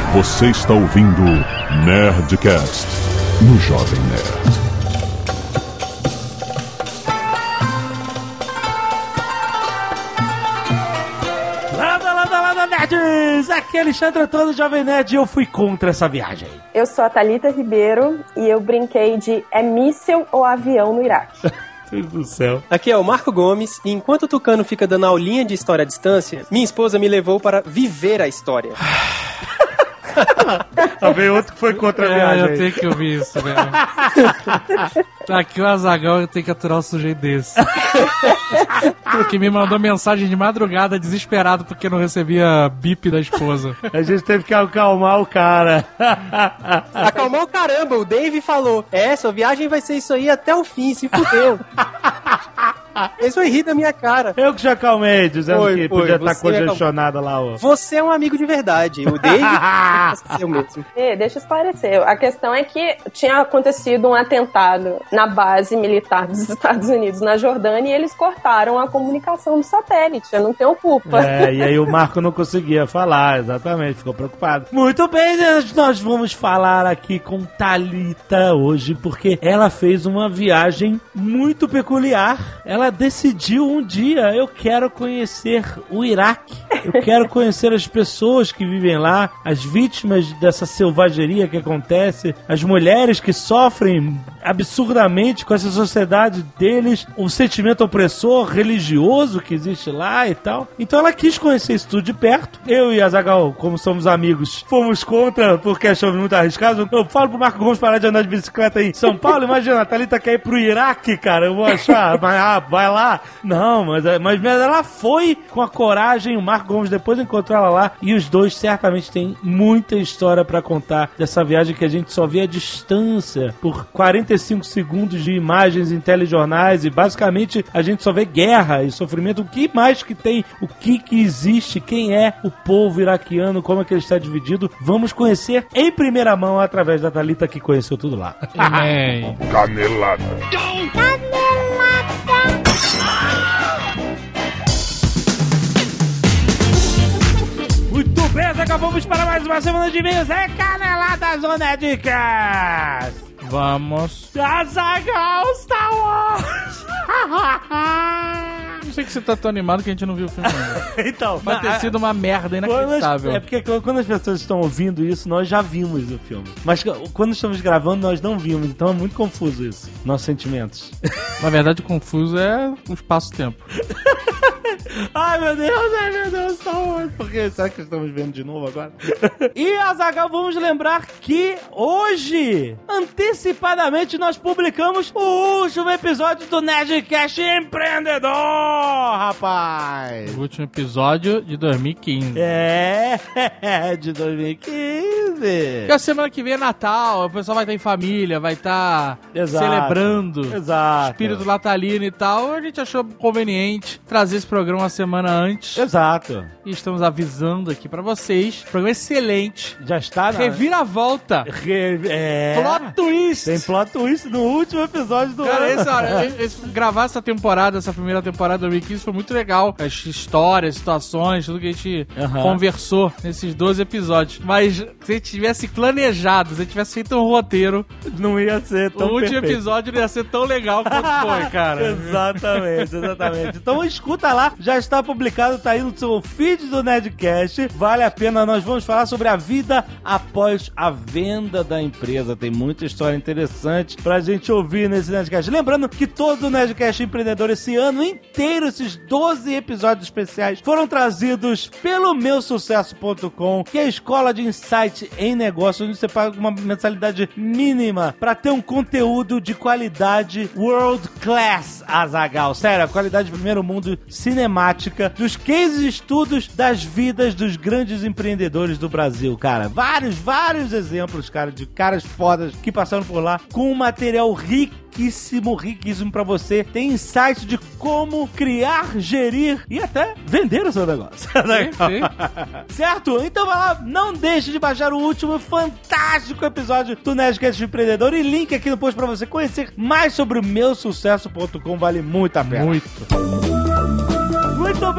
Você está ouvindo Nerdcast no Jovem Nerd. Landa, nerds! Aqui é Alexandre Antônio do Jovem Nerd e eu fui contra essa viagem. Eu sou a Thalita Ribeiro e eu brinquei de míssil ou avião no Iraque. Deus do céu. Aqui é o Marco Gomes e enquanto o Tucano fica dando aulinha de história à distância, minha esposa me levou para viver a história. Também outro que foi contra a viagem. Eu tenho que ouvir isso, velho. Tá aqui o Azaghal, eu tenho que aturar um sujeito desse. Que me mandou mensagem de madrugada, desesperado, porque não recebia bip da esposa. A gente teve que acalmar o cara. Acalmar o caramba, o Dave falou: sua viagem vai ser isso aí até o fim, se fudeu. Isso foi rir da minha cara. Eu que já acalmei, dizendo que podia estar congestionada lá. Ó. Você é um amigo de verdade. O Dave é o mesmo. Deixa eu esclarecer. A questão é que tinha acontecido um atentado na base militar dos Estados Unidos, na Jordânia, e eles cortaram a comunicação do satélite. Eu não tenho culpa. E aí o Marco não conseguia falar, exatamente, ficou preocupado. Muito bem, nós vamos falar aqui com Thalita hoje, porque ela fez uma viagem muito peculiar. Ela decidiu um dia, eu quero conhecer o Iraque, eu quero conhecer as pessoas que vivem lá, as vítimas dessa selvageria que acontece, as mulheres que sofrem absurdamente com essa sociedade deles, o sentimento opressor religioso que existe lá e tal. Então ela quis conhecer isso tudo de perto. Eu e a Azaghal, como somos amigos, fomos contra porque achamos muito arriscado. Eu falo pro Marco Gomes parar de andar de bicicleta em São Paulo. Imagina, a Thalita quer ir pro Iraque, cara. Eu vou achar, vai lá. Não, mas ela foi com a coragem. O Marco Gomes depois encontrou ela lá e os dois certamente têm muita história pra contar dessa viagem que a gente só vê à distância por 45 segundos de imagens em telejornais e basicamente a gente só vê guerra e sofrimento. O que mais que tem? O que existe? Quem é o povo iraquiano? Como é que ele está dividido? Vamos conhecer em primeira mão através da Thalita que conheceu tudo lá. Amém. Canelada. Muito bem, acabamos para mais uma semana de e-mails. É Canelada Zona Dicas. Vamos. Azaghal Star Wars. Não sei que você tá tão animado que a gente não viu o filme ainda. Então, vai ter sido uma merda inacreditável. É porque quando as pessoas estão ouvindo isso, nós já vimos o filme. Mas quando estamos gravando, nós não vimos. Então é muito confuso isso. Nossos sentimentos. Na verdade, o confuso é o espaço-tempo. Ai meu Deus, Star Wars. Porque será que estamos vendo de novo agora? E Azaghal, vamos lembrar que hoje, antecipadamente, nós publicamos o último episódio do Nerdcast Empreendedor, rapaz. O último episódio de 2015. De 2015. Porque a semana que vem é Natal, o pessoal vai estar em família, vai estar celebrando o espírito natalino e tal. A gente achou conveniente trazer esse programa uma semana antes. Exato. E estamos avisando aqui pra vocês. Programa excelente. Já está, né? Reviravolta. Plot twist. Tem plot twist no último episódio do ano. Gravar essa temporada, essa primeira temporada de 2015 foi muito legal. As histórias, situações, tudo que a gente conversou nesses 12 episódios. Mas se a gente tivesse planejado, se a gente tivesse feito um roteiro, não ia ser tão o último perfeito. Episódio não ia ser tão legal quanto foi, cara. Exatamente. Então escuta lá, já está publicado, tá aí no seu feed do Nerdcast. Vale a pena, nós vamos falar sobre a vida após a venda da empresa. Tem muita história interessante pra gente ouvir nesse Nerdcast. Lembrando que todo o Nerdcast Empreendedor esse ano inteiro, esses 12 episódios especiais, foram trazidos pelo meusucesso.com, que é a escola de insight em negócio, onde você paga uma mensalidade mínima pra ter um conteúdo de qualidade world class, Azaghal. Sério, a qualidade de primeiro mundo cinemática, dos cases e estudos das vidas dos grandes empreendedores do Brasil, cara. Vários exemplos, cara, de caras fodas que passaram por lá, com um material riquíssimo pra você. Tem insight de como criar, gerir e até vender o seu negócio. Sim. Certo? Então vai lá, não deixe de baixar o último fantástico episódio do Nerdcast Empreendedor e link aqui no post pra você conhecer mais sobre o meusucesso.com. Vale muito a pena. Muito bem,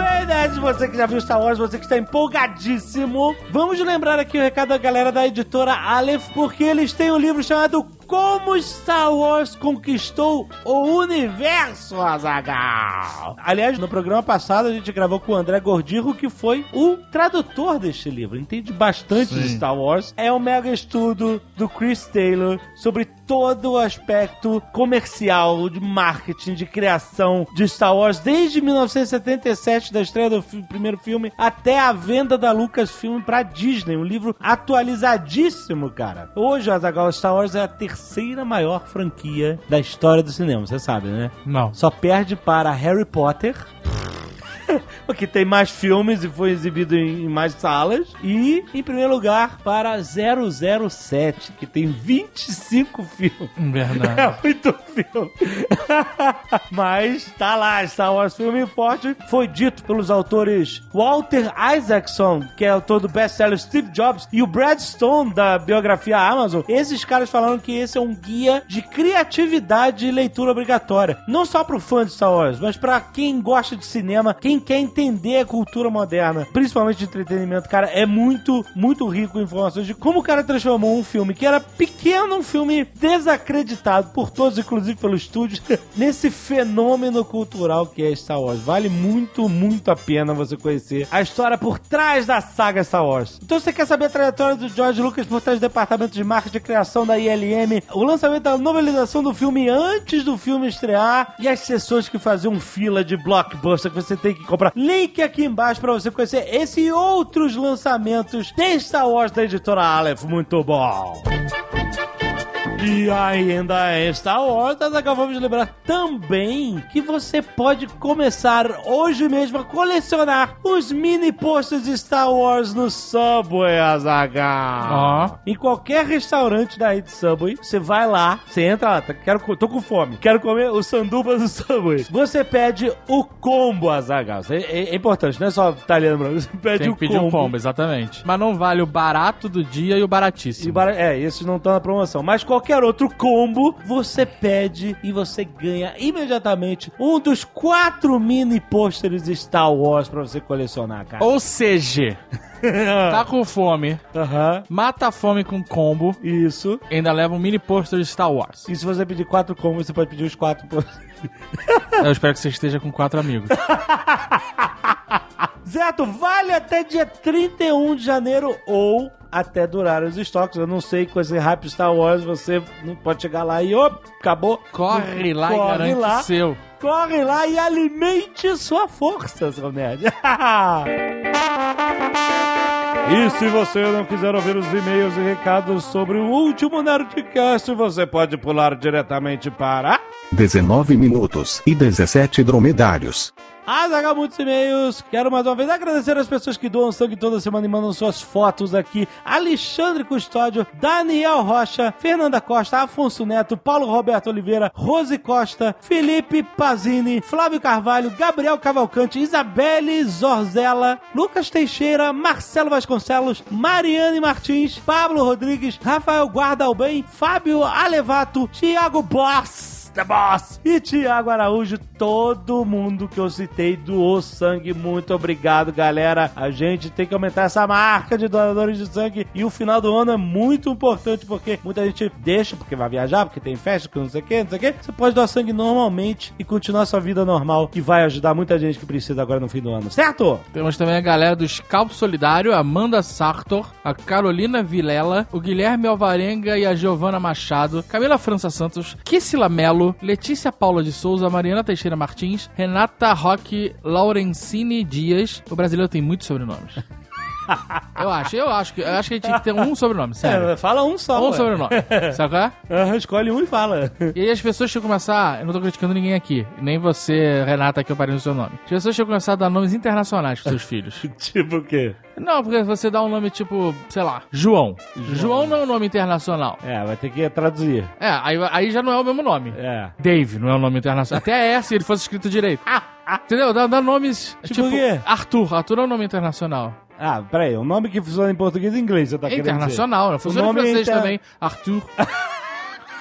Nerd, você que já viu Star Wars, você que está empolgadíssimo. Vamos lembrar aqui o recado da galera da editora Aleph, porque eles têm um livro chamado Como Star Wars Conquistou o Universo, Azaghal. Aliás, no programa passado a gente gravou com o André Gordirro, que foi o tradutor deste livro. Entende bastante de Star Wars. É um mega estudo do Chris Taylor sobre todo o aspecto comercial, de marketing, de criação de Star Wars, desde 1977, da estreia do primeiro filme, até a venda da Lucasfilm pra Disney. Um livro atualizadíssimo, cara. Hoje, Azaghal, Star Wars é a terceira maior franquia da história do cinema, você sabe, né? Não. Só perde para Harry Potter, que tem mais filmes e foi exibido em mais salas. E, em primeiro lugar, para 007, que tem 25 filmes. Verdade. É muito filme. Mas tá lá, Star Wars filme forte. Foi dito pelos autores Walter Isaacson, que é autor do best-seller Steve Jobs, e o Brad Stone, da biografia Amazon. Esses caras falaram que esse é um guia de criatividade e leitura obrigatória. Não só pro fã de Star Wars, mas pra quem gosta de cinema, quem quer entender a cultura moderna, principalmente de entretenimento. Cara, é muito, muito rico em informações de como o cara transformou um filme que era pequeno, um filme desacreditado por todos, inclusive pelo estúdio, nesse fenômeno cultural que é Star Wars. Vale muito, muito a pena você conhecer a história por trás da saga Star Wars. Então, se você quer saber a trajetória do George Lucas por trás do departamento de marketing e criação da ILM, o lançamento da novelização do filme antes do filme estrear e as sessões que faziam fila de blockbuster que você tem que comprar. Link aqui embaixo pra você conhecer esse e outros lançamentos de Star Wars da editora Aleph. Muito bom! E ainda é Star Wars, Azaghal, vamos lembrar também que você pode começar hoje mesmo a colecionar os mini posters de Star Wars no Subway, Azaghal. Em qualquer restaurante da rede Subway, você vai lá, você entra lá, tô com fome, quero comer o sanduba do Subway. Você pede o combo, Azaghal. É importante, não é só italiano, você pede tem que pedir o combo, exatamente. Mas não vale o barato do dia e o baratíssimo. Esses não estão na promoção, mas qualquer outro combo, você pede e você ganha imediatamente um dos 4 mini pôsteres de Star Wars pra você colecionar, cara. Ou seja, tá com fome, mata a fome com combo. Isso. Ainda leva um mini pôster de Star Wars. E se você pedir 4 combos, você pode pedir os 4 pôsteres. Eu espero que você esteja com 4 amigos. Certo, vale até dia 31 de janeiro ou até durar os estoques. Eu não sei, com esse hype Star Wars, você não pode chegar lá e acabou. Corre lá e garante o seu. Corre lá e alimente sua força, seu nerd. E se você não quiser ouvir os e-mails e recados sobre o último Nerdcast, você pode pular diretamente para 19 minutos e 17 dromedários. Azaghal, muitos e-mails. Quero mais uma vez agradecer as pessoas que doam sangue toda semana e mandam suas fotos aqui. Alexandre Custódio, Daniel Rocha, Fernanda Costa, Afonso Neto, Paulo Roberto Oliveira, Rose Costa, Felipe Pazini, Flávio Carvalho, Gabriel Cavalcante, Isabelle Zorzella, Lucas Teixeira, Marcelo Vasconcelos, Mariane Martins, Pablo Rodrigues, Rafael Guardalbem, Fábio Alevato, Thiago Boss, The Boss e Thiago Araújo. Todo mundo que eu citei doou sangue. Muito obrigado, galera. A gente tem que aumentar essa marca de doadores de sangue. E o final do ano é muito importante, porque muita gente deixa, porque vai viajar, porque tem festa, porque não sei o que, não sei o que. Você pode doar sangue normalmente e continuar sua vida normal, que vai ajudar muita gente que precisa agora no fim do ano, certo? Temos também a galera do Scalpo Solidário, Amanda Sartor, a Carolina Vilela, o Guilherme Alvarenga e a Giovana Machado, Camila França Santos, Kissila Melo, Letícia Paula de Souza, Mariana Teixeira Martins, Renata Roque Laurencini Dias. O brasileiro tem muitos sobrenomes. Eu acho que a gente tinha que ter um sobrenome, sério. Fala um só. Um sobrenome. Sabe qual é? Escolhe um e fala. E aí as pessoas tinham que começar... Eu não tô criticando ninguém aqui. Nem você, Renata, que eu parei no seu nome. As pessoas tinham que começar a dar nomes internacionais pros seus filhos. Tipo o quê? Não, porque você dá um nome tipo, sei lá, João. João não é um nome internacional. Vai ter que traduzir. Aí já não é o mesmo nome. Dave não é um nome internacional. Até se ele fosse escrito direito. Entendeu? Dá nomes tipo o quê? Arthur. Arthur é um nome internacional. Peraí, um nome que funciona em português e inglês, você tá querendo dizer? Internacional, funciona em francês também. Arthur.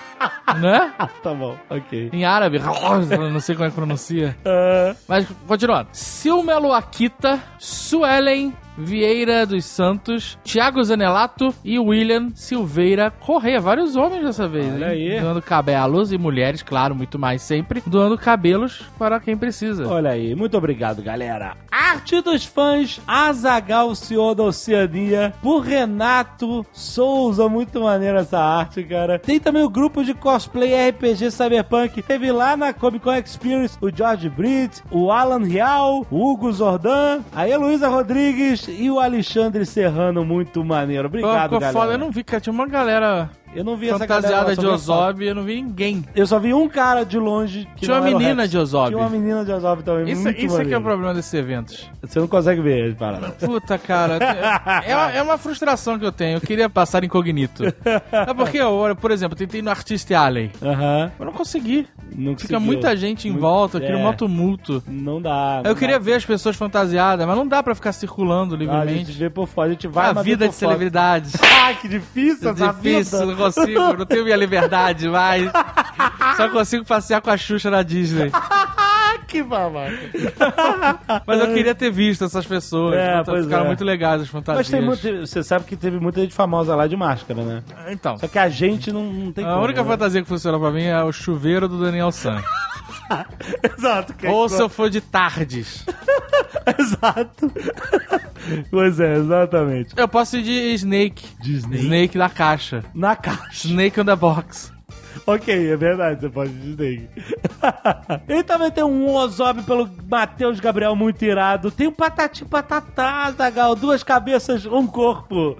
Né? Tá bom, ok. Em árabe, não sei como é que pronuncia. Mas, continuando. Silmelo Akita, Suelen Vieira dos Santos, Thiago Zanelato e William Silveira Correia. Vários homens dessa vez, olha hein? aí. Doando cabelos, e mulheres, claro, muito mais sempre, doando cabelos para quem precisa. Olha aí, muito obrigado, galera. Arte dos fãs, Azaghal, Senhor da Oceania, por Renato Souza. Muito maneira essa arte, cara. Tem também o grupo de cosplay RPG Cyberpunk. Teve lá na Comic Con Experience o George Britt, o Alan Real, o Hugo Zordan, a Heloísa Rodrigues e o Alexandre Serrano. Muito maneiro. Obrigado, Ficou galera. foda. Eu não vi, cara. Tinha uma galera Eu não vi essa fantasiada galera, de Ozob, eu não vi ninguém. Eu só vi um cara de longe que Tinha não uma era o menina Rex. de Ozob. Tinha uma menina de Ozob também. Isso muito é que é o maneiro. problema desses eventos. Você não consegue ver as paradas. Puta, cara. É uma frustração que eu tenho. Eu queria passar incognito. É porque, por exemplo, eu tentei no Artist Alley. Aham. Eu não consegui. Não Fica conseguiu. muita gente em volta, cria um maior tumulto. Não dá. Eu queria ver as pessoas fantasiadas, mas não dá pra ficar circulando A gente livremente. vê por fora, a gente vai A mas vida vê de por fora. celebridades. Ah, que difícil É essa difícil, vida. não consigo, não tenho minha liberdade mais. Só consigo passear com a Xuxa na Disney. Que babaca. Mas eu queria ter visto essas pessoas. Pois Ficaram é. muito legais as fantasias. Mas tem muito, você sabe que teve muita gente famosa lá de máscara, né? Então, Só que a gente não tem a como, única né? fantasia que funciona pra mim é o chuveiro do Daniel San. Exato. que- Ou se eu for de tardes. Exato. Pois é, exatamente. Eu posso ir de Snake. De Snake? Snake da caixa. Na caixa. Snake on the box. Ok, é verdade, você pode dizer. E também tem um Ozob pelo Matheus Gabriel, muito irado. Tem o Patati Patatá, Zagal, 2 cabeças, um corpo.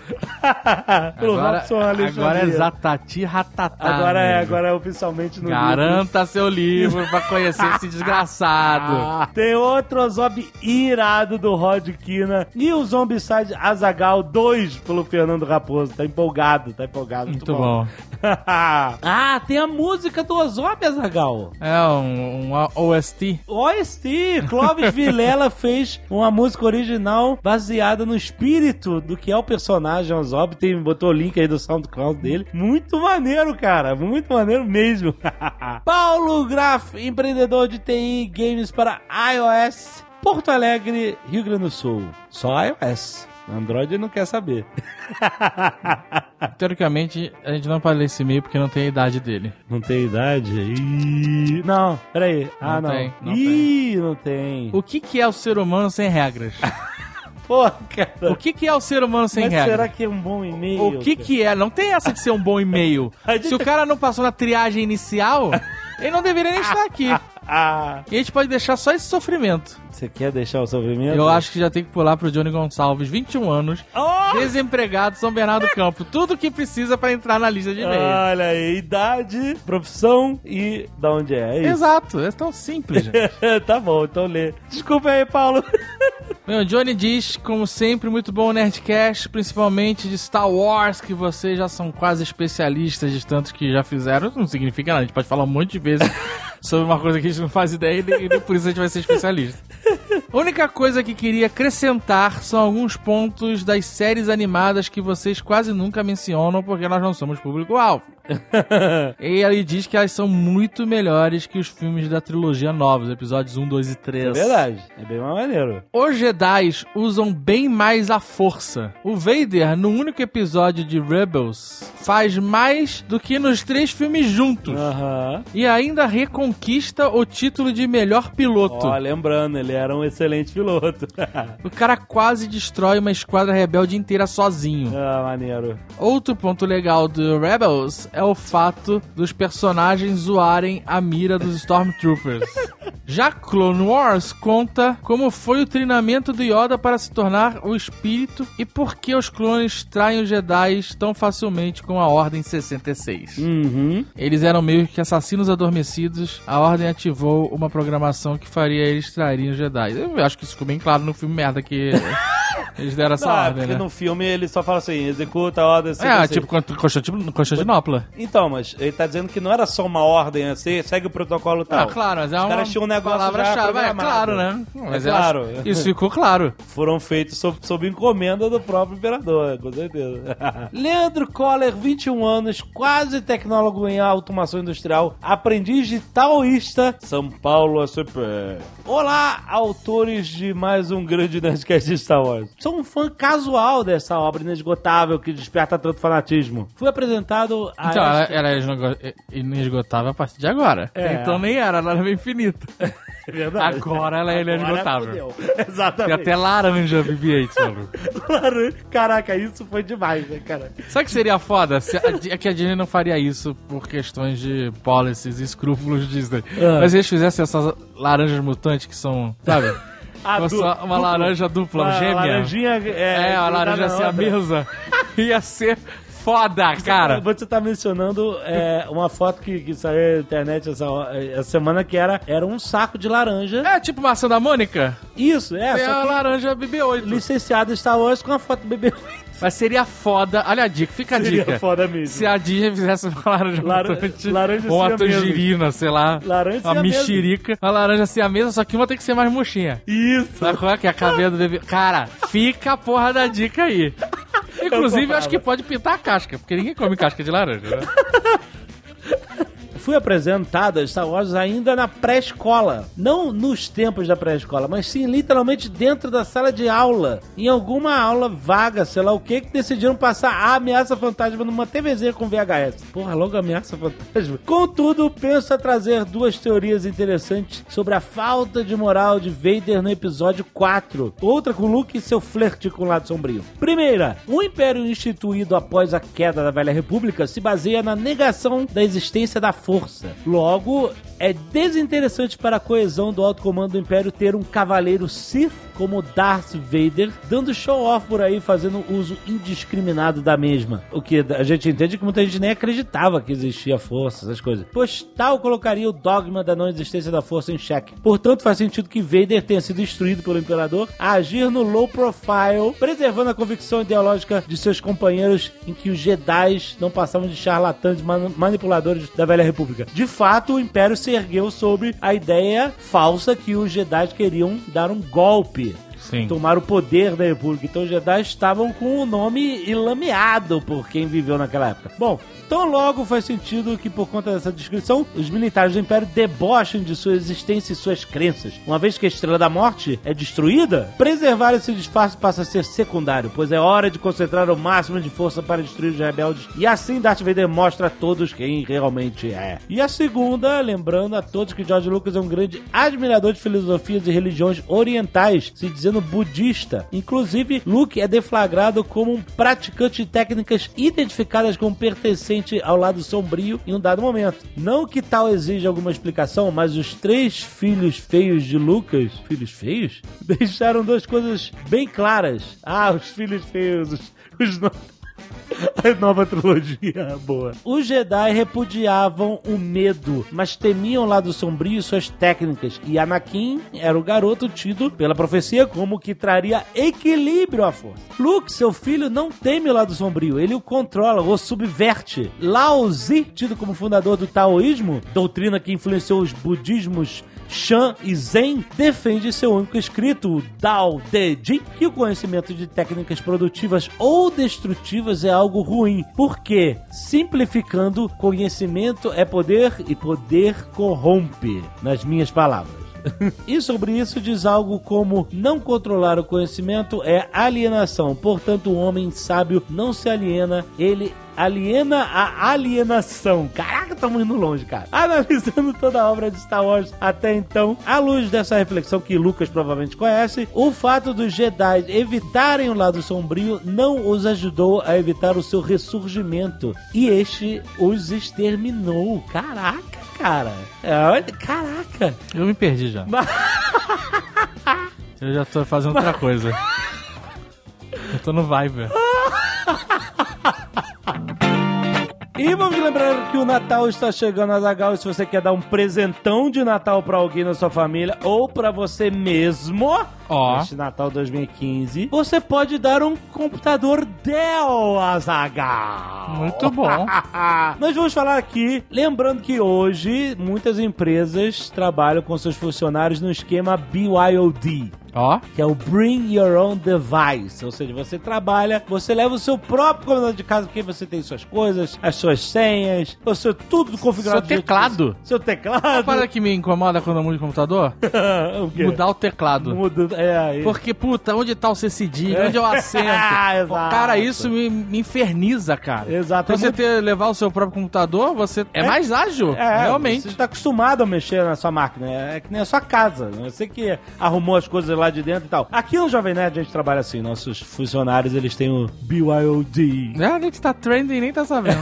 Pelo Robson Alexandre. Agora é Zatati Ratatá. Agora é oficialmente no livro. Garanta seu livro pra conhecer esse desgraçado. Tem outro Ozob irado do Rod Kina. E o Zombicide Azaghal 2 pelo Fernando Raposo. Tá empolgado. Muito bom. Ah, tem a música do Ozob, Azaghal. É um OST. OST, Clóvis Vilela fez uma música original baseada no espírito do que é o personagem Ozob. Botou o link aí do SoundCloud dele. Muito maneiro, cara. Muito maneiro mesmo. Paulo Graf, empreendedor de TI Games para iOS, Porto Alegre, Rio Grande do Sul. Só iOS. Android não quer saber. Teoricamente, a gente não pode ler esse e-mail porque não tem a idade dele. Não tem idade? Ih, não, peraí. Ah, Não não. tem, não Ih, não tem. O que é o ser humano sem regras? Porra, cara. O que é o ser humano sem Mas regras? será que é um bom e-mail? O que é? Não tem essa de ser um bom e-mail. Se o cara não passou na triagem inicial, ele não deveria nem estar aqui. Ah, E a gente pode deixar só esse sofrimento. você quer deixar o sofrimento? Eu acho que já tem que pular pro Johnny Gonçalves, 21 anos, Oh! desempregado, São Bernardo do Campo. Tudo que precisa pra entrar na lista de e-mail. Olha aí, idade, profissão e da onde é. É isso. Exato, é tão simples, gente. Tá bom, então lê. Desculpa aí, Paulo. Meu, Johnny diz, como sempre, muito bom o Nerdcast, principalmente de Star Wars, que vocês já são quase especialistas de tantos que já fizeram. Isso não significa nada, a gente pode falar um monte de vezes sobre uma coisa que a gente não faz ideia e nem por isso a gente vai ser especialista. A única coisa que queria acrescentar são alguns pontos das séries animadas que vocês quase nunca mencionam porque nós não somos público-alvo. E ele diz que elas são muito melhores que os filmes da trilogia nova, os episódios 1, 2 e 3. É verdade, é bem mais maneiro. Os Jedi usam bem mais a força. O Vader, no único episódio de Rebels, faz mais do que nos 3 filmes juntos. Aham. E ainda reconquista o título de melhor piloto. Ó, lembrando, ele era um excelente piloto. O cara quase destrói uma esquadra rebelde inteira sozinho. Ah, maneiro. Outro ponto legal do Rebels é o fato dos personagens zoarem a mira dos Stormtroopers. Já Clone Wars conta como foi o treinamento do Yoda para se tornar o espírito e por que os clones traem os Jedi tão facilmente com a Ordem 66. Uhum. Eles eram meio que assassinos adormecidos, a Ordem ativou uma programação que faria eles traírem os Jedi. Eu acho que isso ficou bem claro no filme merda que Eles deram essa Não, ordem, porque né? no filme ele só fala assim, executa a ordem... Tipo Constantinopla. Então, mas ele tá dizendo que não era só uma ordem, assim, segue o protocolo tal. Claro, mas é uma caras tinham um negócio palavra-chave. já Claro, né? Mas claro. Isso ficou claro. Foram feitos sob encomenda do próprio imperador, com certeza. Leandro Coller, 21 anos, quase tecnólogo em automação industrial, aprendiz de taoísta, São Paulo, ACP. Olá, autores de mais um grande Nerdcast de Star Wars. Sou um fã casual dessa obra inesgotável que desperta tanto fanatismo. Fui apresentado a... Então, ela é inesgotável a partir de agora. Então nem era, ela era infinita. É verdade. Agora ela é inesgotável. Exatamente. Tem até laranja BB-8, mano. Laranja. Caraca, isso foi demais, né, cara? Sabe o que seria foda? É que a Disney não faria isso por questões de policies e escrúpulos Disney. Mas eles fizessem essas laranjas mutantes que são, sabe? Uma laranja dupla, gêmea. Laranjinha uma laranja assim, a mesa. Ia ser foda, cara. Você tá mencionando uma foto que saiu na internet essa semana que era um saco de laranja. É tipo maçã da Mônica? Isso, É a laranja BB-8. Licenciado Star Wars com a foto do BB-8. Mas seria foda. Olha a dica, fica a dica. Seria foda mesmo. Se a Disney fizesse uma laranja mutante, laranja ou uma tangerina, sei lá. Laranja uma mexerica. Uma laranja assim a mesa, só que uma tem que ser mais murchinha. Isso. Sabe qual é que é a cabeça do bebê? Cara, fica a porra da dica aí. Inclusive, eu acho que pode pintar a casca, porque ninguém come casca de laranja, né? Fui apresentado a Star Wars ainda na pré-escola. Não nos tempos da pré-escola, mas sim literalmente dentro da sala de aula. Em alguma aula vaga, sei lá o que decidiram passar a Ameaça Fantasma numa TVzinha com VHS. Porra, logo Ameaça Fantasma. Contudo, penso a trazer duas teorias interessantes sobre a falta de moral de Vader no episódio 4. Outra com Luke e seu flerte com o lado sombrio. Primeira, o Império instituído após a queda da Velha República se baseia na negação da existência da força. Logo, é desinteressante para a coesão do alto comando do Império ter um cavaleiro Sith como Darth Vader, dando show-off por aí, fazendo uso indiscriminado da mesma. O que a gente entende que muita gente nem acreditava que existia força, essas coisas. Pois tal colocaria o dogma da não existência da força em xeque. Portanto, faz sentido que Vader tenha sido instruído pelo Imperador a agir no low profile, preservando a convicção ideológica de seus companheiros em que os Jedi não passavam de charlatães manipuladores da Velha República. De fato, o Império se ergueu sobre a ideia falsa que os Jedi queriam dar um golpe. Sim. Tomar o poder da República. Então os Jedi estavam com o nome ilameado por quem viveu naquela época. Bom, tão logo faz sentido que por conta dessa descrição, os militares do Império debochem de sua existência e suas crenças. Uma vez que a Estrela da Morte é destruída, preservar esse disfarce passa a ser secundário, pois é hora de concentrar o máximo de força para destruir os rebeldes, e assim Darth Vader mostra a todos quem realmente é. E a segunda, lembrando a todos que George Lucas é um grande admirador de filosofias e religiões orientais, se dizendo budista. Inclusive, Luke é deflagrado como um praticante de técnicas identificadas como pertencente ao lado sombrio em um dado momento. Não que tal exija alguma explicação, mas os 3 filhos feios de Lucas... Filhos feios? Deixaram 2 coisas bem claras. Os filhos feios, os a nova trilogia, boa. Os Jedi repudiavam o medo, mas temiam o lado sombrio e suas técnicas. E Anakin era o garoto tido pela profecia como que traria equilíbrio à força. Luke, seu filho, não teme o lado sombrio, ele o controla, o subverte. Lao Tzu, tido como fundador do taoísmo, doutrina que influenciou os budismos Shan e Zen, defende seu único escrito, o Tao Te Ching, que o conhecimento de técnicas produtivas ou destrutivas é algo ruim, porque, simplificando, conhecimento é poder e poder corrompe, nas minhas palavras. E sobre isso diz algo como: não controlar o conhecimento é alienação, portanto o homem sábio não se aliena, ele aliena a alienação. Caraca, estamos indo longe, cara. Analisando toda a obra de Star Wars até então, à luz dessa reflexão que Lucas provavelmente conhece, o fato dos Jedi evitarem o lado sombrio não os ajudou a evitar o seu ressurgimento, e este os exterminou. Caraca, cara. Olha, caraca. Eu me perdi já. Eu já tô fazendo outra coisa. Eu tô no Viber. E vamos lembrar que o Natal está chegando, Azaghal, e se você quer dar um presentão de Natal pra alguém na sua família ou pra você mesmo, neste Natal 2015, você pode dar um computador Dell, Azaghal. Muito bom. Nós vamos falar aqui, lembrando que hoje muitas empresas trabalham com seus funcionários no esquema BYOD. Que é o Bring Your Own Device. Ou seja, você trabalha, você leva o seu próprio computador de casa, porque você tem suas coisas, as suas senhas, o seu tudo configurado. Seu teclado. Seu teclado. Uma parada que me incomoda quando eu mudo de computador? O quê? Mudar o teclado. Porque, puta, onde tá o C cedilho? Onde eu assento? Exato. Cara, isso me inferniza, cara. Exato. Você levar o seu próprio computador, você é mais ágil, realmente. Você está acostumado a mexer na sua máquina. É que nem a sua casa. Você que arrumou as coisas lá de dentro e tal. Aqui no Jovem Nerd a gente trabalha assim. Nossos funcionários, eles têm o BYOD. A gente tá trending e nem tá sabendo.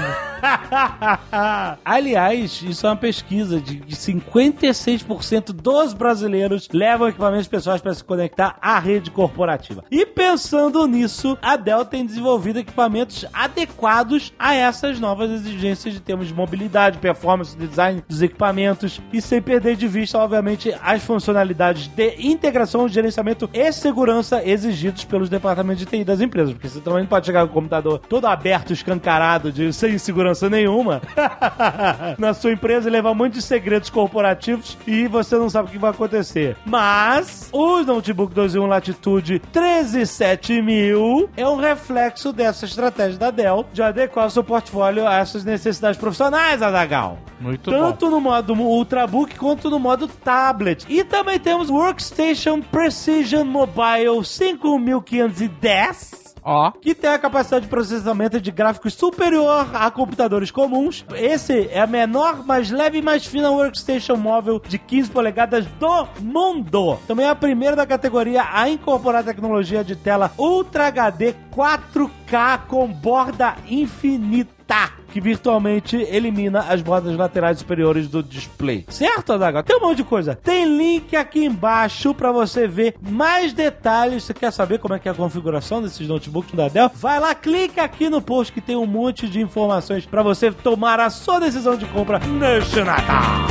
Aliás, isso é uma pesquisa de 56% dos brasileiros levam equipamentos pessoais para se conectar à rede corporativa. E pensando nisso, a Dell tem desenvolvido equipamentos adequados a essas novas exigências de termos de mobilidade, performance, design dos equipamentos e sem perder de vista, obviamente, as funcionalidades de integração, gerenciamento e segurança exigidos pelos departamentos de TI das empresas, porque você também não pode chegar com o computador todo aberto, escancarado, sem segurança nenhuma na sua empresa e levar um monte de segredos corporativos e você não sabe o que vai acontecer. Mas o notebook 2 em 1 Latitude 13700 é um reflexo dessa estratégia da Dell de adequar o seu portfólio a essas necessidades profissionais, Azaghal. Muito bom. Tanto no modo Ultrabook quanto no modo tablet. E também temos Workstation Precision Mobile 5510. Que tem a capacidade de processamento de gráficos superior a computadores comuns. Esse é a menor, mais leve e mais fina workstation móvel de 15 polegadas do mundo. Também é a primeira da categoria a incorporar a tecnologia de tela Ultra HD 4K com borda infinita, que virtualmente elimina as bordas laterais superiores do display. Certo, Azaghal? Tem um monte de coisa. Tem link aqui embaixo pra você ver mais detalhes. Você quer saber como é que é a configuração desses notebooks da Dell? Vai lá, clica aqui no post que tem um monte de informações pra você tomar a sua decisão de compra neste Natal.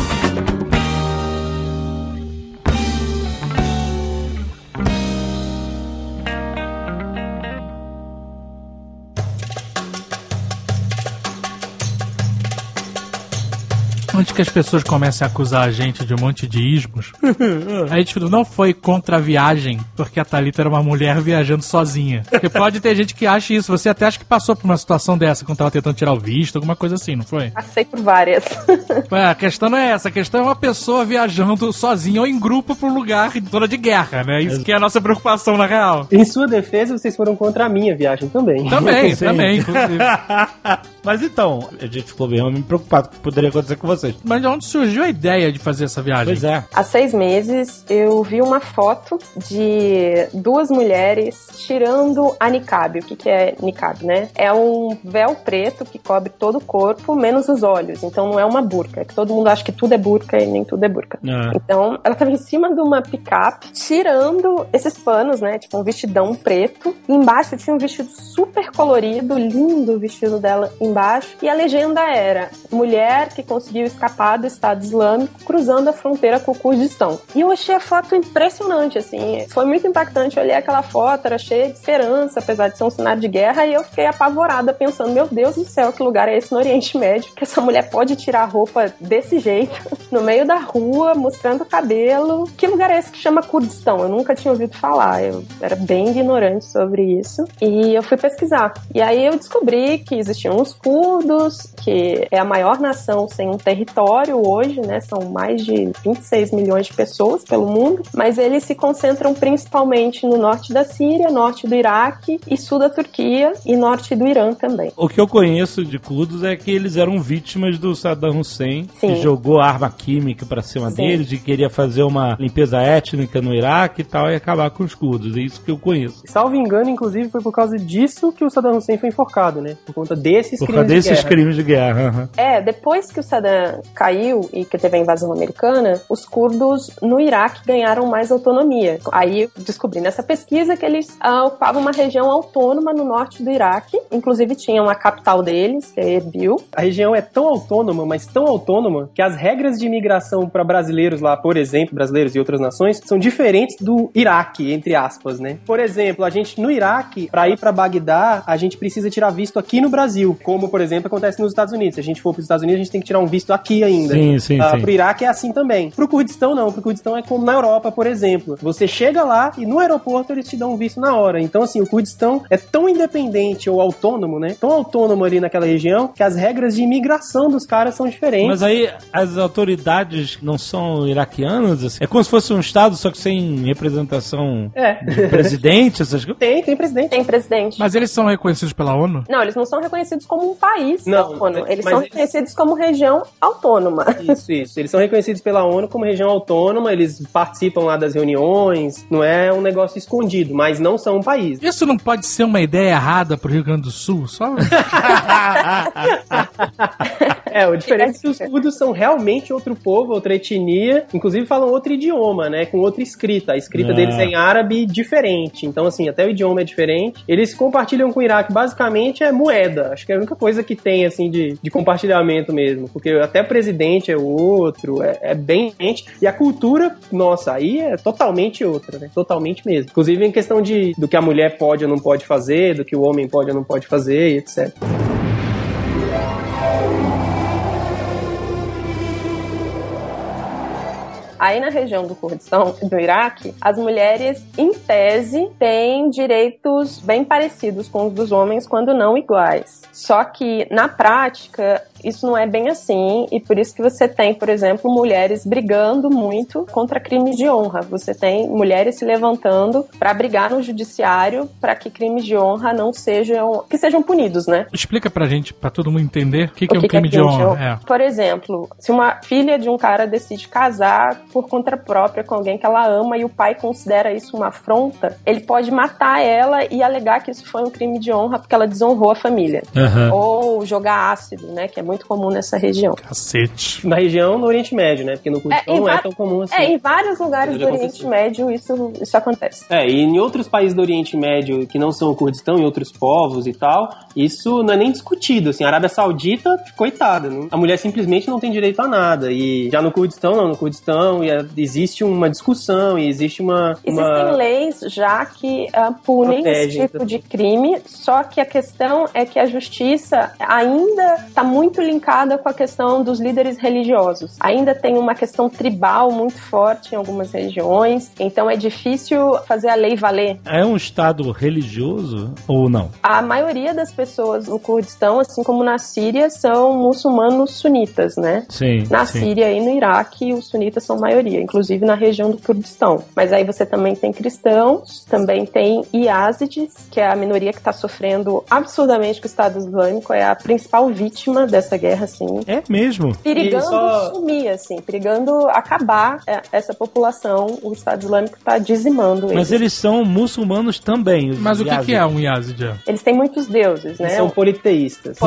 Antes que as pessoas comecem a acusar a gente de um monte de ismos, a gente não foi contra a viagem, porque a Thalita era uma mulher viajando sozinha. Porque pode ter gente que acha isso. Você até acha que passou por uma situação dessa, quando tava tentando tirar o visto, alguma coisa assim, não foi? Passei por várias. A questão não é essa. A questão é uma pessoa viajando sozinha ou em grupo pra um lugar em zona de guerra, né? Isso que é a nossa preocupação, na real. Em sua defesa, vocês foram contra a minha viagem também. Também, inclusive. Mas então, a gente ficou bem preocupado com o que poderia acontecer com vocês. Mas de onde surgiu a ideia de fazer essa viagem? Pois é. Há 6 meses, eu vi uma foto de 2 mulheres tirando a niqab. O que é niqab, né? É um véu preto que cobre todo o corpo, menos os olhos. Então não é uma burca. Que todo mundo acha que tudo é burca e nem tudo é burca. Então, ela estava em cima de uma picape, tirando esses panos, né? Tipo um vestidão preto. E embaixo tinha um vestido super colorido, lindo o vestido dela embaixo. E a legenda era: mulher que conseguiu escapar do Estado Islâmico cruzando a fronteira com o Kurdistão. E eu achei a foto impressionante, assim. Foi muito impactante. Eu olhei aquela foto, era cheia de esperança, apesar de ser um cenário de guerra, e eu fiquei apavorada, pensando: meu Deus do céu, que lugar é esse no Oriente Médio que essa mulher pode tirar a roupa desse jeito, no meio da rua, mostrando o cabelo? Que lugar é esse que chama Kurdistão? Eu nunca tinha ouvido falar. Eu era bem ignorante sobre isso. E eu fui pesquisar. E aí eu descobri que existiam os curdos, que é a maior nação sem um território hoje, né? São mais de 26 milhões de pessoas pelo mundo, mas eles se concentram principalmente no norte da Síria, norte do Iraque e sul da Turquia e norte do Irã também. O que eu conheço de curdos é que eles eram vítimas do Saddam Hussein, que jogou arma química pra cima deles e queria fazer uma limpeza étnica no Iraque e tal, e acabar com os curdos. É isso que eu conheço. Salvo engano, inclusive, foi por causa disso que o Saddam Hussein foi enforcado, né? Por conta desses crimes de guerra. Depois que o Saddam Irã caiu e que teve a invasão americana, os curdos no Iraque ganharam mais autonomia. Aí eu descobri nessa pesquisa que eles ocupavam uma região autônoma no norte do Iraque, inclusive tinham a capital deles, que é Erbil. A região é tão autônoma, mas tão autônoma, que as regras de imigração para brasileiros lá, por exemplo, brasileiros e outras nações, são diferentes do Iraque, entre aspas, né? Por exemplo, a gente no Iraque, para ir para Bagdá, a gente precisa tirar visto aqui no Brasil, como, por exemplo, acontece nos Estados Unidos. Se a gente for para os Estados Unidos, a gente tem que tirar um visto aqui ainda. Sim. Pro Iraque é assim também. Pro Kurdistão, não. Pro Kurdistão é como na Europa, por exemplo. Você chega lá e no aeroporto eles te dão um visto na hora. Então, assim, o Kurdistão é tão independente ou autônomo, né? Tão autônomo ali naquela região que as regras de imigração dos caras são diferentes. Mas aí as autoridades não são iraquianas? Assim? É como se fosse um estado, só que sem representação de presidente, essas coisas? Tem presidente. Tem presidente. Mas eles são reconhecidos pela ONU? Não, eles não são reconhecidos como um país Não, da ONU. Eles mas são eles- reconhecidos como região autônoma. Isso. Eles são reconhecidos pela ONU como região autônoma, eles participam lá das reuniões, não é um negócio escondido, mas não são um país. Isso não pode ser uma ideia errada pro Rio Grande do Sul? Só... O diferente é que os curdos são realmente outro povo, outra etnia, inclusive falam outro idioma, né, com outra escrita. A escrita deles é em árabe diferente, então assim, até o idioma é diferente. Eles compartilham com o Iraque, basicamente, é moeda. Acho que é a única coisa que tem, assim, de compartilhamento mesmo, porque até o presidente é outro, é bem diferente. E a cultura, nossa, aí é totalmente outra, né, totalmente mesmo. Inclusive em questão do que a mulher pode ou não pode fazer, do que o homem pode ou não pode fazer, e etc. Aí na região do Kurdistão, do Iraque, as mulheres, em tese, têm direitos bem parecidos com os dos homens, quando não iguais. Só que, na prática, isso não é bem assim, e por isso que você tem, por exemplo, mulheres brigando muito contra crimes de honra. Você tem mulheres se levantando para brigar no judiciário para que crimes de honra não sejam punidos, né? Explica pra gente, pra todo mundo entender, o que é um crime de honra. Por exemplo, se uma filha de um cara decide casar por conta própria com alguém que ela ama e o pai considera isso uma afronta, ele pode matar ela e alegar que isso foi um crime de honra porque ela desonrou a família. Ou jogar ácido, né? Que é muito comum nessa região. Cacete. Na região, no Oriente Médio, né? Porque no Kurdistão não é tão comum assim. Em vários lugares do Oriente Médio isso acontece. E em outros países do Oriente Médio que não são o Kurdistão, em outros povos e tal, isso não é nem discutido, assim. A Arábia Saudita, coitada, né? A mulher simplesmente não tem direito a nada. E já no Kurdistão, não. No Kurdistão existe uma discussão e existe Existem leis já que punem esse tipo de crime, só que a questão é que a justiça ainda está muito linkada com a questão dos líderes religiosos. Ainda tem uma questão tribal muito forte em algumas regiões, então é difícil fazer a lei valer. É um estado religioso ou não? A maioria das pessoas no Kurdistão, assim como na Síria, são muçulmanos sunitas, né? Sim. Na Síria e no Iraque, os sunitas são maioria, inclusive na região do Kurdistão. Mas aí você também tem cristãos, também tem Yazidis, que é a minoria que está sofrendo absurdamente com o Estado Islâmico, é a principal vítima dessa guerra, assim. É mesmo? Perigando sumir, assim, perigando acabar essa população, o Estado Islâmico está dizimando eles. Mas eles são muçulmanos também. Mas o que é um Yazid? Eles têm muitos deuses, né? São politeístas.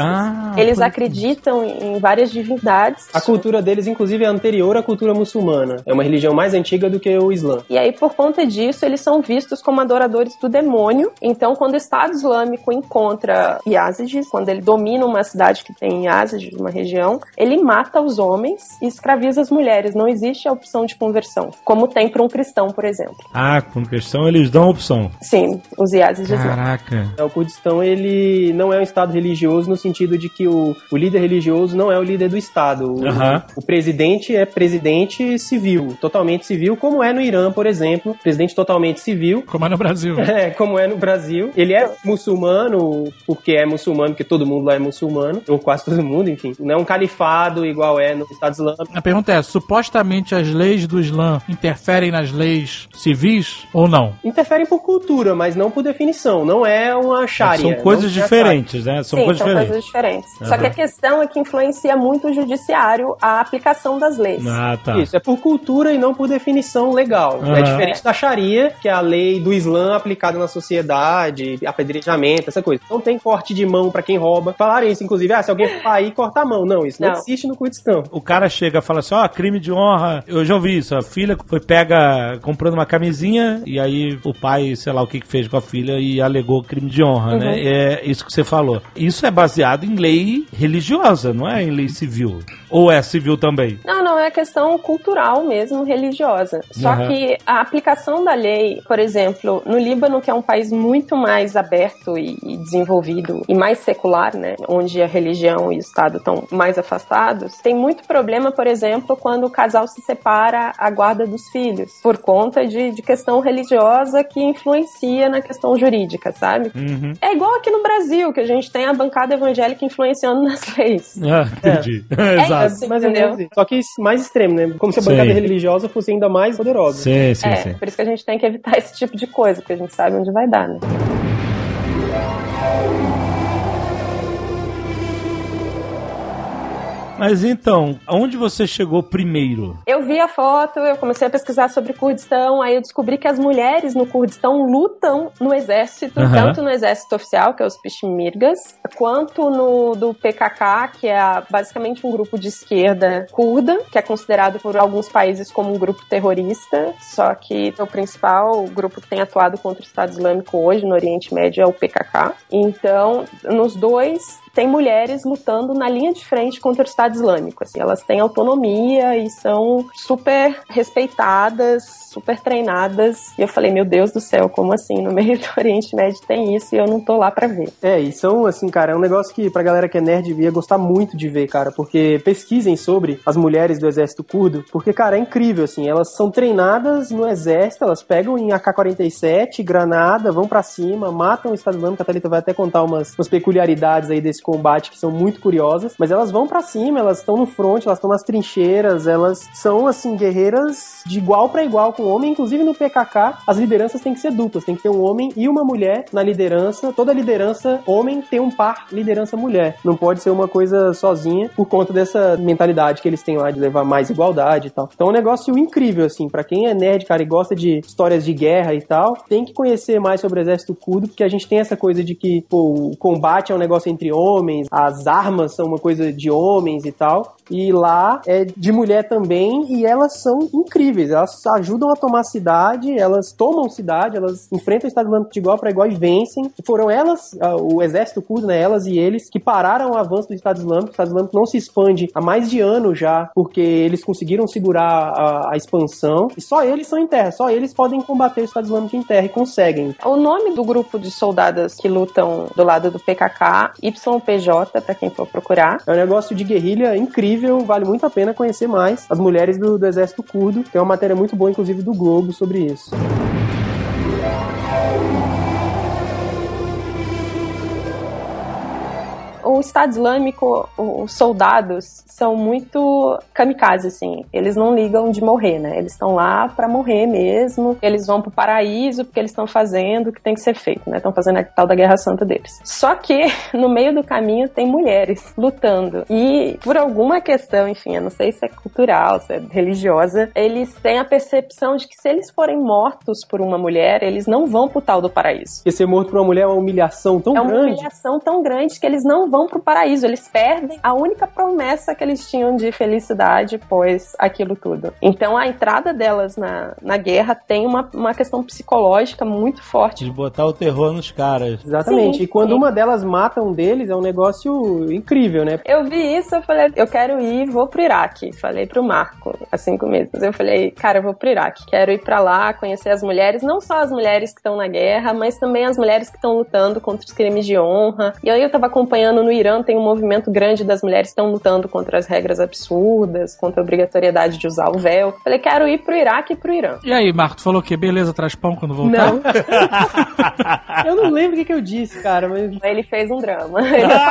Eles acreditam em várias divindades. A cultura deles, inclusive, é anterior à cultura muçulmana. É uma religião mais antiga do que o Islã. E aí, por conta disso, eles são vistos como adoradores do demônio. Então, quando o Estado Islâmico encontra Yazidis, quando ele domina uma cidade que tem Yazidis, uma região, ele mata os homens e escraviza as mulheres. Não existe a opção de conversão, como tem para um cristão, por exemplo. Com cristão eles dão opção. Sim, os Yazidis. Caraca. O Kurdistão, ele não é um estado religioso no sentido de que o líder religioso não é o líder do estado. O presidente é presidente civil, totalmente civil, como é no Irã, por exemplo. Presidente totalmente civil. Como é no Brasil. Como é no Brasil. Ele é muçulmano, porque todo mundo lá é muçulmano, ou quase todo mundo, enfim. Não é um califado igual é no Estado Islâmico. A pergunta é, supostamente as leis do Islã interferem nas leis civis ou não? Interferem por cultura, mas não por definição. Não é uma sharia. São coisas diferentes, né? São coisas diferentes. Só que a questão é que influencia muito o judiciário a aplicação das leis. Isso, é por cultura e não por definição legal. É diferente da sharia, que é a lei do Islã aplicada na sociedade, apedrejamento, essa coisa. Não tem corte de mão pra quem rouba. Falaram isso, inclusive, se alguém o pai ir cortar a mão. Não, isso não existe no Kurdistão. O cara chega e fala assim, crime de honra. Eu já ouvi isso, a filha foi pega comprando uma camisinha e aí o pai, sei lá o que fez com a filha e alegou crime de honra, né? É isso que você falou. Isso é baseado em lei religiosa, não é em lei civil. Ou é civil também? Não, é questão cultural mesmo, religiosa. Só que a aplicação da lei, por exemplo, no Líbano, que é um país muito mais aberto e desenvolvido e mais secular, né, onde a religião e o Estado estão mais afastados, tem muito problema, por exemplo, quando o casal se separa a guarda dos filhos, por conta de questão religiosa que influencia na questão jurídica, sabe? É igual aqui no Brasil, que a gente tem a bancada evangélica influenciando nas leis. Entendi. Exato. Mas só que mais extremo, né? Como se a bancada religiosa fosse ainda mais poderosa. Sim. Por isso que a gente tem que evitar esse tipo de coisa, porque a gente sabe onde vai dar, né? Mas então, aonde você chegou primeiro? Eu vi a foto, eu comecei a pesquisar sobre Kurdistão, aí eu descobri que as mulheres no Kurdistão lutam no exército, tanto no exército oficial, que é os Peshmergas, quanto no do PKK, que é basicamente um grupo de esquerda curda, que é considerado por alguns países como um grupo terrorista, só que o principal grupo que tem atuado contra o Estado Islâmico hoje no Oriente Médio é o PKK. Então, nos dois, tem mulheres lutando na linha de frente contra o Estado Islâmico. Assim, elas têm autonomia e são super respeitadas, super treinadas. E eu falei, meu Deus do céu, como assim? No meio do Oriente Médio tem isso e eu não tô lá pra ver. E são, assim, cara, é um negócio que pra galera que é nerd ia gostar muito de ver, cara, porque pesquisem sobre as mulheres do exército curdo, porque, cara, é incrível, assim, elas são treinadas no exército, elas pegam em AK-47, granada, vão pra cima, matam o Estado Islâmico. A Thalita vai até contar umas peculiaridades aí desse combate que são muito curiosas, mas elas vão pra cima, elas estão no front, elas estão nas trincheiras, elas são, assim, guerreiras de igual pra igual com o homem. Inclusive no PKK, as lideranças têm que ser duplas, tem que ter um homem e uma mulher na liderança. Toda liderança homem tem um par liderança mulher, não pode ser uma coisa sozinha, por conta dessa mentalidade que eles têm lá de levar mais igualdade e tal. Então é um negócio incrível, assim, pra quem é nerd, cara, e gosta de histórias de guerra e tal, tem que conhecer mais sobre o exército curdo, porque a gente tem essa coisa de que, o combate é um negócio entre homens, as armas são uma coisa de homens e tal, e lá é de mulher também, e elas são incríveis, elas ajudam a tomar cidade, elas tomam cidade, elas enfrentam o Estado Islâmico de igual para igual e vencem. Foram elas, o exército curdo, né, elas e eles, que pararam o avanço do Estado Islâmico. O Estado Islâmico não se expande há mais de ano já, porque eles conseguiram segurar a expansão, e só eles são em terra, só eles podem combater o Estado Islâmico em terra, e conseguem. O nome do grupo de soldadas que lutam do lado do PKK, YPJ, pra quem for procurar. É um negócio de guerrilha incrível, vale muito a pena conhecer mais as mulheres do exército curdo. Tem uma matéria muito boa, inclusive, do Globo sobre isso. O Estado Islâmico, os soldados são muito kamikaze, assim. Eles não ligam de morrer, né? Eles estão lá pra morrer mesmo. Eles vão pro paraíso porque eles estão fazendo o que tem que ser feito, né? Estão fazendo a tal da Guerra Santa deles. Só que, no meio do caminho, tem mulheres lutando. E, por alguma questão, enfim, eu não sei se é cultural, se é religiosa, eles têm a percepção de que se eles forem mortos por uma mulher, eles não vão pro tal do paraíso. Porque ser morto por uma mulher é uma humilhação tão grande. É uma humilhação tão grande que eles não vão pro paraíso, eles perdem a única promessa que eles tinham de felicidade após aquilo tudo. Então a entrada delas na guerra tem uma questão psicológica muito forte. De botar o terror nos caras. Exatamente. Sim, e quando uma delas mata um deles, é um negócio incrível, né? Eu vi isso, eu falei, eu quero ir, vou pro Iraque. Falei pro Marco, há 5 meses. Eu falei, cara, eu vou pro Iraque. Quero ir pra lá, conhecer as mulheres, não só as mulheres que estão na guerra, mas também as mulheres que estão lutando contra os crimes de honra. E aí eu tava acompanhando no Irã, tem um movimento grande das mulheres que estão lutando contra as regras absurdas, contra a obrigatoriedade de usar o véu. Falei, quero ir pro Iraque e pro Irã. E aí, Marco, tu falou o quê? Beleza, traz pão quando voltar? Não. Eu não lembro o que eu disse, cara, mas... Ele fez um drama.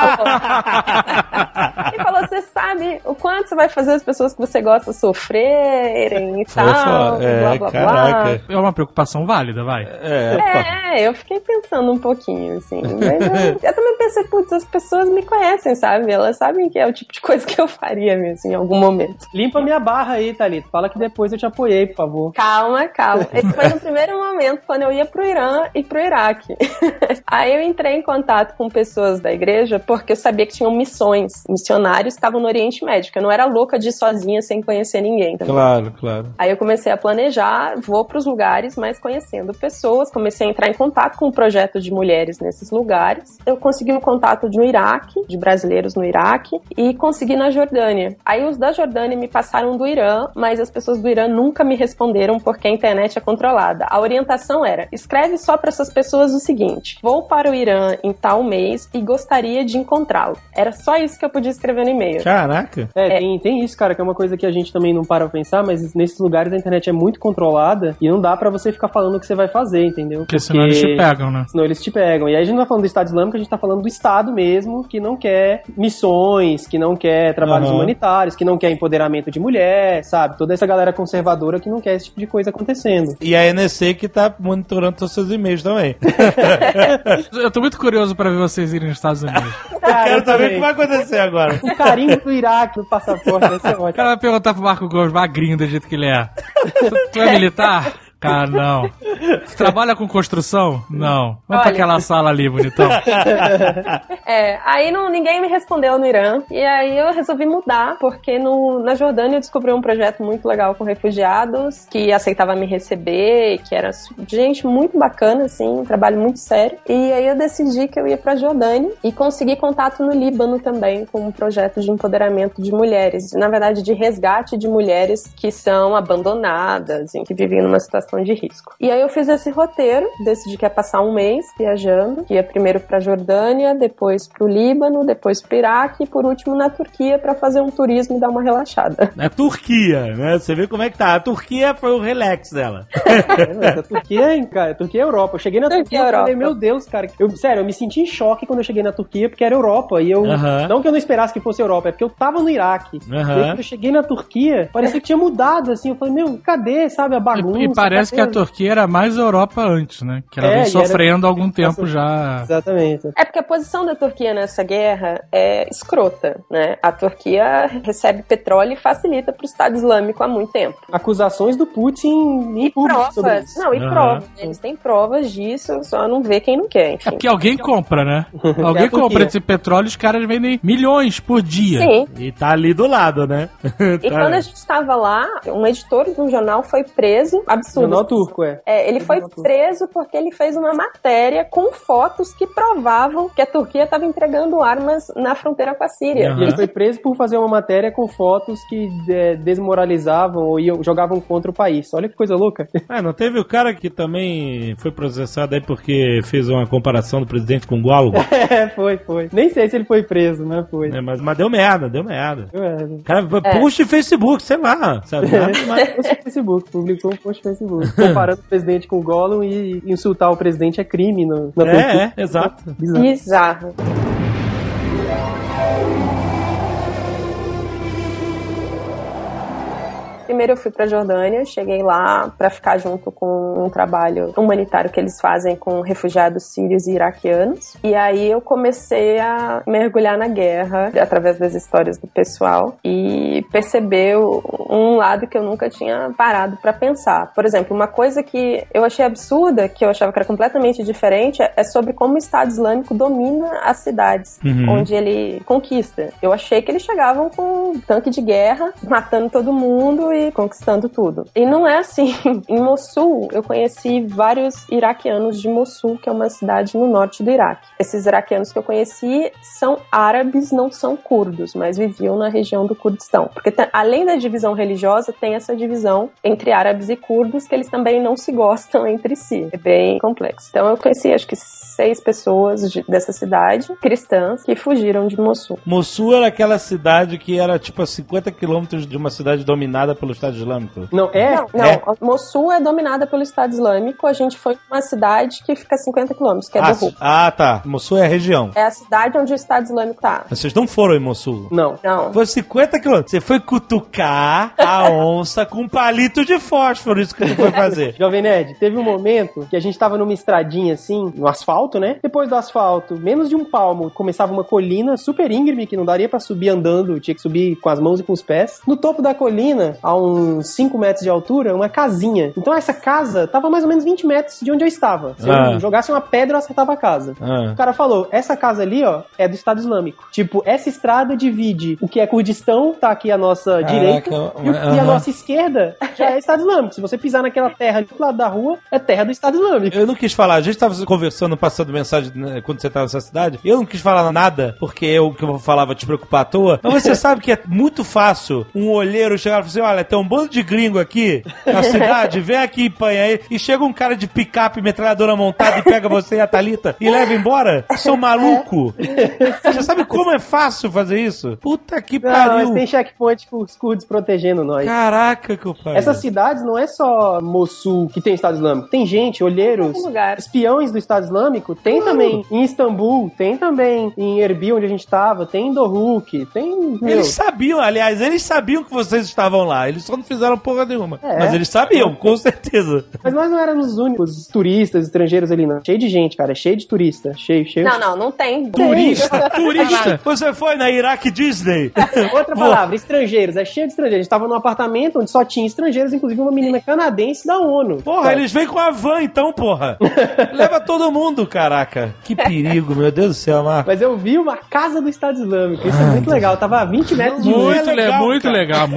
Ele falou, você sabe o quanto você vai fazer as pessoas que você gosta sofrerem e tal, blá, blá, blá. É uma preocupação válida, vai. Eu fiquei pensando um pouquinho, assim. Mas eu também pensei, putz, as pessoas me conhecem, sabe? Elas sabem que é o tipo de coisa que eu faria mesmo, em algum momento. Limpa minha barra aí, Thalita. Fala que depois eu te apoiei, por favor. Calma. Esse foi no primeiro momento, quando eu ia pro Irã e pro Iraque. Aí eu entrei em contato com pessoas da igreja, porque eu sabia que tinham missões. Missionários estavam no Oriente Médio. Eu não era louca de ir sozinha, sem conhecer ninguém. Também. Claro. Aí eu comecei a planejar, vou pros lugares, mas conhecendo pessoas. Comecei a entrar em contato com o projeto de mulheres nesses lugares. Eu consegui um contato no Iraque, de brasileiros no Iraque, e consegui na Jordânia. Aí os da Jordânia me passaram do Irã, mas as pessoas do Irã nunca me responderam porque a internet é controlada. A orientação era, escreve só para essas pessoas o seguinte: vou para o Irã em tal mês e gostaria de encontrá-lo. Era só isso que eu podia escrever no e-mail. Caraca. Tem isso, cara, que é uma coisa que a gente também não para pra pensar, mas nesses lugares a internet é muito controlada e não dá pra você ficar falando o que você vai fazer, entendeu? Porque senão eles te pegam, né? Senão eles te pegam. E aí a gente não tá falando do Estado Islâmico, a gente tá falando do Estado mesmo, que não quer missões, que não quer trabalhos humanitários, que não quer empoderamento de mulher, sabe? Toda essa galera conservadora que não quer esse tipo de coisa acontecendo. E a NSC que tá monitorando todos os seus e-mails também. Eu tô muito curioso pra ver vocês irem nos Estados Unidos. Eu quero saber o que vai acontecer agora. O carimbo do Iraque no passaporte vai ser ótimo. O cara vai perguntar pro Marco Gomes, magrinho do jeito que ele é. Tu é militar? Cara, não. Você trabalha com construção? Não. Vamos pra aquela sala ali, bonitão. Aí ninguém me respondeu no Irã. E aí eu resolvi mudar, porque na Jordânia eu descobri um projeto muito legal com refugiados, que aceitava me receber, que era gente muito bacana, assim, um trabalho muito sério. E aí eu decidi que eu ia pra Jordânia e consegui contato no Líbano também, com um projeto de empoderamento de mulheres. Na verdade, de resgate de mulheres que são abandonadas, que vivem numa situação de risco. E aí eu fiz esse roteiro, decidi que ia passar um mês viajando, que ia primeiro pra Jordânia, depois pro Líbano, depois pro Iraque e por último na Turquia pra fazer um turismo e dar uma relaxada. Na Turquia, né? Você vê como é que tá. A Turquia foi o relax dela. A Turquia, cara, a Turquia é Europa. Eu cheguei na Turquia e falei, meu Deus, cara. Sério, eu me senti em choque quando eu cheguei na Turquia, porque era Europa. E eu, não que eu não esperasse que fosse Europa, é porque eu tava no Iraque. E aí, quando eu cheguei na Turquia, parecia que tinha mudado, assim. Eu falei, meu, cadê, sabe, a bagunça? E parece que a Turquia era mais Europa antes, né? Que ela vem sofrendo há algum tempo já. Exatamente. É porque a posição da Turquia nessa guerra é escrota, né? A Turquia recebe petróleo e facilita pro Estado Islâmico há muito tempo. Acusações do Putin e provas. Não, e provas. Eles têm provas disso, só não vê quem não quer, enfim. É porque alguém compra, né? Alguém compra esse petróleo e os caras vendem milhões por dia. Sim. E tá ali do lado, né? E quando a gente estava lá, um editor de um jornal foi preso, absurdo. Jornal turco, ele foi preso porque ele fez uma matéria com fotos que provavam que a Turquia estava entregando armas na fronteira com a Síria. E ele foi preso por fazer uma matéria com fotos que desmoralizavam ou jogavam contra o país. Olha que coisa louca. Não teve o cara que também foi processado aí porque fez uma comparação do presidente com o Gollum? Foi. Nem sei se ele foi preso, né? Foi. Mas deu merda. Cara, post Facebook, sei lá, sabe? Post Facebook, publicou um post Facebook. Comparando o presidente com o Gollum e insultar o presidente é crime na Turquia. Exato. Bizarro. Primeiro eu fui pra Jordânia, cheguei lá pra ficar junto com um trabalho humanitário que eles fazem com refugiados sírios e iraquianos. E aí eu comecei a mergulhar na guerra através das histórias do pessoal e perceber um lado que eu nunca tinha parado pra pensar. Por exemplo, uma coisa que eu achei absurda, que eu achava que era completamente diferente, é sobre como o Estado Islâmico domina as cidades onde ele conquista. Eu achei que eles chegavam com um tanque de guerra, matando todo mundo e conquistando tudo. E não é assim. Em Mossul, eu conheci vários iraquianos de Mossul, que é uma cidade no norte do Iraque. Esses iraquianos que eu conheci são árabes, não são curdos, mas viviam na região do Kurdistão. Porque além da divisão religiosa, tem essa divisão entre árabes e curdos, que eles também não se gostam entre si. É bem complexo. Então eu conheci, acho que 6 pessoas dessa cidade, cristãs, que fugiram de Mossul. Mossul era aquela cidade que era tipo a 50 quilômetros de uma cidade dominada pelo pelo Estado Islâmico? Não, é? Não. Mossul é dominada pelo Estado Islâmico. A gente foi pra uma cidade que fica a 50 quilômetros, que é Dohuk. Tá. Mossul é a região. É a cidade onde o Estado Islâmico tá. Vocês não foram em Mossul? Não. Foi 50 quilômetros. Você foi cutucar a onça com um palito de fósforo, isso que tu foi fazer. Jovem Nerd, teve um momento que a gente tava numa estradinha assim, no asfalto, né? Depois do asfalto, menos de um palmo, começava uma colina super íngreme, que não daria pra subir andando, tinha que subir com as mãos e com os pés. No topo da colina, a uns 5 metros de altura, uma casinha. Então essa casa tava mais ou menos 20 metros de onde eu estava. Se eu jogasse uma pedra, eu acertava a casa. O cara falou, essa casa ali, ó, é do Estado Islâmico. Tipo, essa estrada divide o que é Kurdistão, tá aqui a nossa direita, e a nossa esquerda já é Estado Islâmico. Se você pisar naquela terra ali do lado da rua, é terra do Estado Islâmico. Eu não quis falar, a gente tava conversando, passando mensagem, né, quando você tava nessa cidade, eu não quis falar nada, porque o que eu falava te preocupar à toa, mas você sabe que é muito fácil um olheiro chegar e falar assim, olha, tem um bando de gringo aqui na cidade, vem aqui e panha aí, e chega um cara de picape, metralhadora montada e pega você e a Thalita e leva embora? Seu maluco! Você sabe como é fácil fazer isso? Puta que pariu! Mas tem checkpoint com os curdos protegendo nós. Caraca, que eu pariu. Essas cidades não é só Mossul que tem Estado Islâmico. Tem gente, olheiros, espiões do Estado Islâmico. Tem também em Istambul, tem também em Erbil, onde a gente tava, tem em Dohuk, tem... Eles sabiam, aliás, eles sabiam que vocês estavam lá. Eles só não fizeram porra nenhuma. Mas eles sabiam, com certeza. Mas nós não éramos os únicos turistas, estrangeiros ali, não. Cheio de gente, cara. Cheio de turista. Cheio. Não tem. Turista. Você foi na Iraque Disney? Outra palavra, estrangeiros. É cheio de estrangeiros. A gente tava num apartamento onde só tinha estrangeiros, inclusive uma menina canadense da ONU. Porra, eles vêm com a van então, porra. Leva todo mundo, caraca. Que perigo, meu Deus do céu, Marco. Mas eu vi uma casa do Estado Islâmico. Isso é muito legal. Eu tava a 20 metros de muito legal.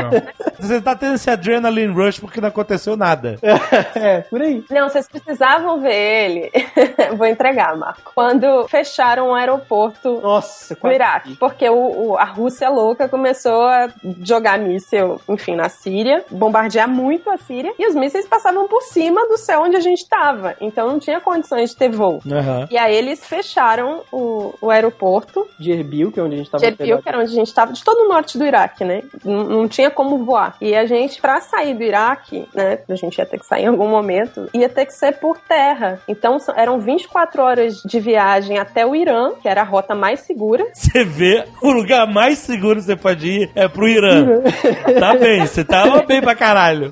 Você tá tendo esse adrenaline rush porque não aconteceu nada. Por aí. Não, vocês precisavam ver ele. Vou entregar, Marco. Quando fecharam o aeroporto do Iraque. Porque a Rússia louca começou a jogar míssil, enfim, na Síria, bombardear muito a Síria, e os mísseis passavam por cima do céu onde a gente tava. Então não tinha condições de ter voo. E aí eles fecharam o aeroporto de Erbil, que é onde a gente tava. De Erbil, que era onde a gente tava, de todo o norte do Iraque, né? Não tinha como voar. E a gente, pra sair do Iraque, né? A gente ia ter que sair em algum momento, ia ter que ser por terra. Então eram 24 horas de viagem até o Irã, que era a rota mais segura. Você vê, o lugar mais seguro que você pode ir é pro Irã. Tá bem, você tava bem pra caralho.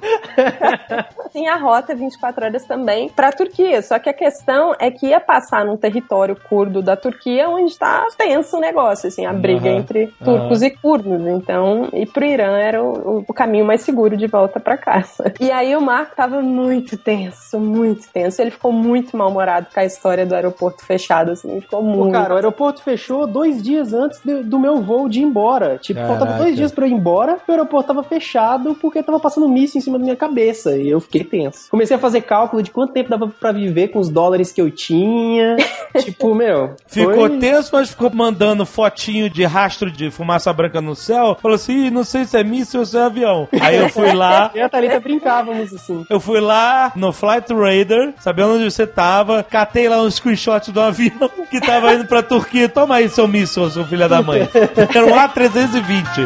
Tinha a rota 24 horas também pra Turquia, só que a questão é que ia passar num território curdo da Turquia, onde tá tenso o negócio, assim, a briga entre turcos e curdos. Então, ir pro Irã era o caminho mais seguro de volta pra casa. E aí o Marco tava muito tenso. Ele ficou muito mal-humorado com a história do aeroporto fechado, assim, ele ficou muito... Cara, o aeroporto fechou 2 dias antes do meu voo de ir embora. Tipo, faltava 2 dias pra eu ir embora, o aeroporto tava fechado porque tava passando míssil em cima da minha cabeça, e eu fiquei tenso. Comecei a fazer cálculo de quanto tempo dava pra viver com os dólares que eu tinha. Tipo, ficou tenso, mas ficou mandando fotinho de rastro de fumaça branca no céu. Falou assim, não sei se é míssil ou se é avião. Aí eu fui lá... Eu e a Thalita brincávamos assim. Eu fui lá no Flight Radar, sabendo onde você tava, catei lá um screenshot do avião que tava indo pra Turquia. Toma aí seu míssil, seu filho da mãe. Era um A320.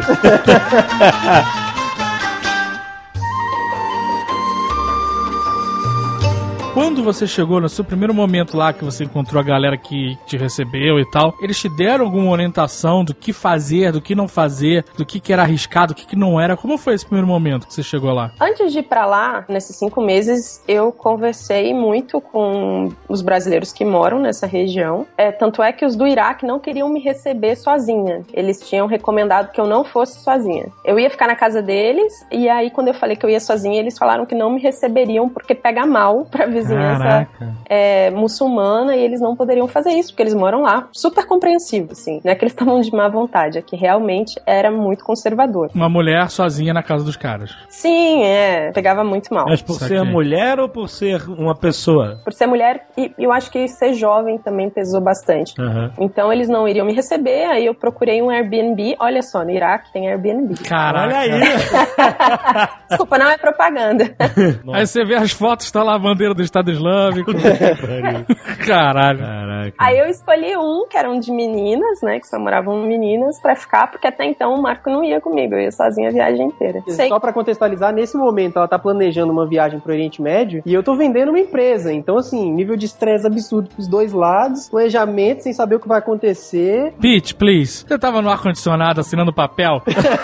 Quando você chegou no seu primeiro momento lá, que você encontrou a galera que te recebeu e tal, eles te deram alguma orientação do que fazer, do que não fazer, do que era arriscado, do que não era? Como foi esse primeiro momento que você chegou lá? Antes de ir pra lá, nesses 5 meses, eu conversei muito com os brasileiros que moram nessa região. Tanto é que os do Iraque não queriam me receber sozinha. Eles tinham recomendado que eu não fosse sozinha. Eu ia ficar na casa deles, e aí quando eu falei que eu ia sozinha, eles falaram que não me receberiam porque pega mal pra vizinhança muçulmana, e eles não poderiam fazer isso, porque eles moram lá. Super compreensivo, assim. Não é que eles estavam de má vontade, é que realmente era muito conservador. Uma mulher sozinha na casa dos caras. Sim, pegava muito mal. Mas por ser mulher ou por ser uma pessoa? Por ser mulher, e eu acho que ser jovem também pesou bastante. Então eles não iriam me receber, aí eu procurei um Airbnb. Olha só, no Iraque tem Airbnb. Caraca. Olha aí. Desculpa, não é propaganda. Aí você vê as fotos, tá lá a bandeira do Estados Estado Islâmico. Caralho. Caraca. Aí eu escolhi um, que eram de meninas, né? Que só moravam meninas, pra ficar, porque até então o Marco não ia comigo, eu ia sozinha a viagem inteira. Só pra contextualizar, nesse momento ela tá planejando uma viagem pro Oriente Médio e eu tô vendendo uma empresa. Então, assim, nível de estresse absurdo pros dois lados, planejamento sem saber o que vai acontecer. Pete, please. Você tava no ar-condicionado assinando papel?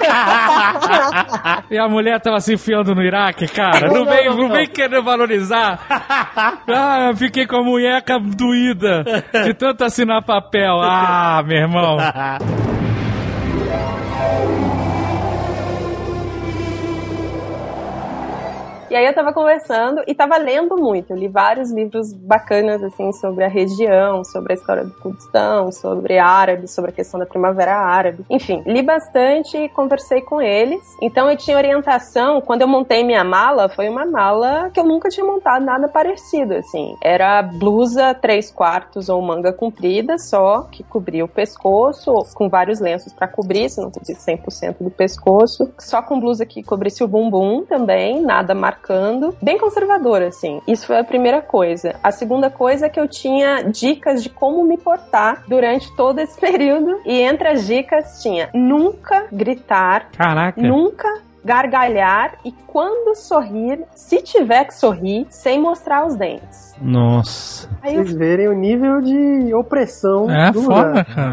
E a mulher tava se enfiando no Iraque, cara. Não vem querer valorizar. Ah, eu fiquei com a munheca doída de tanto assinar papel. Ah, meu irmão. E aí eu tava conversando e tava lendo muito. Eu li vários livros bacanas, assim, sobre a região, sobre a história do Kurdistão, sobre árabes, sobre a questão da Primavera Árabe. Enfim, li bastante e conversei com eles. Então eu tinha orientação, quando eu montei minha mala, foi uma mala que eu nunca tinha montado nada parecido, assim. Era blusa 3/4 ou manga comprida só, que cobria o pescoço, com vários lenços pra cobrir, se não cobrisse 100% do pescoço. Só com blusa que cobrisse o bumbum também, nada marcando. Bem conservadora, assim. Isso foi a primeira coisa. A segunda coisa é que eu tinha dicas de como me portar durante todo esse período. E entre as dicas tinha nunca gritar. Caraca. Nunca gargalhar e quando sorrir, se tiver que sorrir, sem mostrar os dentes. Nossa. Aí Vocês verem o nível de opressão. É foda, dura. cara.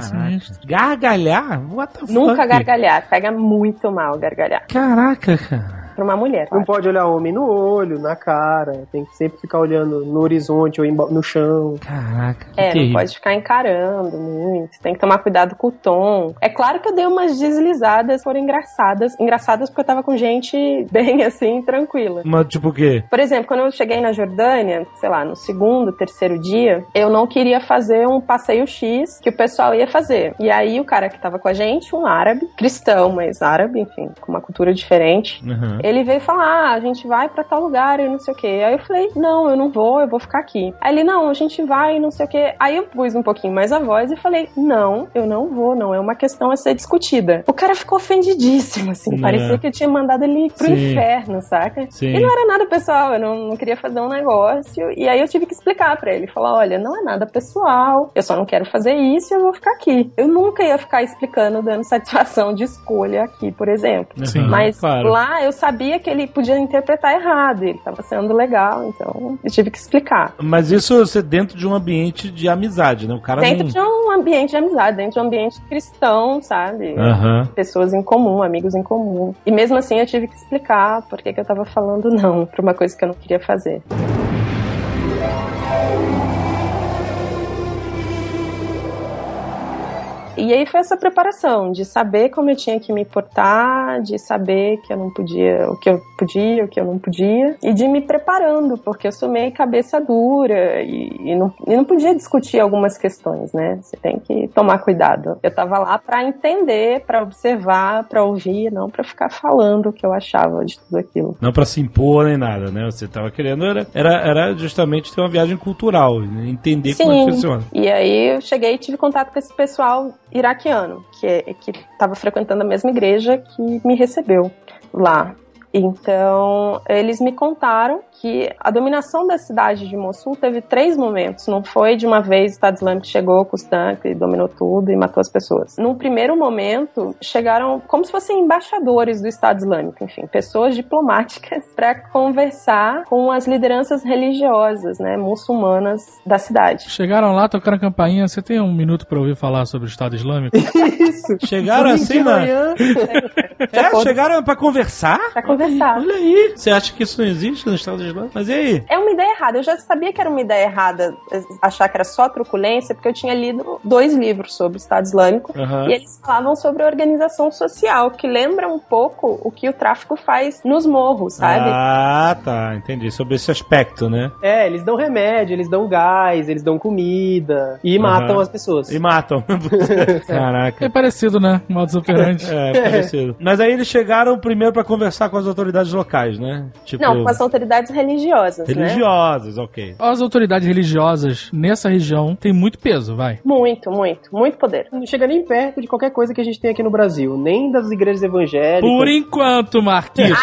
Gargalhar? What the fuck? Nunca gargalhar. Pega muito mal gargalhar. Caraca, cara. Pra uma mulher. Não pode olhar homem no olho, na cara. Tem que sempre ficar olhando no horizonte ou no chão. Caraca. Não pode ficar encarando muito. Tem que tomar cuidado com o tom. É claro que eu dei umas deslizadas, foram engraçadas. Engraçadas porque eu tava com gente bem assim, tranquila. Mas tipo o quê? Por exemplo, quando eu cheguei na Jordânia, sei lá, no segundo, terceiro dia, eu não queria fazer um passeio X que o pessoal ia fazer. E aí o cara que tava com a gente, um árabe, cristão, mas árabe, enfim, com uma cultura diferente, ele veio falar, a gente vai pra tal lugar e não sei o que. Aí eu falei, não, eu não vou, eu vou ficar aqui. Aí ele, não, a gente vai e não sei o que. Aí eu pus um pouquinho mais a voz e falei, não, eu não vou, não é uma questão a ser discutida. O cara ficou ofendidíssimo, assim, parecia que eu tinha mandado ele pro inferno, saca? Sim. E não era nada pessoal, eu não queria fazer um negócio. E aí eu tive que explicar pra ele, falar, olha, não é nada pessoal, eu só não quero fazer isso e eu vou ficar aqui. Eu nunca ia ficar explicando, dando satisfação de escolha aqui, por exemplo. Sim, mas claro. lá eu sabia que ele podia interpretar errado, ele estava sendo legal, então eu tive que explicar. Mas isso você dentro de um ambiente de amizade, né? O cara Dentro não... de um ambiente de amizade, dentro de um ambiente cristão, sabe? Pessoas em comum, amigos em comum. E mesmo assim eu tive que explicar por que eu tava falando não pra uma coisa que eu não queria fazer. E aí foi essa preparação de saber como eu tinha que me portar, de saber que eu não podia, o que eu podia, o que eu não podia, e de me preparando, porque eu sou meio cabeça dura e não podia discutir algumas questões, né? Você tem que tomar cuidado. Eu tava lá pra entender, pra observar, pra ouvir, não pra ficar falando o que eu achava de tudo aquilo. Não pra se impor nem nada, né? Você tava querendo era justamente ter uma viagem cultural, né? Entender como é que funciona. E aí eu cheguei e tive contato com esse pessoal iraquiano, que estava frequentando a mesma igreja que me recebeu lá. Então, eles me contaram que a dominação da cidade de Mossul teve 3 momentos. Não foi de uma vez o Estado Islâmico chegou com os tanques, dominou tudo e matou as pessoas. Num primeiro momento, chegaram como se fossem embaixadores do Estado Islâmico, enfim, pessoas diplomáticas para conversar com as lideranças religiosas, né, muçulmanas da cidade. Chegaram lá, tocaram a campainha. Você tem um minuto para ouvir falar sobre o Estado Islâmico? Isso. Chegaram assim, né? Chegaram pra conversar? Pra conversar. Olha aí. Você acha que isso não existe no Estado Islâmico? Mas e aí? É uma ideia errada. Eu já sabia que era uma ideia errada achar que era só truculência, porque eu tinha lido 2 livros sobre o Estado Islâmico e eles falavam sobre a organização social, que lembra um pouco o que o tráfico faz nos morros, sabe? Ah, tá. Entendi. Sobre esse aspecto, né? É, eles dão remédio, eles dão gás, eles dão comida e matam as pessoas. E matam. Caraca. É parecido, né? Modus operandi. É, parecido. Mas aí eles chegaram primeiro pra conversar com as autoridades locais, né? Tipo... Não, com as autoridades religiosas, religiosas, ok. As autoridades religiosas nessa região têm muito peso, vai. Muito poder. Não chega nem perto de qualquer coisa que a gente tem aqui no Brasil, nem das igrejas evangélicas. Por enquanto, Marquinhos.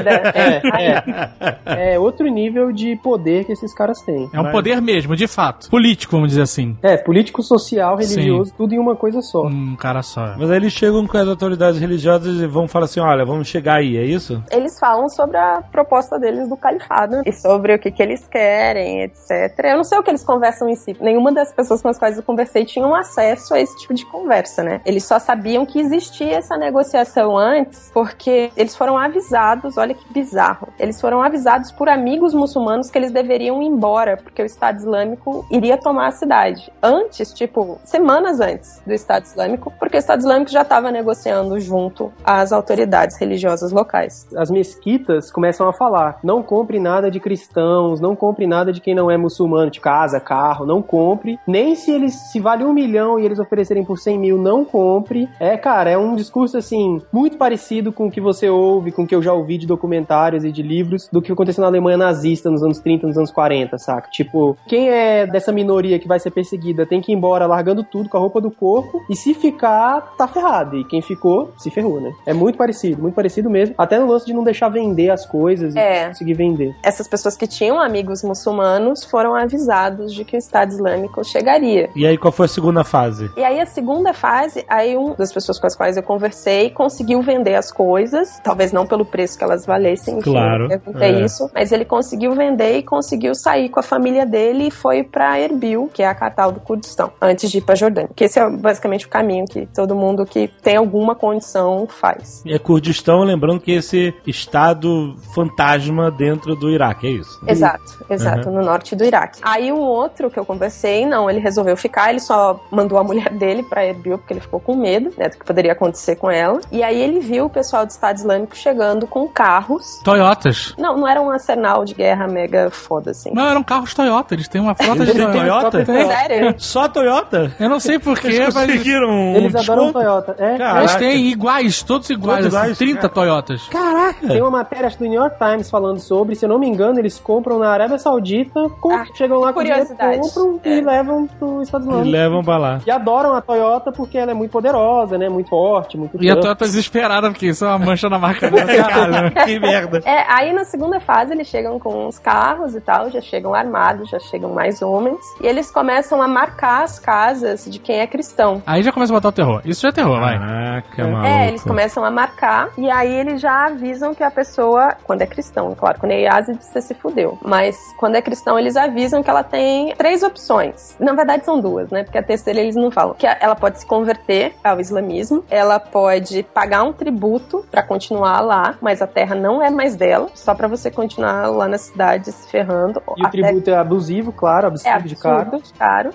É outro nível de poder que esses caras têm. É um poder mesmo, de fato. Político, vamos dizer assim. Político, social, religioso, sim. Tudo em uma coisa só. Um cara só. Mas aí eles chegam com as autoridades religiosas e vão falar assim, olha, vamos chegar aí, é isso? Eles falam sobre a proposta deles do califado e sobre o que eles querem, etc. Eu não sei o que eles conversam em si. Nenhuma das pessoas com as quais eu conversei tinham acesso a esse tipo de conversa, né? Eles só sabiam que existia essa negociação antes porque eles foram avisados, olha que bizarro, eles foram avisados por amigos muçulmanos que eles deveriam ir embora porque o Estado Islâmico iria tomar a cidade. Antes, tipo, semanas antes do Estado Islâmico, porque o Estado Islâmico já estava negociando junto às autoridades religiosas locais. As mesquitas começam a falar, não compre nada de cristãos, não compre nada de quem não é muçulmano, de casa, carro, não compre, nem se vale 1 milhão e eles oferecerem por 100 mil, não compre. Cara, é um discurso, assim, muito parecido com o que você ouve, com o que eu já ouvi de documentários e de livros, do que aconteceu na Alemanha nazista nos anos 30, nos anos 40, saca? Tipo, quem é dessa minoria que vai ser perseguida tem que ir embora largando tudo com a roupa do corpo, e se ficar, tá ferrado. E quem ficou, se ferrou, né? É muito parecido mesmo. Até no lance de não deixar vender as coisas e conseguir vender. Essas pessoas que tinham amigos muçulmanos foram avisados de que o Estado Islâmico chegaria. E aí, qual foi a segunda fase? E aí, a segunda fase, aí uma das pessoas com as quais eu conversei conseguiu vender as coisas, talvez não pelo preço que elas valessem, enfim, claro, eu perguntei isso, mas ele conseguiu vender e conseguiu sair com a família dele e foi pra Erbil, que é a capital do Kurdistão, antes de ir pra Jordânia. Que esse é basicamente o caminho que todo mundo que tem alguma condição faz. E é Kurdistão, lembrando que esse estado fantasma dentro do Iraque, é isso? Exato, no norte do Iraque. Aí um outro que eu conversei, não, ele resolveu ficar, ele só mandou a mulher dele pra Erbil, porque ele ficou com medo, né, do que poderia acontecer com ela. E aí ele viu o pessoal do Estado Islâmico chegando com carros. Toyotas? Não era um arsenal de guerra mega foda, assim. Não, eram carros Toyota, eles têm uma frota de Toyota? Sério? Só Toyota? Eu não sei porquê, Eles conseguiram eles adoram Toyota. Eles têm iguais, todos iguais, assim, 30 Toyotas. Caraca! Tem uma matéria, acho, do New York Times falando sobre, se eu não me engano, eles compram na Arábia Saudita, chegam lá com dinheiro, compram e levam pro Estados Unidos. E levam pra lá. E adoram a Toyota porque ela é muito poderosa, né? Muito forte, muito E a Toyota desesperada, porque isso é uma mancha na marca dela. Cara, que merda. Aí na segunda fase eles chegam com os carros e tal, já chegam armados, já chegam mais homens, e eles começam a marcar as casas de quem é cristão. Aí já começa a botar o terror. Isso já é terror, vai. Caraca, maluco. Eles começam a marcar, e aí eles já avisam que a pessoa, quando é cristão, claro, quando é Yazid, você se fudeu. Mas quando é cristão, eles avisam que ela tem 3 opções. Na verdade, são 2, né? Porque a terceira eles não falam. Que ela pode se converter ao islamismo, ela pode pagar um tributo pra continuar lá, mas a terra não é mais dela, só pra você continuar lá na cidade se ferrando. E o tributo é abusivo, claro, absurdo de caro.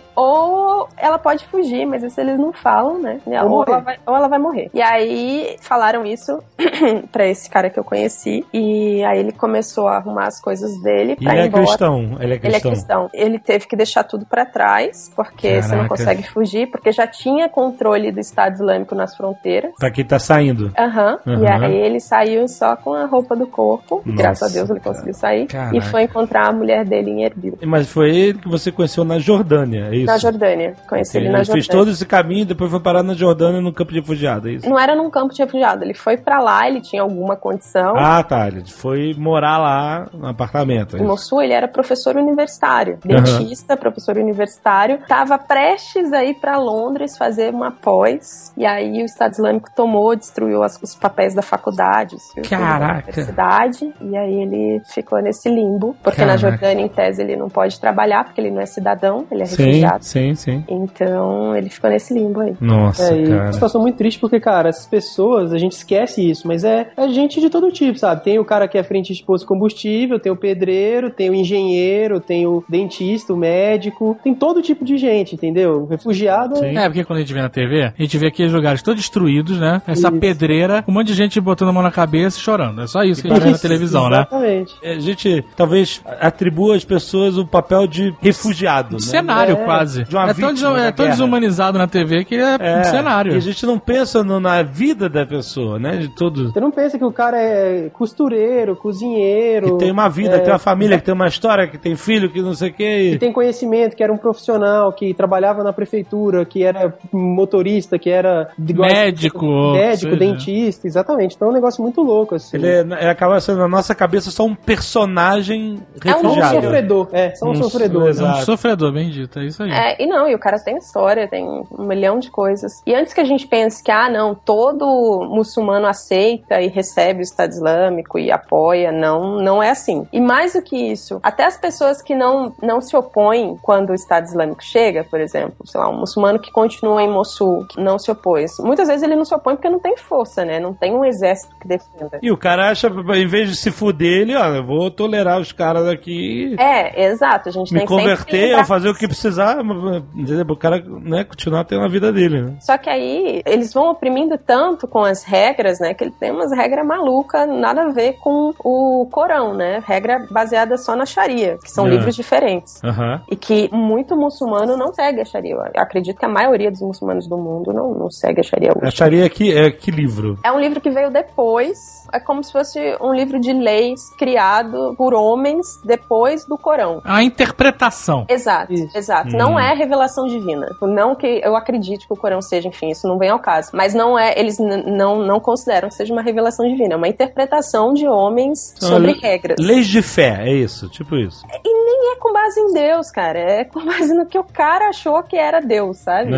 Ou ela pode fugir, mas isso eles não falam, né? Ou ela vai morrer. E aí falaram isso pra esse cara que eu conheci, e aí ele começou a arrumar as coisas dele pra ir embora. Ele é cristão. Ele teve que deixar tudo pra trás, porque você não consegue fugir, porque já tinha controle do Estado Islâmico nas fronteiras. Pra quem tá saindo. E aí ele saiu só com a roupa do corpo. Nossa, graças a Deus ele conseguiu sair. Caraca. E foi encontrar a mulher dele em Erbil. Mas foi ele que você conheceu na Jordânia, é isso? Na Jordânia. Conheci ele na Jordânia. Ele fez todo esse caminho e depois foi parar na Jordânia no campo de refugiado, é isso? Não era num campo de refugiado. Ele foi pra lá, ele tinha alguma condição. Ah, tá. Ele foi morar lá no apartamento. Em Mossul, ele era professor universitário. Dentista, professor universitário. Tava prestes a ir pra Londres fazer uma pós. E aí o Estado Islâmico tomou, destruiu os papéis da faculdade. Da universidade. E aí ele ficou nesse limbo. Porque na Jordânia, em tese, ele não pode trabalhar, porque ele não é cidadão, ele é refugiado. Sim. Então, ele ficou nesse limbo aí. Nossa, cara. É uma situação muito triste, porque, cara, essas pessoas, a gente esquece isso, mas é gente de todo tipo, sabe? Tem o cara que é frente de posto de combustível, tem o pedreiro, tem o engenheiro, tem o dentista, o médico, tem todo tipo de gente, entendeu? Refugiado... Sim. Porque quando a gente vê na TV, a gente vê aqueles lugares todos destruídos, né? Essa pedreira, um monte de gente botando a mão na cabeça e chorando. É só isso que a gente vê na televisão, exatamente. Né? A gente talvez atribua às pessoas o papel de refugiado, né? Cenário, quase. De uma tão desumanizado na TV que é um cenário. E a gente não pensa na vida da pessoa, né? De tudo. Você não pensa que o cara costureiro, cozinheiro. Que tem uma vida, que tem uma família, que tem uma história, que tem filho, que não sei o quê. Que tem conhecimento, que era um profissional, que trabalhava na prefeitura, que era motorista, que era... Médico, dentista, exatamente. Então é um negócio muito louco, assim. Ele acaba sendo, na nossa cabeça, só um personagem refugiado. É um sofredor, só um sofredor. Um sofredor, bem dito, é isso aí. E o cara tem história, tem 1 milhão de coisas. E antes que a gente pense que, todo muçulmano aceita e recebe o Estado Islâmico e apoia, não é assim. E mais do que isso, até as pessoas que não se opõem quando o Estado Islâmico chega, por exemplo, sei lá, um muçulmano que continua em Mossul, que não se opôs. Muitas vezes ele não se opõe porque não tem força, né? Não tem um exército que defenda. E o cara acha, em vez de se fuder, ele, eu vou tolerar os caras aqui. Exato. A gente me tem converter, eu fazer o que precisar, entendeu? O cara, né, continuar tendo a vida dele, né? Só que aí, eles vão oprimindo tanto com as regras, né, que ele tem umas regras malucas, nada a ver com o Corão, né? Regra baseada só na Sharia, que são livros diferentes. E que muito muçulmano não segue a Sharia. Eu acredito que a maioria dos muçulmanos do mundo não segue a Sharia hoje. A Sharia é que livro? É um livro que veio depois, é como se fosse um livro de leis criado por homens depois do Corão. A interpretação. Exato. Não é revelação divina. Não que eu acredite que o Corão seja, enfim, isso não vem ao caso. Mas eles não consideram que seja uma revelação divina. É uma interpretação de homens sobre regras. Leis de fé, é isso, tipo isso. E nem é com base em Deus, cara. É com base no que o cara achou que era Deus, sabe?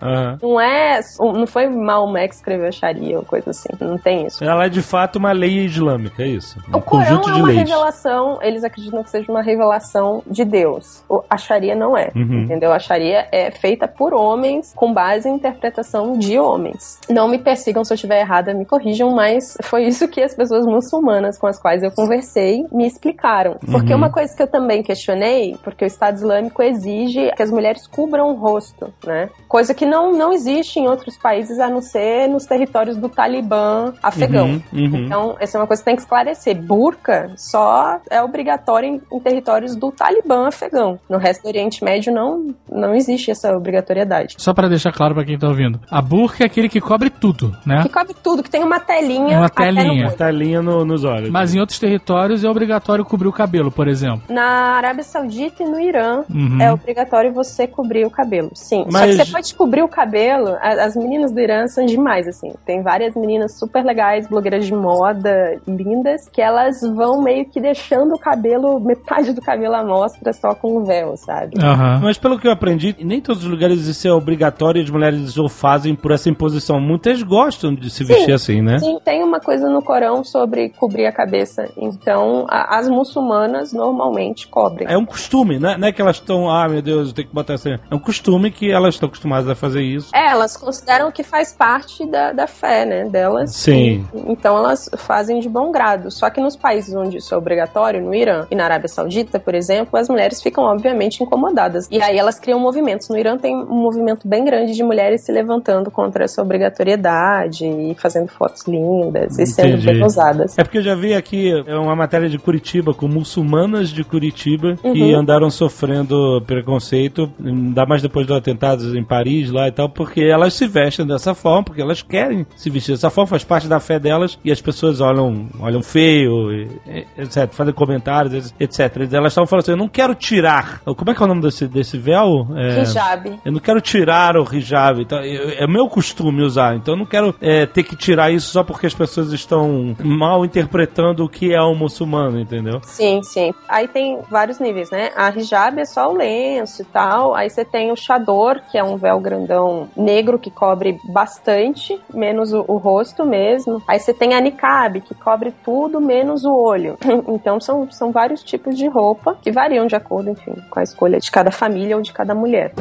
Não foi Maomé que escreveu a Sharia ou coisa assim. Não tem isso. Ela é de fato uma lei islâmica, é isso. O Corão é uma revelação, eles acreditam que seja uma revelação de Deus. A Sharia não é, entendeu? A Sharia é feita por homens com base em interpretação de homens. Não me persigam se eu estiver errada, me corrijam, mas foi isso que as pessoas muçulmanas com as quais eu conversei me explicaram. Porque uma coisa que eu também questionei, porque o Estado Islâmico exige que as mulheres cubram o rosto, né? Coisa que não existe em outros países, a não ser nos territórios do Talibã afegão. Então, essa é uma coisa que tem que esclarecer. Burca só é obrigatório em territórios do Talibã afegão. No resto do Oriente Médio não existe essa obrigatoriedade. Só pra deixar claro pra quem tá ouvindo. A burca é aquele que cobre tudo, né? Que cobre tudo, que tem uma telinha. Uma telinha. Uma telinha nos olhos. Mas em outros territórios é obrigatório cobrir o cabelo, por exemplo. Na Arábia Saudita e no Irã é obrigatório você cobrir o cabelo. Sim. Mas... Só que você pode cobrir o cabelo. As meninas do Irã são demais, assim. Tem várias meninas super legais, blogueiras de moda, lindas, que elas vão meio que deixando o cabelo, metade do cabelo à mostra só com o véu, sabe? Mas pelo que eu aprendi, nem todos os lugares isso é obrigatório e as mulheres o fazem por essa imposição. Muitas gostam de se vestir assim, né? Sim, tem uma coisa no Corão sobre cobrir a cabeça. Então, as muçulmanas normalmente cobrem. É um costume, né? Não é que elas estão, meu Deus, eu tenho que botar assim. É um costume que elas estão acostumadas a fazer isso. Elas consideram que faz parte da fé, né, delas. Sim. Então, elas fazem de bom grado. Só que nos países onde isso é obrigatório, no Irã e na Arábia Saudita, por exemplo, as mulheres ficam, obviamente, incomodadas. E aí elas criam movimentos. No Irã tem um movimento bem grande de mulheres se levantando contra essa obrigatoriedade e fazendo fotos lindas e sendo bem usadas. É porque eu já vi aqui uma matéria de Curitiba com muçulmanas de Curitiba que andaram sofrendo preconceito, ainda mais depois dos atentados em Paris lá e tal, porque elas se vestem dessa forma, porque elas querem se vestir dessa forma, faz parte da fé delas e as pessoas olham feio, etc, fazem comentários, etc. E elas estavam falando assim, eu não quero tirar. Como é que é o nome desse véu? Hijab. Eu não quero tirar o hijab. Então, é meu costume usar, então eu não quero ter que tirar isso só porque as pessoas estão mal interpretando o que é um muçulmano, entendeu? Sim, sim. Aí tem vários níveis, né? A hijab é só o lenço e tal, aí você tem o chador, que é um véu grandão negro que cobre bastante, menos o rosto mesmo. Aí você tem a niqab, que cobre tudo menos o olho. Então são vários tipos de roupa que variam de acordo, enfim, com a escolha de cada família ou de cada mulher.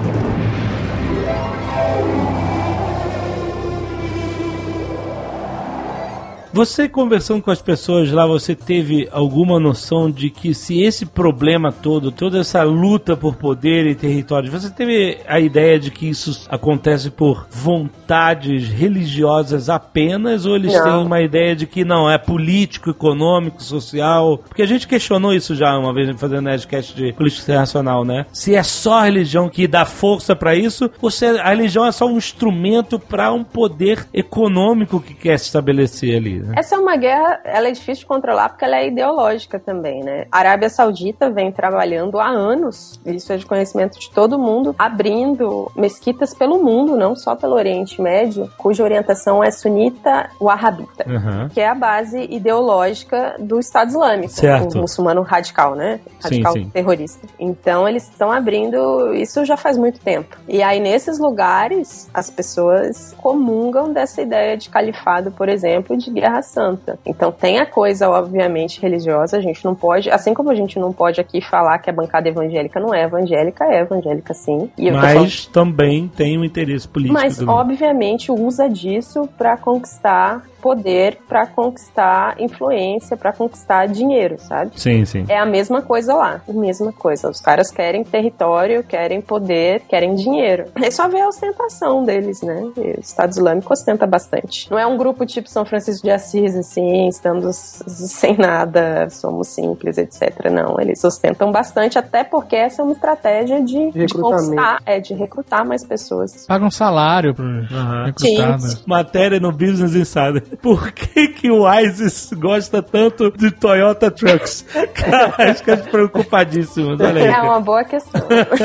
Você conversando com as pessoas lá, você teve alguma noção de que se esse problema todo, toda essa luta por poder e território, você teve a ideia de que isso acontece por vontades religiosas apenas, ou eles têm uma ideia de que não, é político, econômico, social? Porque a gente questionou isso já uma vez fazendo Nerdcast de política internacional, né? Se é só a religião que dá força pra isso, ou se a religião é só um instrumento pra um poder econômico que quer se estabelecer ali. né? Essa é uma guerra, ela é difícil de controlar porque ela é ideológica também, né? A Arábia Saudita vem trabalhando há anos, isso é de conhecimento de todo mundo, abrindo mesquitas pelo mundo, não só pelo Oriente Médio, cuja orientação é sunita wahhabita, que é a base ideológica do Estado Islâmico, certo. O muçulmano radical, né? Radical sim. terrorista. Então eles estão abrindo, isso já faz muito tempo. E aí nesses lugares as pessoas comungam dessa ideia de califado, por exemplo, de guerra santa. Então tem a coisa obviamente religiosa, a gente não pode, assim como a gente não pode aqui falar que a bancada evangélica não é evangélica sim. E mas também tem um interesse político. Mas obviamente usa disso para conquistar poder, para conquistar influência, para conquistar dinheiro, sabe? Sim. É a mesma coisa lá, a mesma coisa. Os caras querem território, querem poder, querem dinheiro. É só ver a ostentação deles, né? O Estado Islâmico ostenta bastante. Não é um grupo tipo São Francisco de Assis, assim, estamos sem nada, somos simples, etc. Não, eles ostentam bastante, até porque essa é uma estratégia de conquistar, de recrutar mais pessoas. Paga um salário pro recrutado. Sim. Matéria no Business Insider. Por que o ISIS gosta tanto de Toyota Trucks? Cara, acho que é preocupadíssimo. Olha aí. É uma boa questão.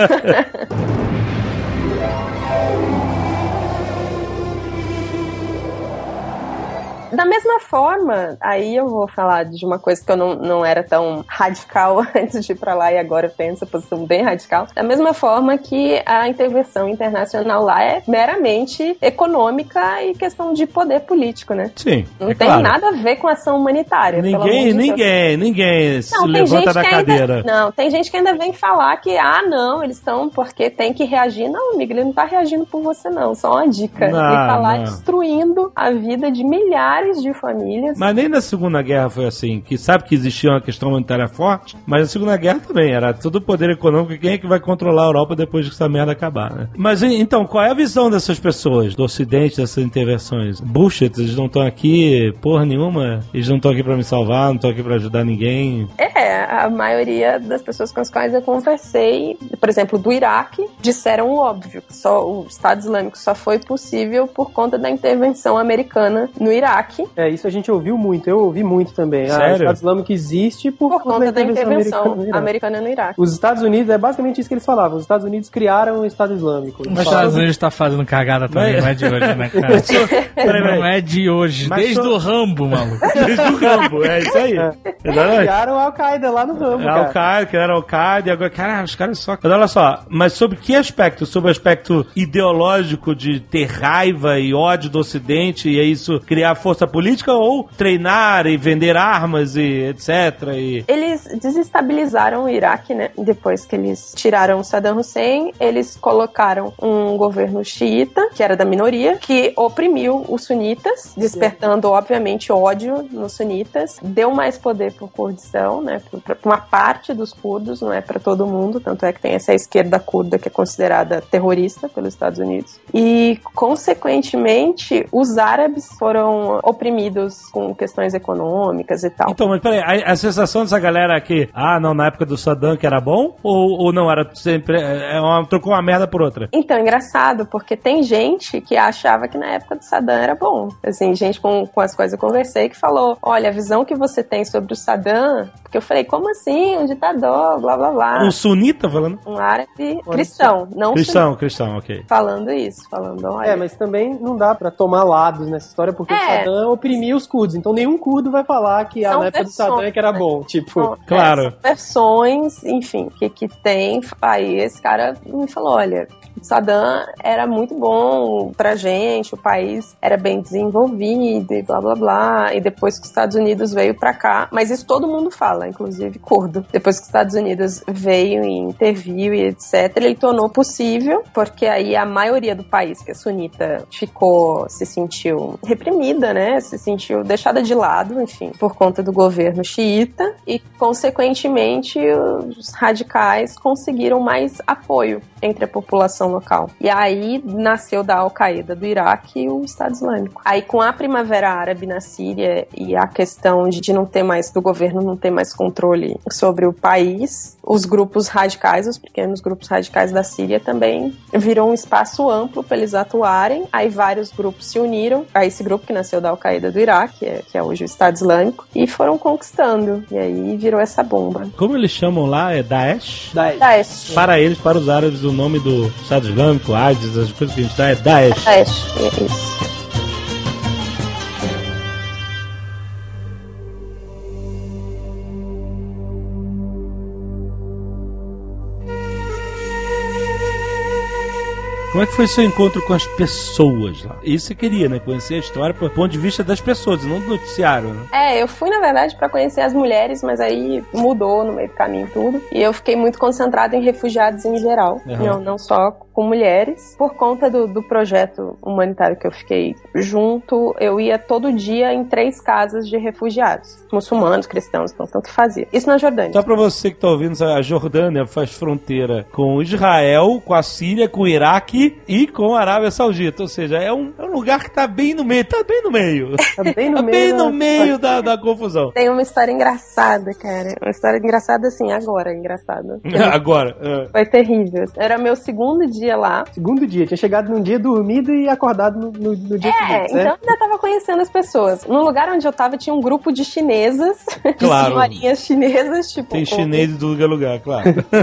Da mesma forma, aí eu vou falar de uma coisa que eu não era tão radical antes de ir pra lá e agora eu tenho essa posição bem radical. Da mesma forma que a intervenção internacional lá é meramente econômica e questão de poder político, né? Sim. Não tem nada a ver com ação humanitária. Ninguém se levanta da cadeira. Tem gente que ainda vem falar que, não, eles estão porque tem que reagir. Não, amigo, ele não tá reagindo por você, não. Só uma dica. Ele tá lá destruindo a vida de milhares de famílias. Mas nem na Segunda Guerra foi assim, que sabe que existia uma questão humanitária forte, mas na Segunda Guerra também era todo o poder econômico. Quem é que vai controlar a Europa depois que essa merda acabar, né? Mas então, qual é a visão dessas pessoas do Ocidente, dessas intervenções? Bullshit, eles não estão aqui porra nenhuma, eles não estão aqui pra me salvar, não estão aqui pra ajudar ninguém. A maioria das pessoas com as quais eu conversei, por exemplo, do Iraque, disseram o óbvio, que o Estado Islâmico só foi possível por conta da intervenção americana no Iraque. Isso a gente ouviu muito, eu ouvi muito também. Sério? O Estado Islâmico existe por conta da intervenção americana no Iraque. Os Estados Unidos, é basicamente isso que eles falavam, os Estados Unidos criaram o Estado Islâmico. Os Estados Unidos tá fazendo cagada também, não é de hoje, né, cara? Não é de hoje, desde o Rambo, maluco. Desde o Rambo, é isso aí. Criaram a Al-Qaeda lá no Rambo, criaram a Al-Qaeda, e agora, cara, os caras só... Mas olha só, mas sobre que aspecto? Sobre o aspecto ideológico de ter raiva e ódio do Ocidente e é isso criar força política, ou treinar e vender armas e etc. Eles desestabilizaram o Iraque, né? Depois que eles tiraram Saddam Hussein, eles colocaram um governo xiita, que era da minoria, que oprimiu os sunitas, despertando, obviamente, ódio nos sunitas. Deu mais poder pro Kurdistão, né? Pra uma parte dos curdos, não é pra todo mundo, tanto é que tem essa esquerda curda que é considerada terrorista pelos Estados Unidos. E, consequentemente, os árabes foram oprimidos com questões econômicas e tal. Então, mas peraí, a sensação dessa galera que, na época do Saddam que era bom, ou não, era sempre, trocou uma merda por outra? Então, engraçado, porque tem gente que achava que na época do Saddam era bom. Assim, gente com as quais eu conversei que falou, olha, a visão que você tem sobre o Saddam, porque eu falei, como assim? Um ditador, blá, blá, blá. Um sunita falando? Um árabe cristão, não cristão, ok. Falando isso, olha... mas também não dá pra tomar lados nessa história, porque o Saddam oprimiu os curdos, então nenhum curdo vai falar que na época do Saddam é que era bom, tipo... Claro. Versões, enfim, que tem... Aí esse cara me falou, olha... O Saddam era muito bom pra gente, o país era bem desenvolvido e blá blá blá, e depois que os Estados Unidos veio pra cá, mas isso todo mundo fala, inclusive curdo, depois que os Estados Unidos veio e interviu e etc, ele tornou possível, porque aí a maioria do país, que é sunita, se sentiu reprimida, né, se sentiu deixada de lado, enfim, por conta do governo xiita, e consequentemente os radicais conseguiram mais apoio entre a população local. E aí nasceu da Al-Qaeda do Iraque o Estado Islâmico. Aí com a Primavera Árabe na Síria e a questão de não ter mais, do governo não ter mais controle sobre o país, os grupos radicais, os pequenos grupos radicais da Síria também viram um espaço amplo para eles atuarem. Aí vários grupos se uniram a esse grupo que nasceu da Al-Qaeda do Iraque, que é hoje o Estado Islâmico, e foram conquistando. E aí virou essa bomba. Como eles chamam lá? É Daesh? Daesh. Para eles, para os árabes, o nome do Estado Islâmico, ISIS, as coisas que a gente dá é Daesh. Daesh, é isso. Como é que foi seu encontro com as pessoas lá? Isso você queria, né? Conhecer a história do ponto de vista das pessoas, não do noticiário, né? Eu fui, na verdade, pra conhecer as mulheres, mas aí mudou no meio do caminho tudo. E eu fiquei muito concentrada em refugiados em geral. Não só com mulheres. Por conta do projeto humanitário que eu fiquei junto, eu ia todo dia em 3 casas de refugiados. Muçulmanos, cristãos, então tanto fazia. Isso na Jordânia. Só pra você que tá ouvindo, a Jordânia faz fronteira com Israel, com a Síria, com o Iraque e com a Arábia Saudita. Ou seja, é um lugar que tá bem no meio. Tá bem no meio. Tá bem no tá meio, bem no meio da confusão. Tem uma história engraçada, cara. Uma história engraçada assim, agora, engraçada. Agora. Foi terrível. Era meu segundo dia lá. Segundo dia. Tinha chegado num dia, dormido e acordado no dia seguinte, então eu ainda tava conhecendo as pessoas. No lugar onde eu tava tinha um grupo de chinesas, claro. de senhorinhas chinesas, tipo... Tem chinês em tudo que é lugar, claro.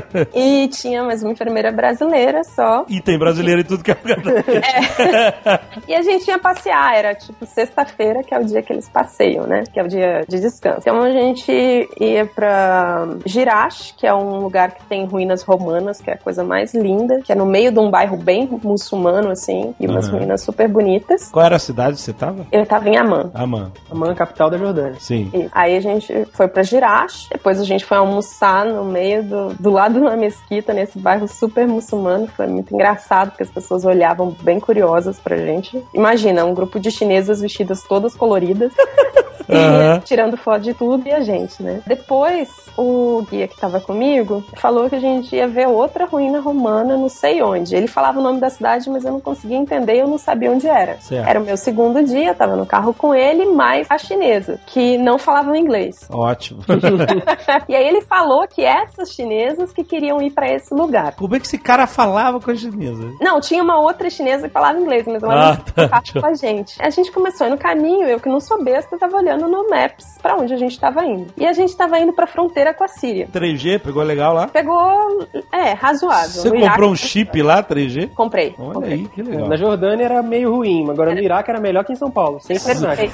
E tinha mais uma enfermeira brasileira só. E tem brasileiro em tudo que é lugar. E a gente ia passear, era tipo sexta-feira, que é o dia que eles passeiam, né? Que é o dia de descanso. Então a gente ia pra Jirash, que é um lugar que tem ruínas romanas, que é a coisa mais linda, que é no meio de um bairro bem muçulmano, assim, e umas ruínas super bonitas. Qual era a cidade que você tava? Eu tava em Amman. Amman, capital da Jordânia. Sim. E aí a gente foi pra Jirash, depois a gente foi almoçar no meio do lado de uma mesquita, nesse bairro super muçulmano. Foi muito engraçado, porque as pessoas olhavam bem curiosas pra gente. Imagina, um grupo de chinesas vestidas todas coloridas. Tirando foto de tudo e a gente, né? Depois, o guia que tava comigo falou que a gente ia ver outra ruína romana, não sei onde. Ele falava o nome da cidade, mas eu não conseguia entender, eu não sabia onde era. Certo. Era o meu segundo dia, eu tava no carro com ele, mais a chinesa, que não falavam inglês. Ótimo. E aí ele falou que essas chinesas que queriam ir pra esse lugar. Como é que esse cara falava com a chinesa? Não, tinha uma outra chinesa que falava inglês, mas ela não falava com a gente. A gente começou no caminho, eu que não sou besta, tava olhando no Maps pra onde a gente tava indo. E a gente tava indo pra fronteira com a Síria. 3G, pegou legal lá? Pegou, razoável. Você comprou um chip lá, 3G? Comprei. Olha aí, que legal. Na Jordânia era meio ruim, agora no Iraque era melhor que em São Paulo. Sem personagem.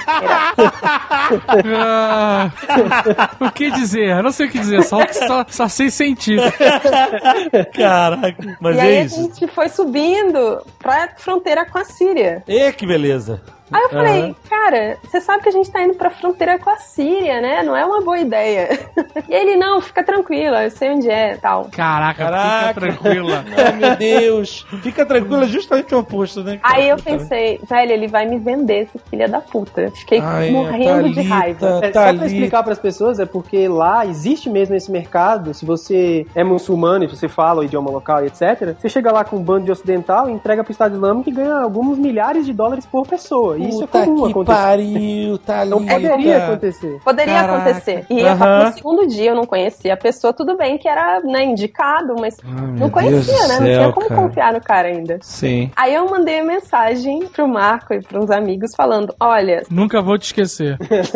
O que dizer? Eu não sei o que dizer, só sei sentir. Caraca, mas e é aí isso. A gente foi subindo pra fronteira com a Síria. Que beleza. Aí eu falei, cara, você sabe que a gente tá indo pra fronteira com a Síria, né? Não é uma boa ideia. E ele, não, fica tranquila, eu sei onde é e tal. Caraca, fica tranquila. Ai, meu Deus. Fica tranquila, justamente o oposto, né? Aí eu pensei, velho, ele vai me vender, esse filho da puta. Fiquei morrendo de raiva. Só pra explicar pras pessoas, é porque lá existe mesmo esse mercado. Se você é muçulmano e você fala o idioma local e etc., você chega lá com um bando de ocidental, entrega pro Estado Islâmico e ganha alguns milhares de dólares por pessoa. Isso é comum acontecer. Pariu, Thalita. Não poderia acontecer. Poderia acontecer. E no segundo dia eu não conhecia a pessoa, tudo bem que era, né, indicado, mas não conhecia, né? Não tinha como confiar no cara ainda. Sim. Aí eu mandei mensagem pro Marco e pros amigos falando, olha... Nunca vou te esquecer.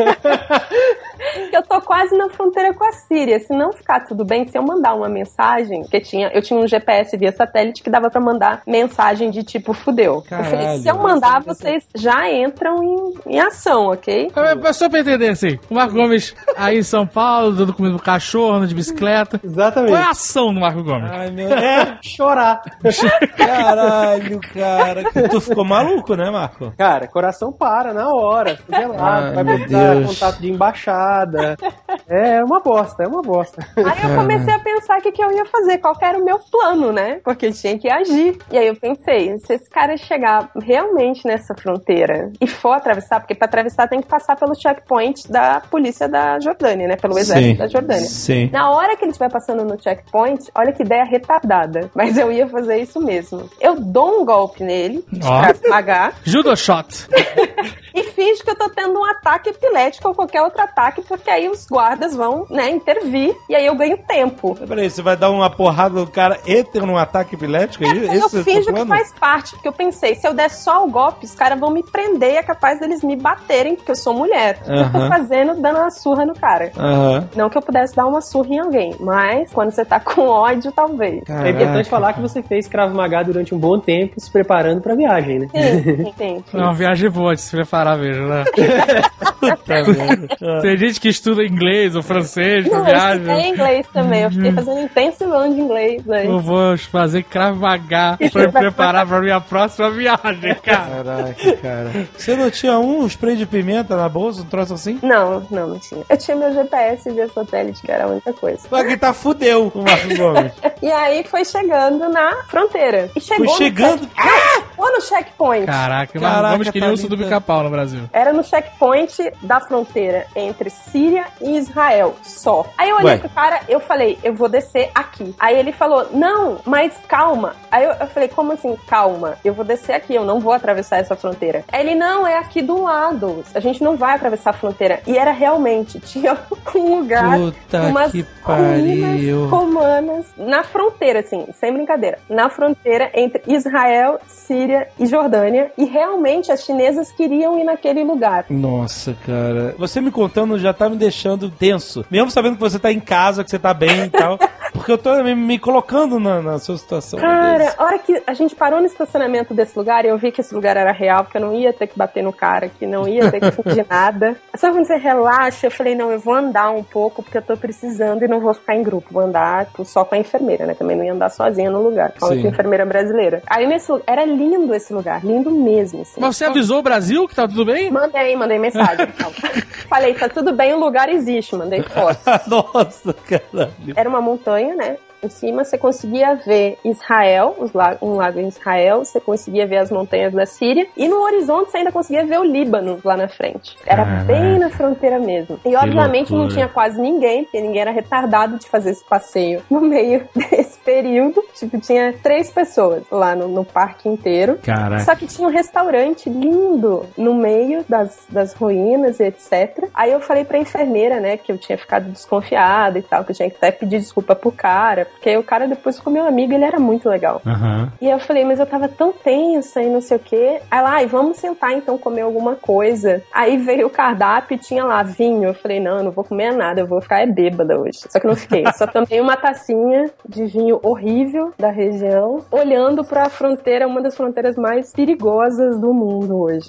Eu tô quase na fronteira com a Síria. Se não ficar tudo bem, se eu mandar uma mensagem, porque eu tinha um GPS via satélite que dava pra mandar mensagem de tipo, fudeu. Caralho, eu falei, se eu mandar, vocês já entram em ação, ok? Só pra entender, assim, o Marco Gomes aí em São Paulo, dando comida pro cachorro, andando de bicicleta. Exatamente. Qual é a ação do Marco Gomes? Ai, meu chorar. Caralho, cara. Tu ficou maluco, né, Marco? Cara, coração para na hora. Gelado, vai botar contato de embaixada. É uma bosta, é uma bosta. Aí eu comecei a pensar o que eu ia fazer, qual que era o meu plano, né? Porque tinha que agir. E aí eu pensei, se esse cara chegar realmente nessa fronteira e for atravessar, porque pra atravessar tem que passar pelo checkpoint da polícia da Jordânia, né? Pelo exército da Jordânia. Sim. Na hora que ele estiver passando no checkpoint, olha que ideia retardada. Mas eu ia fazer isso mesmo. Eu dou um golpe nele, pra pagar. Judo shot. E finjo que eu tô tendo um ataque epilético ou qualquer outro ataque, porque aí os guardas vão, né, intervir, e aí eu ganho tempo. Peraí, você vai dar uma porrada no cara e ter um ataque epilético? Eu finjo que faz parte, porque eu pensei, se eu der só o golpe, os caras vão me prender e é capaz deles me baterem, porque eu sou mulher. O que eu tô fazendo? Dando uma surra no cara. Não que eu pudesse dar uma surra em alguém, mas quando você tá com ódio, talvez. Caraca. É importante falar que você fez Krav Maga durante um bom tempo, se preparando pra viagem, né? Sim. É uma viagem boa de se preparar mesmo, né? Tem gente que estuda inglês ou francês pra viagem. Eu inglês também. Eu fiquei fazendo intensivão de inglês. Né? Eu vou fazer Krav Maga pra me preparar pra minha próxima viagem, cara. Caraca, cara. Você não tinha um spray de pimenta na bolsa, um troço assim? Não tinha. Eu tinha meu GPS via satélite, que era a única coisa. Mas que tá fudeu o Marcos Gomes. E aí foi chegando na fronteira. E chegou no checkpoint. Caraca, vamos querer o do Pica-Pau no Brasil. Era no checkpoint da fronteira entre Síria e Israel, só. Aí eu olhei pro cara, eu falei, eu vou descer aqui. Aí ele falou, não, mas calma. Aí eu falei, como assim, calma? Eu vou descer aqui, eu não vou atravessar essa fronteira. Aí ele, não, é aqui do lado. A gente não vai atravessar a fronteira. E era realmente, tinha um lugar, umas ruínas romanas na fronteira, assim, sem brincadeira. Na fronteira entre Israel, Síria e Jordânia. E realmente as chinesas queriam ir naquele lugar. Nossa, cara. Você me contando já tá me deixando tenso. Mesmo sabendo que você tá em casa, que você tá bem e tal. Porque eu tô me colocando na sua situação. Cara, a hora que a gente parou no estacionamento desse lugar, eu vi que esse lugar era real, que eu não ia ter que bater no cara, que não ia ter que fingir nada. Só quando você relaxa, eu falei, não, eu vou andar um pouco, porque eu tô precisando e não vou ficar em grupo. Vou andar só com a enfermeira, né? Também não ia andar sozinha no lugar, com a enfermeira brasileira. Aí era lindo esse lugar, lindo mesmo. Assim. Mas você avisou o Brasil que tá tudo bem? Mandei mensagem. Falei, tá tudo bem, o lugar existe, mandei foto. Nossa, caralho. Era uma montanha, né? Em cima você conseguia ver Israel, um lago em Israel, você conseguia ver as montanhas da Síria, e no horizonte você ainda conseguia ver o Líbano lá na frente. Era bem na fronteira mesmo. E obviamente não tinha quase ninguém, porque ninguém era retardado de fazer esse passeio no meio desse período. Tipo, tinha 3 pessoas lá no parque inteiro. Caraca. Só que tinha um restaurante lindo no meio das ruínas e etc. Aí eu falei pra enfermeira, né, que eu tinha ficado desconfiada e tal, que eu tinha que até pedir desculpa pro cara, porque o cara depois ficou meu amigo, ele era muito legal. E eu falei, mas eu tava tão tensa e não sei o quê. Aí lá, vamos sentar então comer alguma coisa. Aí veio o cardápio e tinha lá vinho. Eu falei, não, eu não vou comer nada, eu vou ficar bêbada hoje. Só que não fiquei, só tomei uma tacinha de vinho horrível da região, olhando pra fronteira, uma das fronteiras mais perigosas do mundo hoje.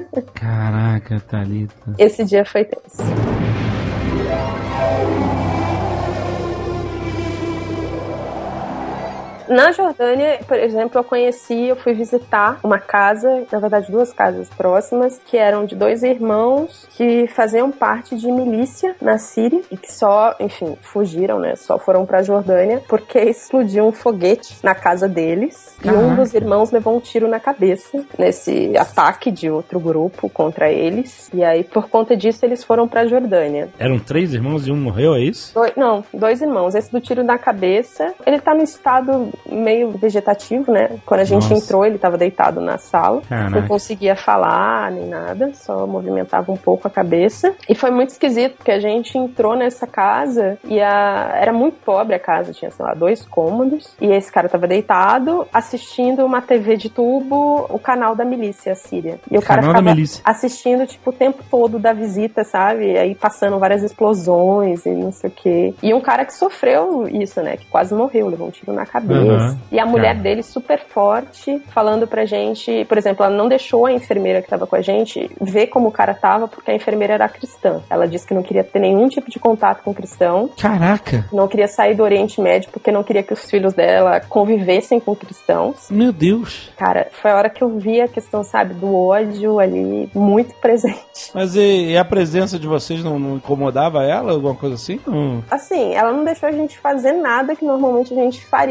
Caraca, Thalita. Esse dia foi tenso. Na Jordânia, por exemplo, eu fui visitar uma casa, na verdade 2 casas próximas, que eram de 2 irmãos que faziam parte de milícia na Síria e que só, enfim, fugiram, né? Só foram pra Jordânia porque explodiu um foguete na casa deles. E um dos irmãos levou um tiro na cabeça nesse ataque de outro grupo contra eles. E aí, por conta disso, eles foram pra Jordânia. Eram 3 irmãos e um morreu, é isso? 2 irmãos. Esse do tiro na cabeça, ele tá no estado meio vegetativo, né? Quando a gente entrou, ele tava deitado na sala. Caraca. Não conseguia falar nem nada, só movimentava um pouco a cabeça. E foi muito esquisito, porque a gente entrou nessa casa e era muito pobre a casa, tinha, sei lá, 2 cômodos. E esse cara tava deitado, assistindo uma TV de tubo, o canal da milícia síria. E o cara ficava assistindo, tipo, o tempo todo da visita, sabe? E aí passando várias explosões e não sei o quê. E um cara que sofreu isso, né? Que quase morreu, levou um tiro na cabeça. E a mulher dele super forte, falando pra gente, por exemplo, ela não deixou a enfermeira que tava com a gente ver como o cara tava, porque a enfermeira era cristã. Ela disse que não queria ter nenhum tipo de contato com cristão. Caraca! Não queria sair do Oriente Médio, porque não queria que os filhos dela convivessem com cristãos. Meu Deus! Cara, foi a hora que eu vi a questão, sabe, do ódio ali, muito presente. Mas e a presença de vocês não incomodava ela? Alguma coisa assim? Assim, ela não deixou a gente fazer nada que normalmente a gente faria, né?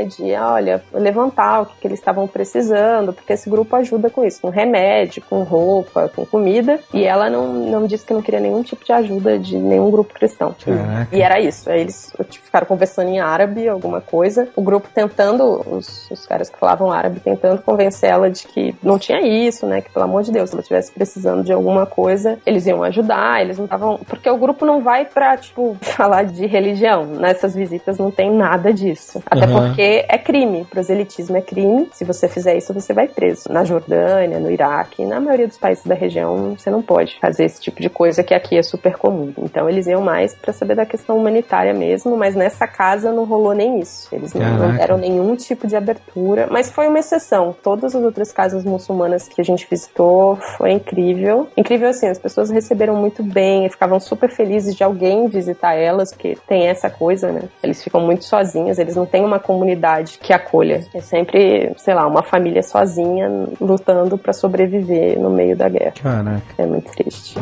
né, de, olha, levantar o que eles estavam precisando, porque esse grupo ajuda com isso, com remédio, com roupa, com comida, e ela não disse que não queria nenhum tipo de ajuda de nenhum grupo cristão. Caraca. E era isso, aí eles ficaram conversando em árabe, alguma coisa, o grupo tentando, os caras que falavam árabe, tentando convencer ela de que não tinha isso, né, que pelo amor de Deus, se ela estivesse precisando de alguma coisa, eles iam ajudar, eles não estavam, porque o grupo não vai pra, tipo, falar de religião, nessas visitas não tem nada disso, até porque é crime, proselitismo é crime, se você fizer isso você vai preso, na Jordânia, no Iraque, na maioria dos países da região você não pode fazer esse tipo de coisa que aqui é super comum, então eles iam mais pra saber da questão humanitária mesmo, mas nessa casa não rolou nem isso, eles não deram nenhum tipo de abertura, mas foi uma exceção, todas as outras casas muçulmanas que a gente visitou foi incrível assim, as pessoas receberam muito bem, ficavam super felizes de alguém visitar elas, porque tem essa coisa, né, eles ficam muito sozinhos, eles não têm uma comunidade que acolha, é sempre, sei lá, uma família sozinha lutando pra sobreviver no meio da guerra. Caraca. É muito triste.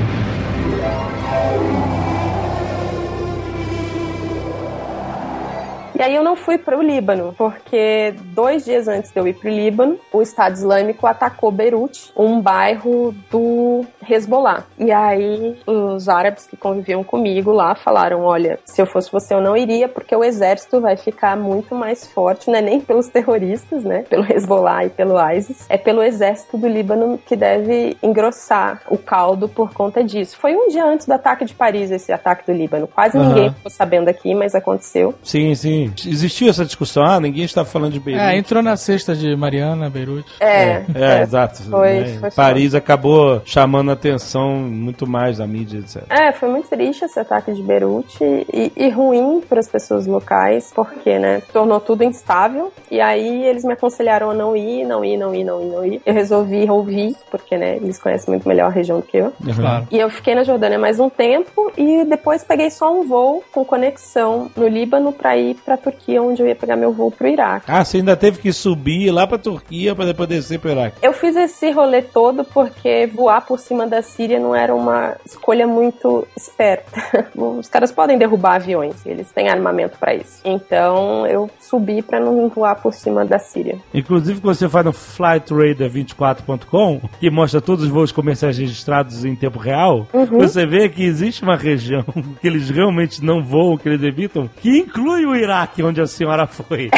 E aí eu não fui para o Líbano, porque 2 dias antes de eu ir para o Líbano, o Estado Islâmico atacou Beirute, um bairro do Hezbollah. E aí os árabes que conviviam comigo lá falaram, olha, se eu fosse você eu não iria, porque o exército vai ficar muito mais forte, não é nem pelos terroristas, né, pelo Hezbollah e pelo ISIS, é pelo exército do Líbano que deve engrossar o caldo por conta disso. Foi um dia antes do ataque de Paris, esse ataque do Líbano. Quase ninguém ficou sabendo aqui, mas aconteceu. Sim. Existiu essa discussão? Ninguém está falando de Beirute. Entrou na cesta de Mariana, Beirute. Exato. Foi Paris acabou chamando a atenção muito mais da mídia, etc. Foi muito triste esse ataque de Beirute e ruim para as pessoas locais, porque, né, tornou tudo instável. E aí eles me aconselharam a não ir. Eu resolvi ouvir, porque, né, eles conhecem muito melhor a região do que eu. Claro. E eu fiquei na Jordânia mais um tempo e depois peguei só um voo com conexão no Líbano para ir pra Turquia, onde eu ia pegar meu voo pro Iraque. Ah, você ainda teve que subir lá pra Turquia pra depois descer pro Iraque. Eu fiz esse rolê todo porque voar por cima da Síria não era uma escolha muito esperta. Os caras podem derrubar aviões, eles têm armamento pra isso. Então eu subi pra não voar por cima da Síria. Inclusive, quando você vai no flightradar24.com, que mostra todos os voos comerciais registrados em tempo real, você vê que existe uma região que eles realmente não voam, que eles evitam, que inclui o Iraque, onde a senhora foi.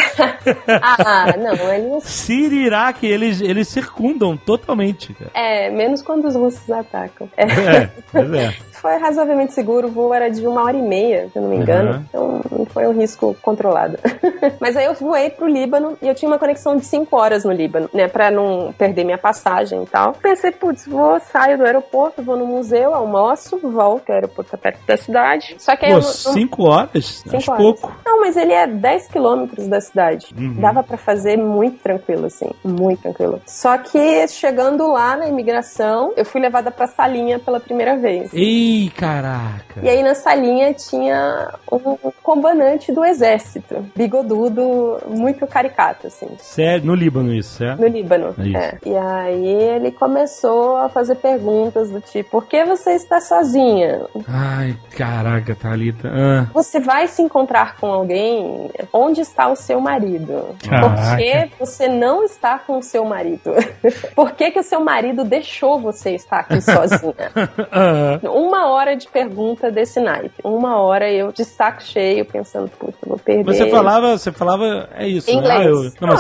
Não, eles... Síria e Iraque, eles circundam totalmente. Menos quando os russos atacam. Pois é. Foi razoavelmente seguro, o voo era de 1h30, se eu não me engano, então não foi um risco controlado. Mas aí eu voei pro Líbano e eu tinha uma conexão de 5 horas no Líbano, né, pra não perder minha passagem e tal. Pensei, saio do aeroporto, vou no museu, almoço, volto, o aeroporto tá perto da cidade. Só que aí 5 horas? Acho pouco. Não, mas ele é 10 quilômetros da cidade. Dava pra fazer muito tranquilo, assim, muito tranquilo. Só que chegando lá na imigração, eu fui levada pra salinha pela primeira vez. Ih, caraca. E aí na salinha tinha um comandante do exército, bigodudo, muito caricato, assim. Sério? No Líbano isso, certo? No Líbano, E aí ele começou a fazer perguntas do tipo, por que você está sozinha? Ai, caraca, Thalita. Você vai se encontrar com alguém? Onde está o seu marido? Caraca. Por que você não está com o seu marido? Por que o seu marido deixou você estar aqui sozinha? 1 hora de pergunta desse naipe. 1 hora eu de saco cheio pensando, puta, vou perder. Você falava, é isso, inglês. Né?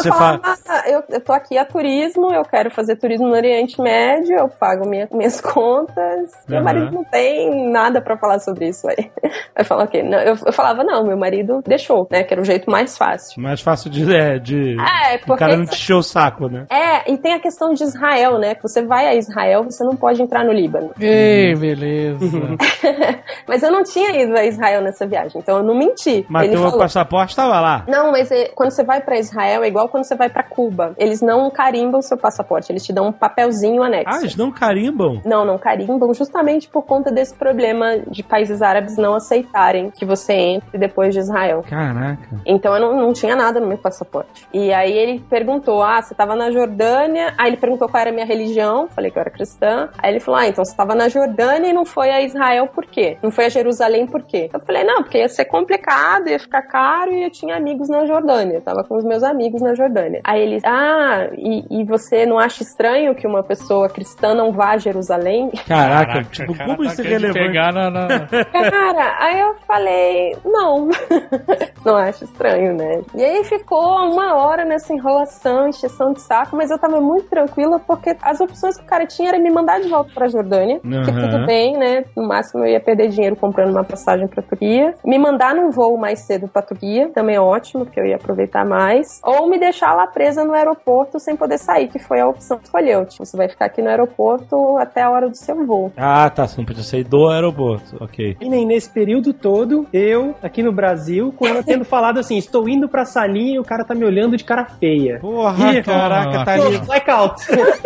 Eu tô aqui a turismo, eu quero fazer turismo no Oriente Médio, eu pago minhas contas. Meu marido não tem nada pra falar sobre isso aí. Eu falo, ok. Não, eu falava, não, meu marido deixou, né? Que era o jeito mais fácil. Mais fácil de porque o cara não te encheu o saco, né? E tem a questão de Israel, né? Que você vai a Israel, você não pode entrar no Líbano. Ei, beleza. Mas eu não tinha ido a Israel nessa viagem, então eu não menti. Mas teu passaporte estava lá. Não, mas quando você vai pra Israel é igual quando você vai pra Cuba. Eles não carimbam o seu passaporte, eles te dão um papelzinho anexo. Eles não carimbam? Não carimbam, justamente por conta desse problema de países árabes não aceitarem que você entre depois de Israel. Caraca. Então eu não tinha nada no meu passaporte. E aí ele perguntou, você tava na Jordânia? Aí ele perguntou qual era a minha religião, falei que eu era cristã. Aí ele falou, então você tava na Jordânia e não foi a a Israel por quê? Não foi a Jerusalém por quê? Eu falei, não, porque ia ser complicado, ia ficar caro e eu tinha amigos na Jordânia. Eu tava com os meus amigos na Jordânia. Aí eles, e você não acha estranho que uma pessoa cristã não vá a Jerusalém? Caraca, tipo, como isso é relevante? Cara, aí eu falei, não. Não acho estranho, né? E aí ficou 1 hora nessa enrolação, encheção de saco, mas eu tava muito tranquila porque as opções que o cara tinha era me mandar de volta pra Jordânia, que tudo bem, né? No máximo eu ia perder dinheiro comprando uma passagem pra Turquia. Me mandar num voo mais cedo pra Turquia, também é ótimo, porque eu ia aproveitar mais. Ou me deixar lá presa no aeroporto sem poder sair, que foi a opção que escolheu. Tipo, você vai ficar aqui no aeroporto até a hora do seu voo. Ah, tá, você não podia sair do aeroporto, ok. E nem nesse período todo, eu, aqui no Brasil, com ela tendo falado assim, estou indo pra salinha e o cara tá me olhando de cara feia. Porra, caraca, tá ali. Blackout.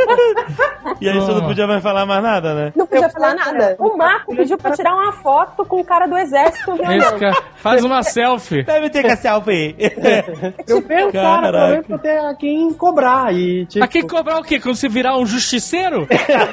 E aí você não podia mais falar mais nada, né? Não podia falar nada. O Marco pediu pra tirar uma foto com o cara do exército violando. Faz uma selfie. Deve ter que a selfie. Eu pensava também pra ter a quem cobrar. E, tipo... A quem cobrar o quê? Quando você virar um justiceiro?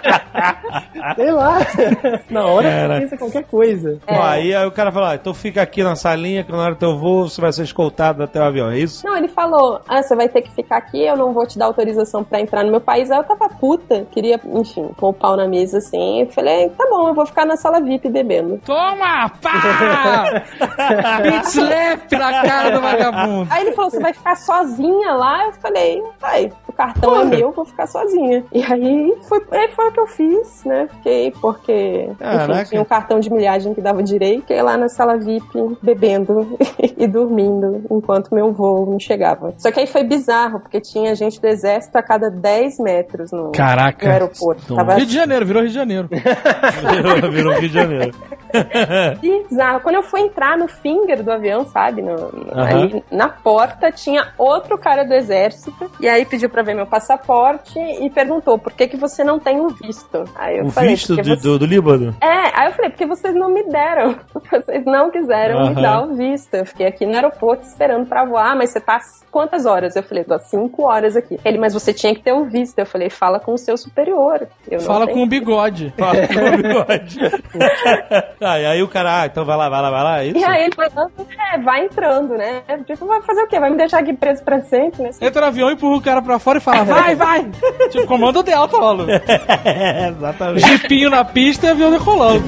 Sei lá. Na hora Cara. você pensa qualquer coisa. Bom, aí o cara falou, então fica aqui na salinha que na hora do teu voo você vai ser escoltado até o avião, é isso? Não, ele falou, você vai ter que ficar aqui, eu não vou te dar autorização pra entrar no meu país. Aí eu tava puta, queria, enfim, pôr o pau na mesa assim. Eu falei, tá bom, eu vou ficar na sala VIP bebendo. Toma! Pá! Beat slap na cara do vagabundo. Aí ele falou, você vai ficar sozinha lá? Eu falei, vai, o cartão é meu, vou ficar sozinha. E aí foi o que eu fiz, né? Fiquei porque, enfim, tinha um cartão de milhagem que dava direito. Fiquei lá na sala VIP bebendo e dormindo enquanto meu voo não chegava. Só que aí foi bizarro, porque tinha gente do exército a cada 10 metros no aeroporto. Tava... Rio de Janeiro, virou Rio de Janeiro. Virou Rio de Janeiro. Bizarro. Quando eu fui entrar no finger do avião, sabe? Ali na porta tinha outro cara do exército. E aí pediu pra ver meu passaporte e perguntou, por que você não tem o visto? Aí eu falei, visto do Líbano? Aí eu falei, porque vocês não me deram. Vocês não quiseram me dar o visto. Eu fiquei aqui no aeroporto esperando pra voar, mas você tá quantas horas? Eu falei, tô há 5 horas aqui. Ele, mas você tinha que ter o visto. Eu falei, fala com o seu superior. Fala com o bigode. Fala com o bigode. E aí o cara, então vai lá, é isso? E aí ele falou, vai entrando, né? Tipo, vai fazer o quê? Vai me deixar aqui preso pra sempre? Né? Entra no avião, empurra o cara pra fora e fala, vai! Tipo, comando Delta, maluco. Exatamente. Jipinho na pista e avião decolando.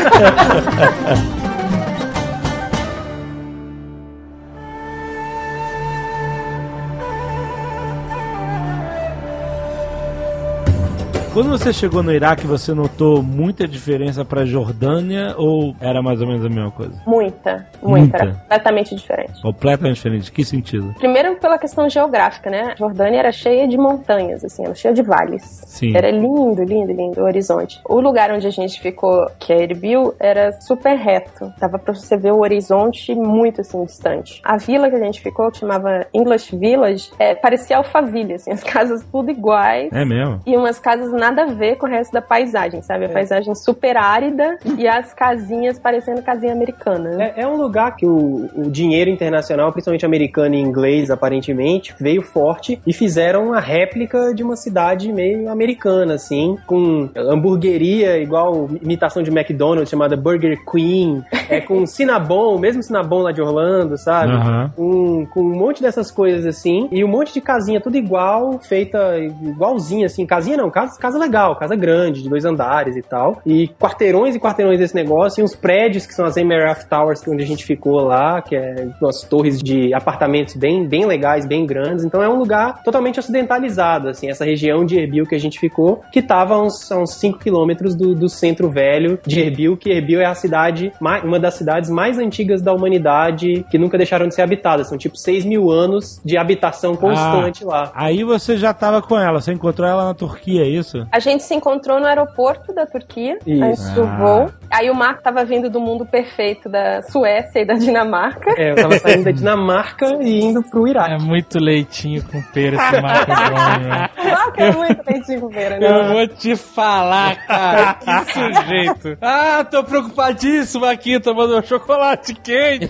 Quando você chegou no Iraque, você notou muita diferença pra Jordânia ou era mais ou menos a mesma coisa? Muita. Era completamente diferente. Completamente diferente. Que sentido? Primeiro pela questão geográfica, né? A Jordânia era cheia de montanhas, assim, era cheia de vales. Sim. Era lindo o horizonte. O lugar onde a gente ficou, que é Erbil, era super reto. Dava pra você ver o horizonte muito, assim, distante. A vila que a gente ficou, que chamava English Village, parecia Alphaville, assim, as casas tudo iguais. É mesmo? E umas casas nada a ver com o resto da paisagem, sabe? A paisagem super árida e as casinhas parecendo casinha americana. É um lugar que o dinheiro internacional, principalmente americano e inglês, aparentemente, veio forte e fizeram uma réplica de uma cidade meio americana, assim, com hamburgueria igual imitação de McDonald's, chamada Burger Queen, com Cinnabon, mesmo Cinnabon lá de Orlando, sabe? Com um monte dessas coisas, assim, e um monte de casinha tudo igual, feita igualzinha, assim, casinha não, casa legal, casa grande, de 2 andares e tal. E quarteirões desse negócio, e uns prédios que são as Emirates Towers, onde a gente ficou lá, que é umas torres de apartamentos bem legais, bem grandes. Então é um lugar totalmente ocidentalizado, assim, essa região de Erbil que a gente ficou, que tava a uns 5 quilômetros do centro velho de Erbil, que Erbil é a cidade, uma das cidades mais antigas da humanidade, que nunca deixaram de ser habitadas. São tipo 6 mil anos de habitação constante lá. Aí você já tava com ela, você encontrou ela na Turquia, é isso? A gente se encontrou no aeroporto da Turquia, antes do voo. Aí o Marco tava vindo do mundo perfeito da Suécia e da Dinamarca. Eu tava saindo da Dinamarca e indo pro Iraque. É muito leitinho com pera esse Marco Antônio, né? Marco é muito leitinho com pera, né? Eu vou te falar, cara, que sujeito. Tô preocupadíssimo aqui, tomando chocolate quente.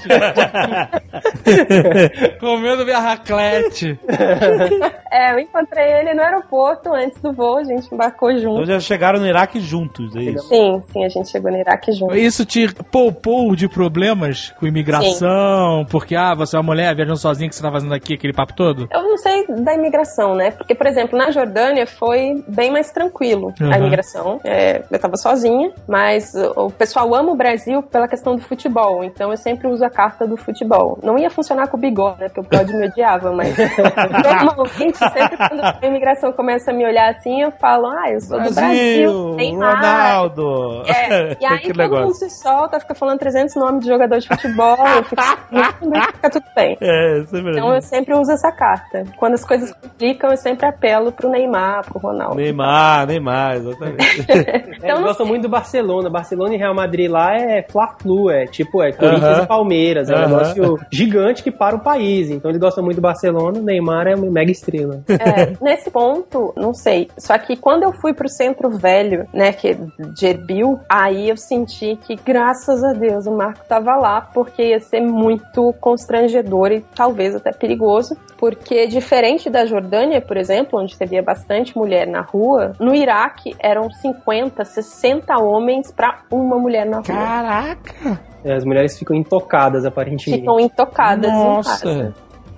Comendo minha raclette. Eu encontrei ele no aeroporto antes do voo, a gente embarcou junto. Então já chegaram no Iraque juntos, é isso? Sim, a gente chegou no Iraque Iraque junto. Isso te poupou de problemas com imigração? Sim. Porque, você é uma mulher viajando sozinha, que você tá fazendo aqui, aquele papo todo? Eu não sei da imigração, né? Porque, por exemplo, na Jordânia foi bem mais tranquilo a imigração. Eu tava sozinha, mas o pessoal ama o Brasil pela questão do futebol, então eu sempre uso a carta do futebol. Não ia funcionar com o bigode, né? Porque o bigode me odiava, mas normalmente, sempre quando a imigração começa a me olhar assim, eu falo, eu sou do Brasil, tem Ronaldo. E aí todo mundo se solta, fica falando 300 nomes de jogador de futebol, eu fico fica tudo bem. Isso é verdade. Então eu sempre uso essa carta. Quando as coisas complicam, eu sempre apelo pro Neymar, pro Ronaldo. Neymar, exatamente. Então, eu gosto muito do Barcelona. Barcelona e Real Madrid lá é Fla-Flu, Corinthians e Palmeiras. É um negócio gigante que para o país. Então eles gostam muito do Barcelona, o Neymar é uma mega estrela. Nesse ponto, não sei. Só que quando eu fui pro Centro Velho, né, que é de Erbil, aí eu senti que, graças a Deus, o Marco tava lá, porque ia ser muito constrangedor e talvez até perigoso, porque diferente da Jordânia, por exemplo, onde você via bastante mulher na rua, no Iraque eram 50, 60 homens pra uma mulher na rua. Caraca! As mulheres ficam intocadas, aparentemente. Ficam intocadas em casa.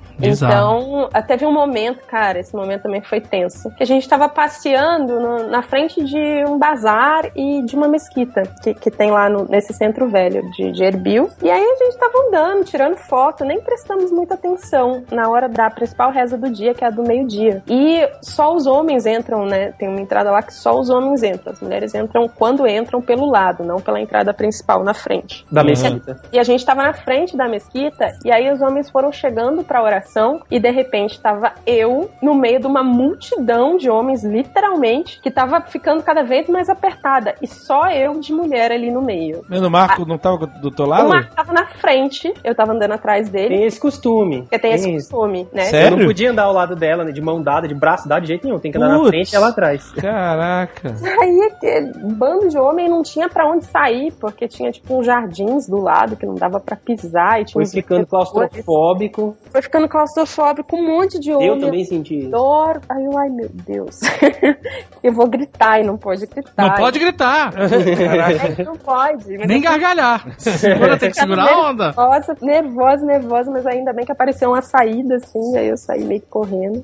Então, teve um momento, cara, esse momento também foi tenso, que a gente tava passeando na frente de um bazar e de uma mesquita que tem lá nesse centro velho de Erbil. E aí a gente tava andando, tirando foto, nem prestamos muita atenção na hora da principal reza do dia, que é a do meio-dia. E só os homens entram, né? Tem uma entrada lá que só os homens entram. As mulheres entram quando entram pelo lado, não pela entrada principal, na frente. Da mesquita. E a gente tava na frente da mesquita, e aí os homens foram chegando pra oração, e de repente tava eu no meio de uma multidão de homens, literalmente, que tava ficando cada vez mais apertada, e só eu de mulher ali no meio. Mas o Marco não tava do teu lado? O Marco tava na frente, eu tava andando atrás dele. Tem esse costume. Porque tem esse costume, né? Sério? Eu não podia andar ao lado dela, né, de mão dada, de braço dado, de jeito nenhum. Tem que andar na frente e ela atrás. Caraca. Aí, um bando de homem não tinha pra onde sair, porque tinha, tipo, uns jardins do lado que não dava pra pisar. E tinha Foi ficando claustrofóbico. Foi ficando claustrofóbico, um monte de homem. Eu também senti isso. Aí eu, ai meu Deus. Eu vou gritar e não pode gritar. Não pode gritar. Não pode. Nem gargalhar. Segura, tem que segurar a onda. Nervosa, mas ainda bem que apareceu uma saída, assim, aí eu saí meio que correndo.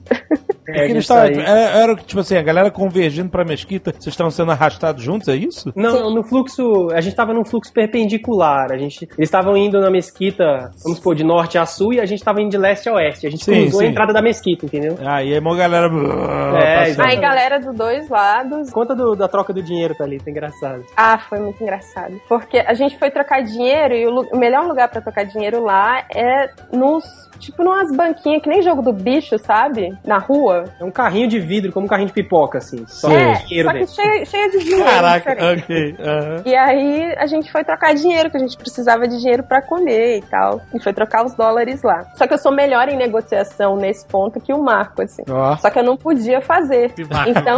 Era tipo assim, a galera convergindo pra mesquita, vocês estavam sendo arrastados juntos, é isso? Não, no fluxo, a gente tava num fluxo perpendicular, eles estavam indo na mesquita, vamos supor, de norte a sul, e a gente tava indo de leste a oeste, a gente cruzou a entrada da mesquita, entendeu? E aí uma galera... Aí galera dos dois lados... Conta da troca do dinheiro, Thalita, engraçado. Foi muito engraçado, porque a gente foi trocar dinheiro, e o melhor lugar pra trocar dinheiro lá é numas banquinhas, que nem jogo do bicho, sabe? Na rua. É um carrinho de vidro, como um carrinho de pipoca, assim. Só que cheio de dinheiro. Caraca, ok. E aí a gente foi trocar dinheiro, que a gente precisava de dinheiro pra comer e tal. E foi trocar os dólares lá. Só que eu sou melhor em negociação nesse ponto que o Marco, assim. Só que eu não podia fazer. Então...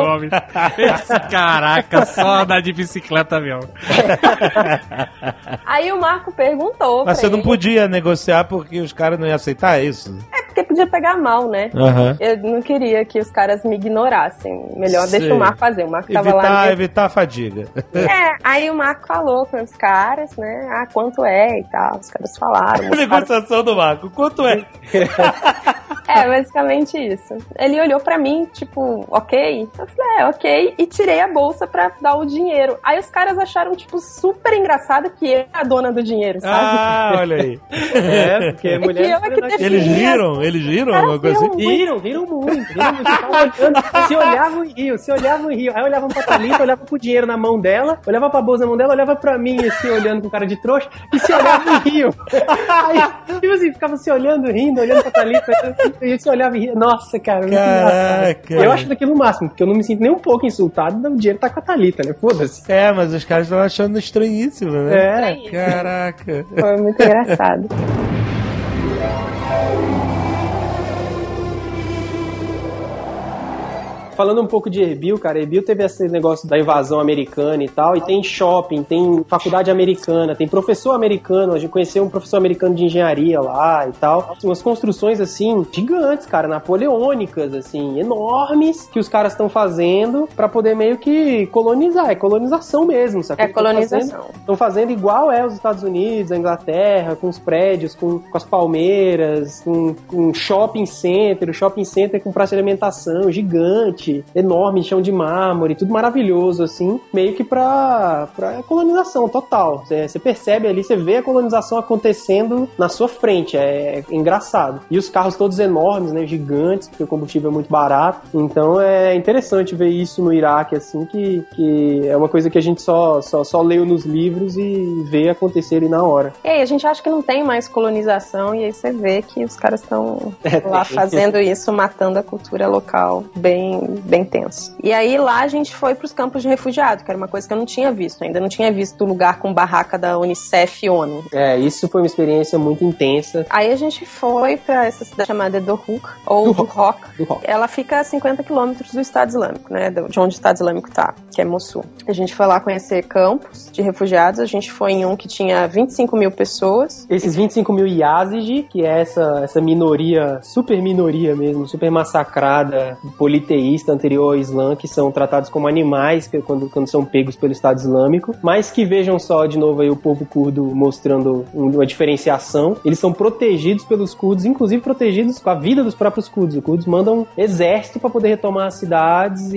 Caraca, só andar de bicicleta mesmo. Aí o Marco perguntou. Mas você não podia negociar porque os caras não iam aceitar isso? Porque podia pegar mal, né? Eu não queria que os caras me ignorassem. Melhor deixa o Marco fazer. O Marco tava lá. Evitar a fadiga. Aí o Marco falou com os caras, né? Quanto é e tal. Os caras falaram. A negociação do Marco, quanto é? Basicamente isso. Ele olhou pra mim, tipo, ok? Eu falei, ok. E tirei a bolsa pra dar o dinheiro. Aí os caras acharam, tipo, super engraçado que eu era a dona do dinheiro, sabe? Olha aí. Porque mulher... Eles riram? Alguma coisa assim? Riram muito. Se olhavam e riam. Aí olhavam pra Thalita, olhavam pro dinheiro na mão dela, olhavam pra bolsa na mão dela, olhavam pra mim, assim, olhando com cara de trouxa, e se olhavam e riam. Aí, tipo assim, ficavam se olhando, rindo, olhando pra Thalita, e se olhavam e riam. Nossa, cara, caraca. Eu acho daquilo o máximo, porque eu não me sinto nem um pouco insultado, o dinheiro tá com a Thalita, né? Foda-se. Mas os caras estão achando estranhíssimo, né? Caraca. Foi muito engraçado. Falando um pouco de Erbil, cara, Erbil teve esse negócio da invasão americana e tal, e tem shopping, tem faculdade americana, tem professor americano, a gente conheceu um professor americano de engenharia lá e tal. Umas construções, assim, gigantes, cara, napoleônicas, assim, enormes, que os caras estão fazendo pra poder meio que colonizar. É colonização mesmo, sabe? É colonização. Estão fazendo igual os Estados Unidos, a Inglaterra, com os prédios, com as palmeiras, com shopping center, o shopping center com praça de alimentação gigante, enorme, chão de mármore, tudo maravilhoso, assim, meio que pra colonização total. Você percebe ali, você vê a colonização acontecendo na sua frente, é engraçado. E os carros todos enormes, né, gigantes, porque o combustível é muito barato. Então é interessante ver isso no Iraque, assim, que é uma coisa que a gente só leu nos livros e vê acontecer ali na hora. E aí, a gente acha que não tem mais colonização, e aí você vê que os caras estão lá fazendo isso, matando a cultura local, bem tenso. E aí lá a gente foi pros campos de refugiados, que era uma coisa que eu não tinha visto, ainda não tinha visto o lugar com barraca da Unicef e ONU. Isso foi uma experiência muito intensa. Aí a gente foi pra essa cidade chamada Dohuk, ou Duhok. Ela fica a 50 quilômetros do Estado Islâmico, né, de onde o Estado Islâmico tá, que é Mossul. A gente foi lá conhecer campos de refugiados, a gente foi em um que tinha 25 mil pessoas. Esses 25 mil Yazidi, que é essa minoria, super minoria mesmo, super massacrada, politeísta anterior ao Islã, que são tratados como animais quando são pegos pelo Estado Islâmico, mas que vejam só de novo aí o povo curdo mostrando uma diferenciação. Eles são protegidos pelos curdos, inclusive protegidos com a vida dos próprios curdos. Os curdos mandam exército para poder retomar as cidades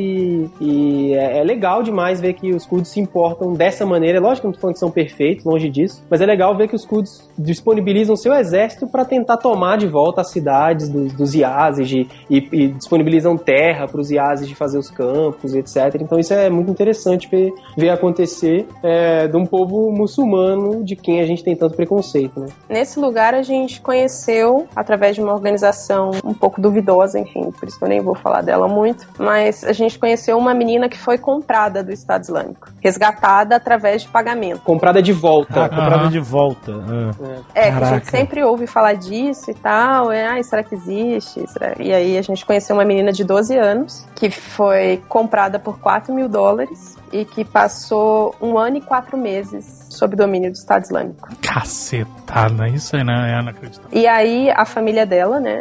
e é legal demais ver que os curdos se importam dessa maneira. É lógico que não estou falando que são perfeitos, longe disso, mas é legal ver que os curdos disponibilizam seu exército para tentar tomar de volta as cidades dos Yazidi e disponibilizam terra para os Yazidi fazer os campos, etc. Então isso é muito interessante ver acontecer de um povo muçulmano de quem a gente tem tanto preconceito, né? Nesse lugar a gente conheceu, através de uma organização um pouco duvidosa, enfim, por isso que eu nem vou falar dela muito, mas a gente conheceu uma menina que foi comprada do Estado Islâmico, resgatada através de pagamento. Comprada de volta. Comprada de volta. Que a gente sempre ouve falar disso e tal, será que existe? E aí a gente conheceu uma menina de 12 anos, que foi comprada por $4.000 e que passou 1 ano e 4 meses sob domínio do Estado Islâmico. Cacetada, isso aí não é inacreditável. E aí a família dela, né,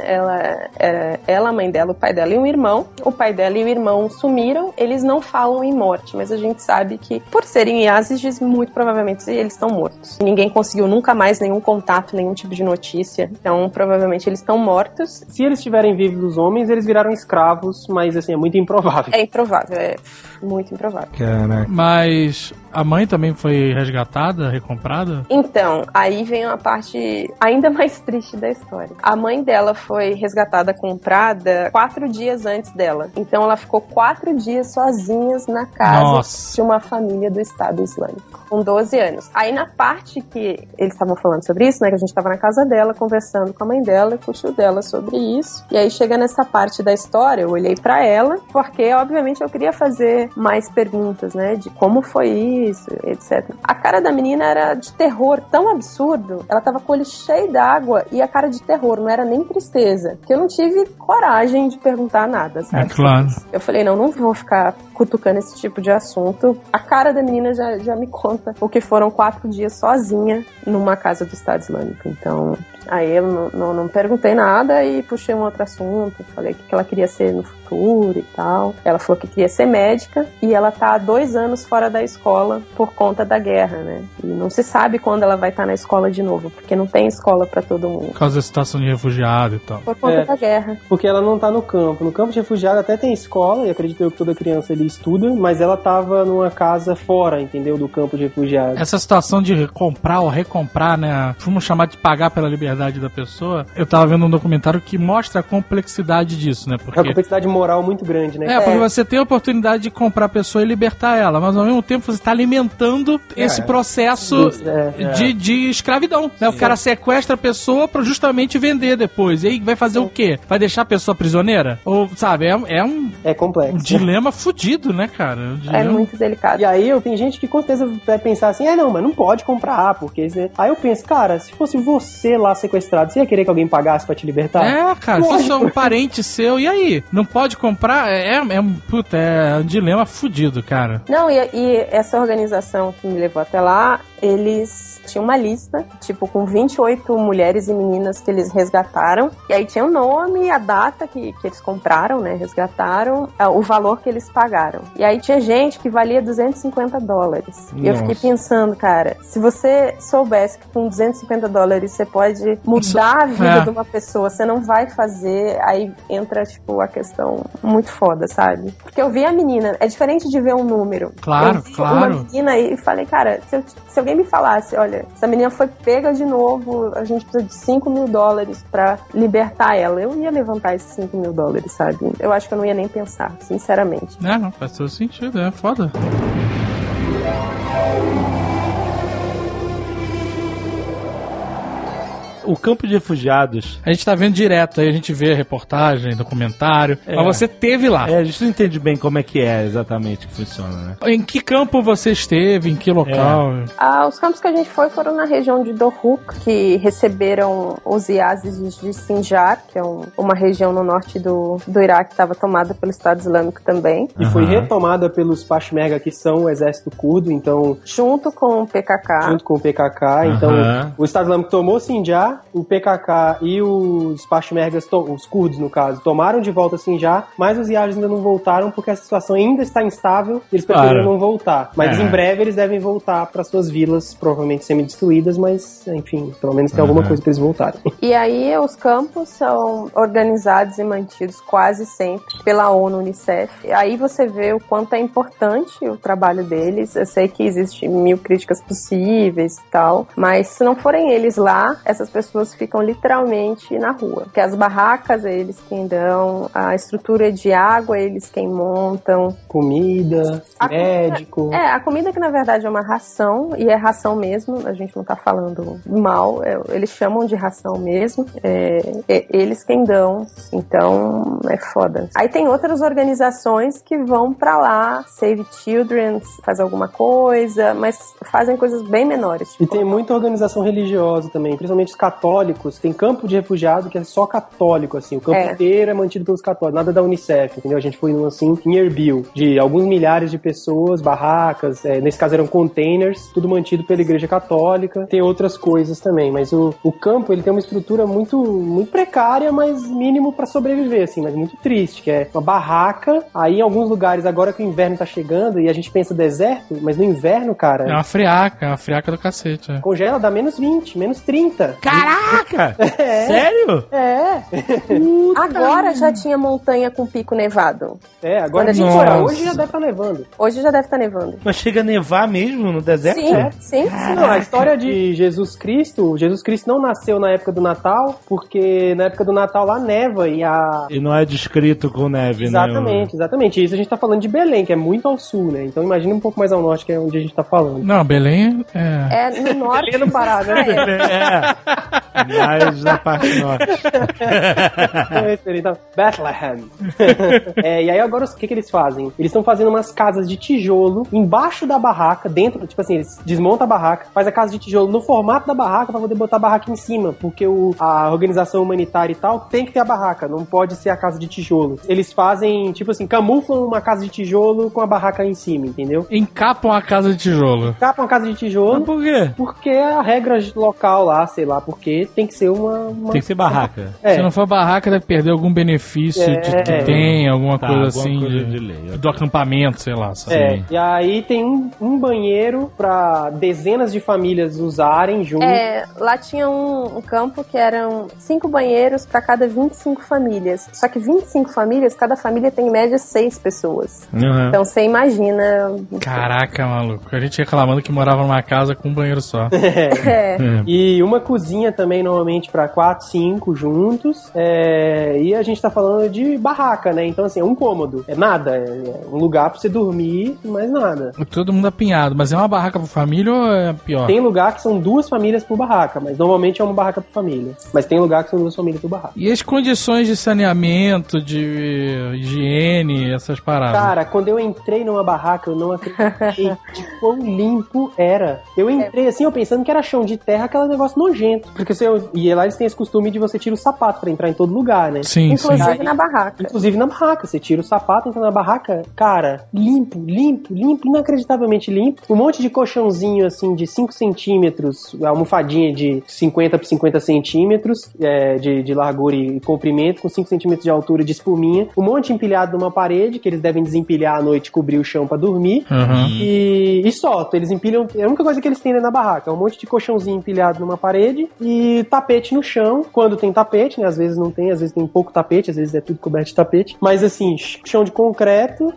ela, a mãe dela, o pai dela e um irmão. O pai dela e o irmão sumiram, eles não falam em morte, mas a gente sabe que, por serem Yazidis, muito provavelmente eles estão mortos. Ninguém conseguiu nunca mais nenhum contato, nenhum tipo de notícia, então provavelmente eles estão mortos. Se eles estiverem vivos, os homens, eles viraram escravos, mas assim, é muito improvável. É improvável, é muito improvável. Caraca. Mas a mãe também foi resgatada, recomprada? Então, aí vem uma parte ainda mais triste da história. A mãe dela foi resgatada, comprada 4 dias antes dela. Então ela ficou 4 dias sozinhas na casa de uma família do Estado Islâmico, com 12 anos. Aí na parte que eles estavam falando sobre isso, né, que a gente estava na casa dela, conversando com a mãe dela e com o tio dela sobre isso. E aí chega nessa parte da história, eu olhei pra ela, porque obviamente eu queria fazer mais perguntas, né, de como foi isso, etc. A cara da menina era de terror tão absurdo, ela tava com o olho cheio d'água e a cara de terror, não era nem tristeza, que eu não tive coragem de perguntar nada, sabe? É claro. Eu falei, não vou ficar cutucando esse tipo de assunto. A cara da menina já me conta o que foram 4 dias sozinha numa casa do Estado Islâmico. Então, aí eu não perguntei nada e puxei um outro assunto. Falei o que ela queria ser no futuro e tal. Ela falou que queria ser médica e ela tá há 2 anos fora da escola por conta da guerra, né? E não se sabe quando ela vai estar na escola de novo, porque não tem escola pra todo mundo. Por causa da situação de refugiado e tal. Por conta da guerra. Porque ela não tá no campo. No campo de refugiado até tem escola, e acredito eu que toda criança ali estuda, mas ela tava numa casa fora, entendeu? Do campo de refugiado. Essa situação de comprar ou recomprar, né? Vamos chamar de pagar pela liberdade da pessoa. Eu tava vendo um documentário que mostra a complexidade disso, né? Porque... É uma complexidade moral muito grande, né? Porque você tem a oportunidade de comprar a pessoa e libertar ela, mas ao mesmo tempo você tá alimentando esse processo de escravidão, né? O cara sequestra a pessoa pra justamente vender depois. E aí vai fazer o quê? Vai deixar a pessoa prisioneira? Ou, sabe, é complexo. Um dilema fudido, né, cara? É muito delicado. E aí tem gente que com certeza vai pensar assim, não, mas não pode comprar, porque... Aí eu penso, cara, se fosse você lá sequestrado, você ia querer que alguém pagasse pra te libertar? Cara, se fosse um parente seu, e aí? Não pode comprar? É um dilema fudido, cara. Não, e essa organização que me levou até lá, eles tinham uma lista, tipo, com 28 mulheres e meninas que eles resgataram. E aí tinha o nome, a data que eles compraram, né? Resgataram, o valor que eles pagaram. E aí tinha gente que valia $250. E eu fiquei pensando, cara, se você soubesse que com $250 você pode mudar a vida de uma pessoa, você não vai fazer, aí entra, tipo, a questão muito foda, sabe? Porque eu vi a menina, é diferente de ver um número. Claro, eu vi uma menina e falei, cara, se alguém me falasse, olha, essa menina foi pega de novo, a gente precisa de $5.000 pra libertar ela, eu ia levantar esses $5.000, sabe? Eu acho que eu não ia nem pensar, sinceramente. Não, faz todo sentido, é foda. O campo de refugiados... A gente tá vendo direto, aí a gente vê reportagem, documentário, mas você teve lá. A gente não entende bem como é que é exatamente que funciona, né? Em que campo você esteve? Em que local? Os campos que a gente foi foram na região de Dohuk, que receberam os Yazidis de Sinjar, que é uma região no norte do Iraque que estava tomada pelo Estado Islâmico também. E foi retomada pelos Peshmerga, que são o exército curdo, então... Junto com o PKK. Então o Estado Islâmico tomou Sinjar, o PKK e os Peshmergas, os curdos no caso, tomaram de volta Sinjar, mas os Yazidis ainda não voltaram porque a situação ainda está instável e eles preferiram não voltar. Mas em breve eles devem voltar para suas vilas, provavelmente semi-destruídas, mas enfim, pelo menos tem alguma coisa para eles voltarem. E aí os campos são organizados e mantidos quase sempre pela ONU, Unicef. E aí você vê o quanto é importante o trabalho deles. Eu sei que existem 1000 críticas possíveis e tal, mas se não forem eles lá, essas pessoas ficam literalmente na rua. Porque as barracas, eles quem dão, a estrutura de água, eles quem montam. Comida, médico. A comida que na verdade é uma ração, e é ração mesmo, a gente não tá falando mal, eles chamam de ração mesmo, eles quem dão, então é foda. Aí tem outras organizações que vão pra lá, Save Children, faz alguma coisa, mas fazem coisas bem menores. Tipo, e tem muita organização religiosa também, principalmente os católicos, tem campo de refugiado que é só católico, assim, o campo inteiro é mantido pelos católicos, nada da Unicef, entendeu? A gente foi num, assim, em Erbil, de alguns milhares de pessoas, barracas, nesse caso eram containers, tudo mantido pela Igreja Católica, tem outras coisas também, mas o campo, ele tem uma estrutura muito, muito precária, mas mínimo pra sobreviver, assim, mas muito triste, que é uma barraca, aí em alguns lugares, agora que o inverno tá chegando, e a gente pensa deserto, mas no inverno, cara... É uma friaca do cacete. Congela, dá menos 20, menos 30. Caraca! Sério? Agora já tinha montanha com pico nevado. Agora quando a gente hoje já deve estar nevando. Hoje já deve estar nevando. Mas chega a nevar mesmo no deserto? Sim. Não, a história de Jesus Cristo não nasceu na época do Natal, porque na época do Natal lá neva e não é descrito com neve, Exatamente. Isso a gente tá falando de Belém, que é muito ao sul, né? Então imagina um pouco mais ao norte, que é onde a gente tá falando. Não, Belém é no norte. Belém no Pará, né? Mais na parte norte. Então, Bethlehem. E aí agora o que eles fazem? Eles estão fazendo umas casas de tijolo embaixo da barraca, dentro, tipo assim, eles desmontam a barraca, faz a casa de tijolo no formato da barraca pra poder botar a barraca em cima, porque a organização humanitária e tal tem que ter a barraca, não pode ser a casa de tijolo. Eles fazem, tipo assim, camuflam uma casa de tijolo com a barraca em cima, entendeu? Encapam a casa de tijolo. Encapam a casa de tijolo. Mas por quê? Porque a regra local lá, sei lá, porque tem que ser uma... Tem que ser barraca. Se não for barraca, deve perder algum benefício que tem, alguma coisa assim, de lei. Do acampamento, sei lá. E aí tem um banheiro pra dezenas de famílias usarem junto. Lá tinha um campo que eram 5 banheiros pra cada 25 famílias. Só que 25 famílias, cada família tem em média 6 pessoas. Então você imagina... Caraca, maluco. A gente reclamando que morava numa casa com um banheiro só. E uma cozinha também, normalmente, pra 4, 5 juntos. E a gente tá falando de barraca, né? Então, assim, é um cômodo. É nada. É um lugar pra você dormir, mais nada. Todo mundo apinhado. Mas é uma barraca por família ou é pior? Tem lugar que são 2 famílias por barraca, mas normalmente é uma barraca por família. Mas tem lugar que são 2 famílias por barraca. E as condições de saneamento, de higiene, essas paradas? Cara, quando eu entrei numa barraca, eu não acreditei de quão limpo era. Eu entrei assim, eu pensando que era chão de terra, aquele negócio nojento. Porque você E lá eles têm esse costume de você tirar o sapato pra entrar em todo lugar, né? Sim, Inclusive na barraca. Inclusive na barraca. Você tira o sapato, entra na barraca, cara, limpo, inacreditavelmente limpo. Um monte de colchãozinho, assim, de 5 centímetros, almofadinha de 50 por 50 centímetros de largura e comprimento, com 5 centímetros de altura de espuminha. Um monte empilhado numa parede, que eles devem desempilhar à noite e cobrir o chão pra dormir. E só, eles empilham... É a única coisa que eles têm na barraca. É um monte de colchãozinho empilhado numa parede e tapete no chão. Quando tem tapete, né? Às vezes não tem, às vezes tem pouco tapete, às vezes é tudo coberto de tapete. Mas assim, chão de concreto.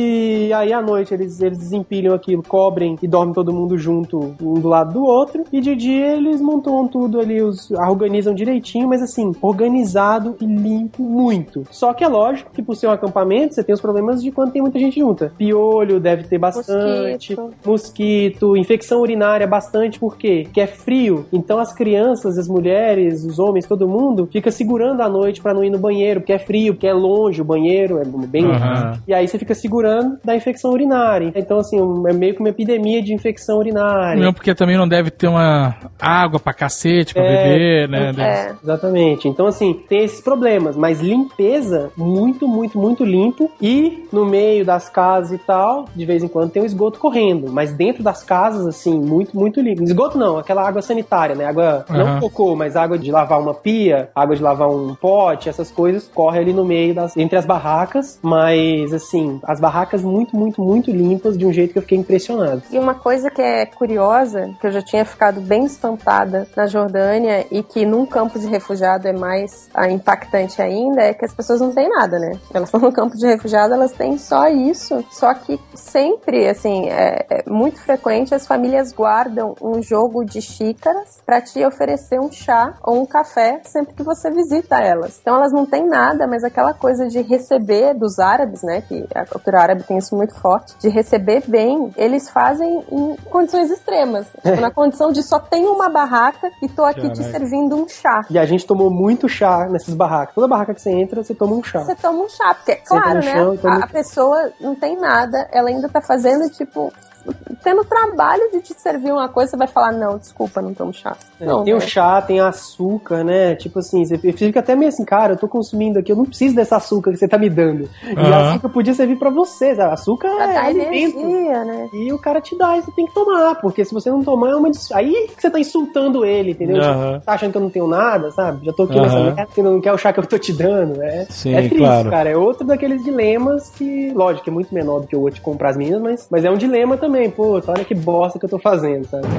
E aí à noite eles desempilham aquilo, cobrem e dormem todo mundo junto, um do lado do outro. E de dia eles montam tudo ali, organizam direitinho, mas assim, organizado e limpo muito. Só que é lógico que por ser um acampamento, você tem os problemas de quando tem muita gente junta. Piolho deve ter bastante, mosquito, infecção urinária bastante, por quê? Porque é frio, então as crianças, as mulheres, os homens, todo mundo fica segurando à noite pra não ir no banheiro, porque é frio, porque é longe o banheiro, é bem longe. E aí você fica segurando da infecção urinária. Então assim, é meio que uma epidemia de infecção urinária. Não, porque também não deve ter uma água pra cacete, pra beber, né? Exatamente. Então assim, tem esses problemas, mas limpeza, muito, muito, muito limpo. E no meio das casas e tal, de vez em quando tem um esgoto correndo, mas dentro das casas, assim, muito, muito limpo. Esgoto não, aquela água sanitária, né? Água, não cocô, mas água de lavar uma pia, água de lavar um pote, essas coisas, corre ali no meio entre as barracas, mas assim, as barracas muito, muito, muito limpas, de um jeito que eu fiquei impressionado. E uma coisa que é curiosa, que eu já tinha ficado bem espantada na Jordânia e que num campo de refugiado é mais impactante ainda, é que as pessoas não têm nada, né? Elas estão no campo de refugiado, elas têm só isso, só que sempre, assim, é muito frequente as famílias guardam um jogo de xícaras pra te oferecer um chá ou um café sempre que você visita elas. Então elas não têm nada, mas aquela coisa de receber dos árabes, né, que a cultura árabe tem isso muito forte, de receber bem, eles fazem em condições extremas. Tipo, na condição de só tem uma barraca e tô aqui te servindo um chá. E a gente tomou muito chá nessas barracas. Toda barraca que você entra, você toma um chá. Você toma um chá, porque, claro, né, a pessoa não tem nada, ela ainda tá fazendo, tipo, tendo trabalho de te servir uma coisa, você vai falar, não, desculpa, não tomo chá. Não, tem o chá, tem açúcar, né? Tipo assim, você fica até meio assim, cara, eu tô consumindo aqui, eu não preciso dessa açúcar que você tá me dando. E a açúcar podia servir pra você, sabe? Açúcar é alimento. Energia, né? E o cara te dá, e você tem que tomar, porque se você não tomar, aí que você tá insultando ele, entendeu? Tipo, tá achando que eu não tenho nada, sabe? Já tô aqui nessa merda, você não quer o chá que eu tô te dando, né? Sim, é triste, claro. Cara. É outro daqueles dilemas que, lógico, que é muito menor do que eu vou te comprar as minhas, mas é um dilema também, pô, olha que bosta que eu tô fazendo, sabe?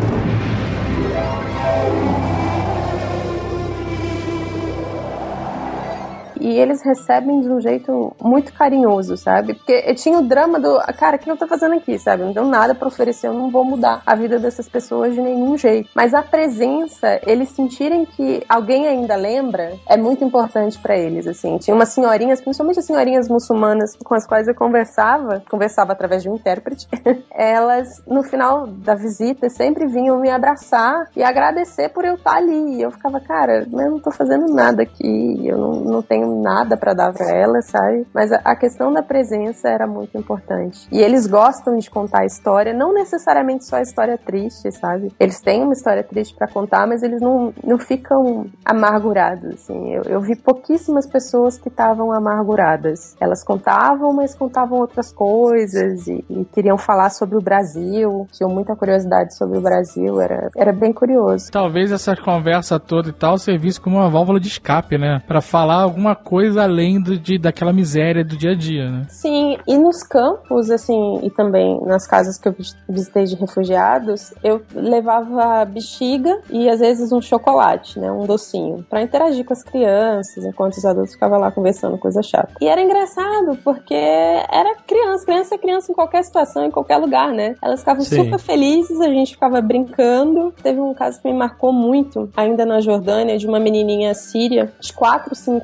E eles recebem de um jeito muito carinhoso, sabe? Porque tinha o drama do, cara, o que eu tô fazendo aqui, sabe? Não tenho nada pra oferecer, eu não vou mudar a vida dessas pessoas de nenhum jeito. Mas a presença, eles sentirem que alguém ainda lembra, é muito importante pra eles, assim. Tinha umas senhorinhas, principalmente as senhorinhas muçulmanas com as quais eu conversava através de um intérprete, elas, no final da visita, sempre vinham me abraçar e agradecer por eu estar ali. E eu ficava, cara, eu não tô fazendo nada aqui, eu não tenho nada pra dar pra ela, sabe? Mas a questão da presença era muito importante. E eles gostam de contar a história, não necessariamente só a história triste, sabe? Eles têm uma história triste pra contar, mas eles não ficam amargurados, assim. Eu vi pouquíssimas pessoas que estavam amarguradas. Elas contavam, mas contavam outras coisas e queriam falar sobre o Brasil, tinham muita curiosidade sobre o Brasil, era bem curioso. Talvez essa conversa toda e tal servisse como uma válvula de escape, né? Pra falar alguma coisa além daquela miséria do dia a dia, né? Sim, e nos campos, assim, e também nas casas que eu visitei de refugiados, eu levava bexiga e às vezes um chocolate, né, um docinho, pra interagir com as crianças, enquanto os adultos ficavam lá conversando coisa chata. E era engraçado, porque era criança é criança em qualquer situação, em qualquer lugar, né? Elas ficavam super felizes, a gente ficava brincando. Teve um caso que me marcou muito, ainda na Jordânia, de uma menininha síria, de 4, 5 anos,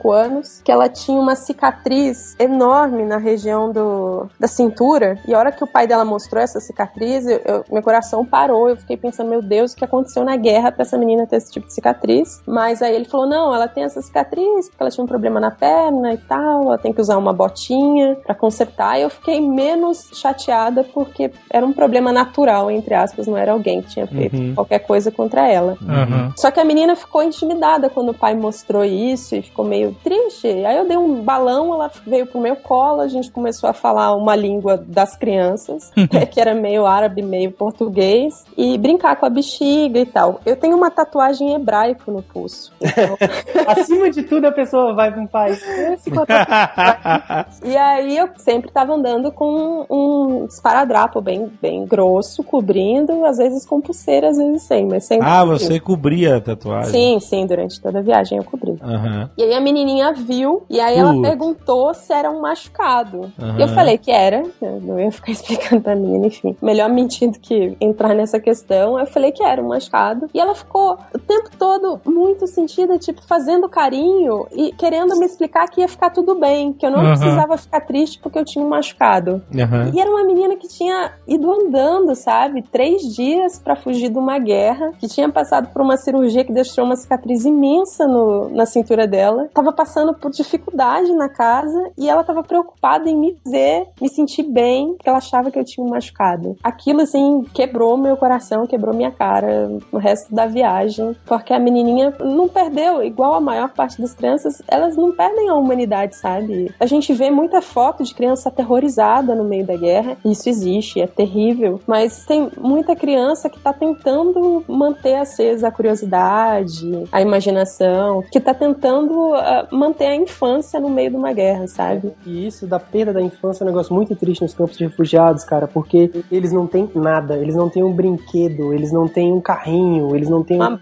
anos, que ela tinha uma cicatriz enorme na região da cintura, e a hora que o pai dela mostrou essa cicatriz, meu coração parou, eu fiquei pensando, meu Deus, o que aconteceu na guerra pra essa menina ter esse tipo de cicatriz? Mas aí ele falou, não, ela tem essa cicatriz porque ela tinha um problema na perna e tal, ela tem que usar uma botinha pra consertar, e eu fiquei menos chateada porque era um problema natural, entre aspas, não era alguém que tinha feito qualquer coisa contra ela. Só que a menina ficou intimidada quando o pai mostrou isso e ficou meio triste. Aí eu dei um balão, ela veio pro meu colo, a gente começou a falar uma língua das crianças, que era meio árabe, meio português, e brincar com a bexiga e tal. Eu tenho uma tatuagem em hebraico no pulso. Então... Acima de tudo, a pessoa vai pra um país esse com a tatuagem. E aí eu sempre tava andando com um esparadrapo bem grosso, cobrindo, às vezes com pulseira, às vezes sem, mas sempre. Ah, você cobria a tatuagem? Sim, durante toda a viagem eu cobri. E aí a menininha viu, e aí ela perguntou se era um machucado. E eu falei que era, eu não ia ficar explicando pra menina, enfim. Melhor mentir do que entrar nessa questão. Eu falei que era um machucado. E ela ficou o tempo todo muito sentida, tipo, fazendo carinho e querendo me explicar que ia ficar tudo bem, que eu não precisava ficar triste porque eu tinha um machucado. E era uma menina que tinha ido andando, sabe? 3 dias pra fugir de uma guerra, que tinha passado por uma cirurgia que deixou uma cicatriz imensa na cintura dela. Tava passando por dificuldade na casa e ela tava preocupada em me ver, me sentir bem, porque ela achava que eu tinha um machucado. Aquilo, assim, quebrou meu coração, quebrou minha cara no resto da viagem, porque a menininha não perdeu, igual a maior parte das crianças, elas não perdem a humanidade, sabe? A gente vê muita foto de criança aterrorizada no meio da guerra, isso existe, é terrível, mas tem muita criança que tá tentando manter acesa a curiosidade, a imaginação, que tá tentando manter a infância no meio de uma guerra, sabe? E isso da perda da infância é um negócio muito triste nos campos de refugiados, cara, porque eles não têm nada, eles não têm um brinquedo, eles não têm um carrinho, eles não têm uma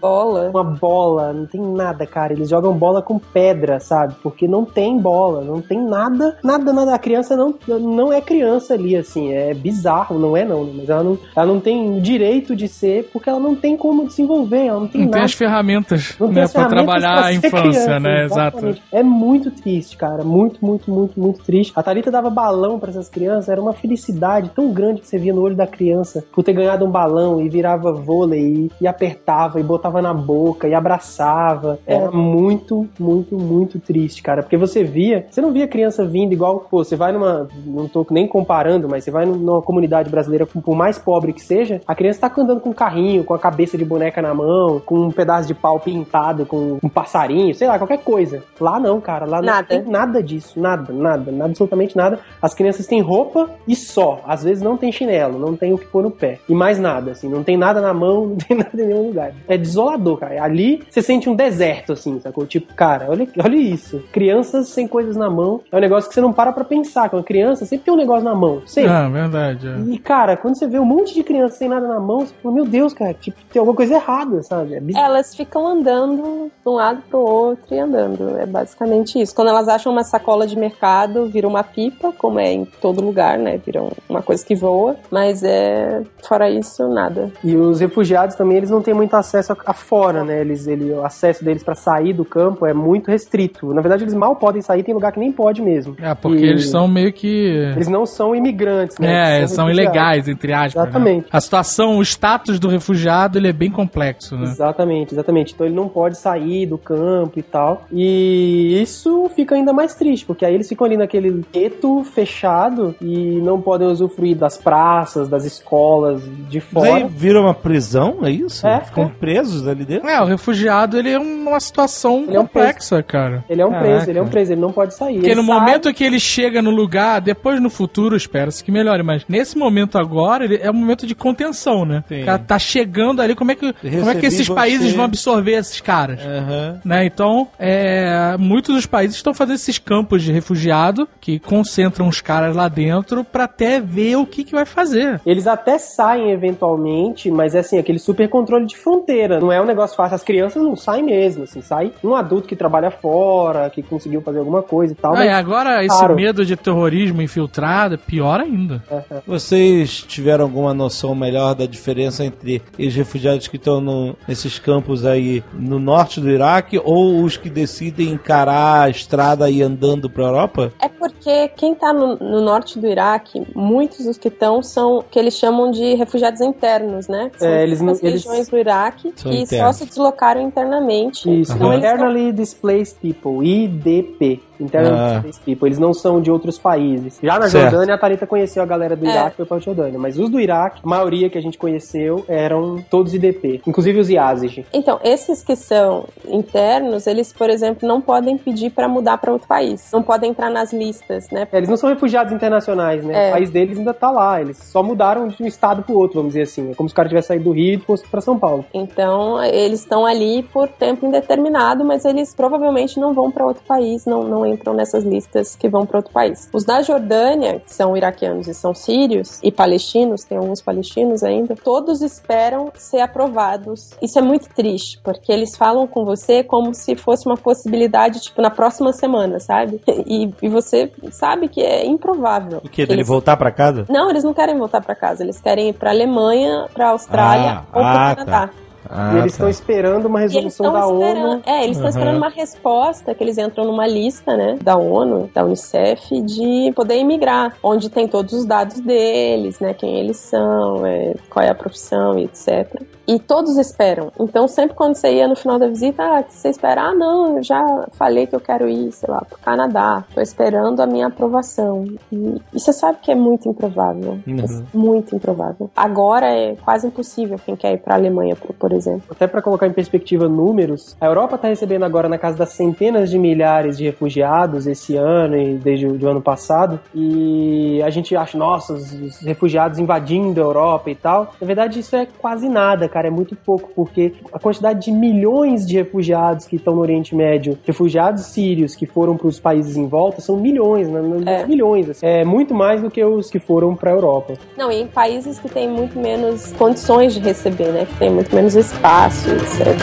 bola, não tem nada, cara, eles jogam bola com pedra, sabe? Porque não tem bola, não tem nada, a criança não é criança ali, assim, é bizarro, não é não, mas ela não tem o direito de ser, porque ela não tem como desenvolver, ela não tem nada. Não tem as ferramentas, né, pra trabalhar a infância, criança, né, exato. É muito triste, cara, muito triste. A Thalita dava balão pra essas crianças, era uma felicidade tão grande que você via no olho da criança, por ter ganhado um balão e virava vôlei e apertava e botava na boca e abraçava. Era muito triste, cara, porque você não via criança vindo igual, pô, você vai não tô nem comparando, mas você vai numa comunidade brasileira, por mais pobre que seja, a criança tá andando com um carrinho, com a cabeça de boneca na mão, com um pedaço de pau pintado, com um passarinho, sei lá, qualquer coisa. Lá não, cara, lá não tem nada disso, nada, absolutamente nada. As crianças têm roupa e só, às vezes não tem chinelo, não tem o que pôr no pé, e mais nada, assim, não tem nada na mão, não tem nada em nenhum lugar. É desolador, cara. Ali você sente um deserto, assim, sacou? Tipo, cara, olha isso. Crianças sem coisas na mão, é um negócio que você não para pra pensar, que uma criança sempre tem um negócio na mão, sempre. Verdade. E, cara, quando você vê um monte de criança sem nada na mão, você fala, meu Deus, cara, tipo, tem alguma coisa errada, sabe? É bizarro. Elas ficam andando de um lado pro outro e andando, é basicamente isso. Quando elas acham uma sacola de mercado, vira uma pipa, como é em todo lugar, né? Vira uma coisa que voa, mas fora isso, nada. E os refugiados também, eles não têm muito acesso a fora, né? O acesso deles pra sair do campo é muito restrito. Na verdade, eles mal podem sair, tem lugar que nem pode mesmo. Porque eles são meio que... Eles não são imigrantes, né? Eles são ilegais, entre aspas. Exatamente. Né? A situação, o status do refugiado, ele é bem complexo, né? Exatamente. Então ele não pode sair do campo e tal. E isso fica ainda mais triste, porque aí eles ficam ali naquele gueto fechado e não podem usufruir das praças, das escolas de fora. Daí vira uma prisão, é isso? Ficam presos ali dentro? O refugiado, ele é uma situação complexa, cara. Ele é um preso, ele não pode sair. Porque no momento que ele chega no lugar, depois no futuro, espera-se que melhore, mas nesse momento agora, ele é um momento de contenção, né? O cara tá chegando ali, como é que esses países vão absorver esses caras? Né? Então, muitos dos países estão fazendo esses campos de refugiado, que concentram os caras lá dentro pra até ver o que vai fazer. Eles até saem eventualmente, mas é assim, aquele super controle de fronteira. Não é um negócio fácil. As crianças não saem mesmo, assim, sai um adulto que trabalha fora, que conseguiu fazer alguma coisa e tal. Mas, agora esse medo de terrorismo infiltrado é pior ainda. Vocês tiveram alguma noção melhor da diferença entre os refugiados que estão nesses campos aí no norte do Iraque ou os que decidem encarar cruzar a estrada e ir andando pra Europa? É porque quem tá no norte do Iraque, muitos dos que estão são que eles chamam de refugiados internos, né? São as regiões do Iraque que só se deslocaram internamente. Isso, então, Internally Displaced People, IDP. Internally Displaced People. Eles não são de outros países. Já na Jordânia, a Thalita conheceu a galera do Iraque e foi pra Jordânia. Mas os do Iraque, a maioria que a gente conheceu eram todos IDP. Inclusive os Yazid. Então, esses que são internos, eles, por exemplo, não podem pedir pra mudar pra outro país. Não podem entrar nas listas, né? Eles não são refugiados internacionais, né? O país deles ainda tá lá. Eles só mudaram de um estado pro outro, vamos dizer assim. É como se o cara tivesse saído do Rio e fosse pra São Paulo. Então, eles estão ali por tempo indeterminado, mas eles provavelmente não vão pra outro país, não entram nessas listas que vão pra outro país. Os da Jordânia, que são iraquianos e são sírios, e palestinos, tem alguns palestinos ainda, todos esperam ser aprovados. Isso é muito triste, porque eles falam com você como se fosse uma possibilidade, tipo, na próxima semana, sabe? E você sabe que é improvável. O quê? Dele voltar pra casa? Não, eles não querem voltar pra casa, eles querem ir pra Alemanha, pra Austrália ou pro Canadá. E eles estão esperando uma resolução da ONU. Eles estão esperando uma resposta, que eles entram numa lista, né, da ONU, da Unicef, de poder imigrar, onde tem todos os dados deles, né, quem eles são, qual é a profissão e etc. E todos esperam. Então, sempre quando você ia no final da visita, você espera, não, eu já falei que eu quero ir, sei lá, pro Canadá. Tô esperando a minha aprovação. E você sabe que é muito improvável. Muito improvável. Agora é quase impossível quem quer ir pra Alemanha, por exemplo. Até para colocar em perspectiva números, a Europa está recebendo agora na casa das centenas de milhares de refugiados esse ano e desde o ano passado, e a gente acha, nossa, os refugiados invadindo a Europa e tal. Na verdade, isso é quase nada, cara, é muito pouco, porque a quantidade de milhões de refugiados que estão no Oriente Médio, refugiados sírios que foram para os países em volta, são milhões, né? Milhões. Assim. É muito mais do que os que foram para a Europa. Não, e em países que têm muito menos condições de receber, né? Que tem muito menos espaço, etc.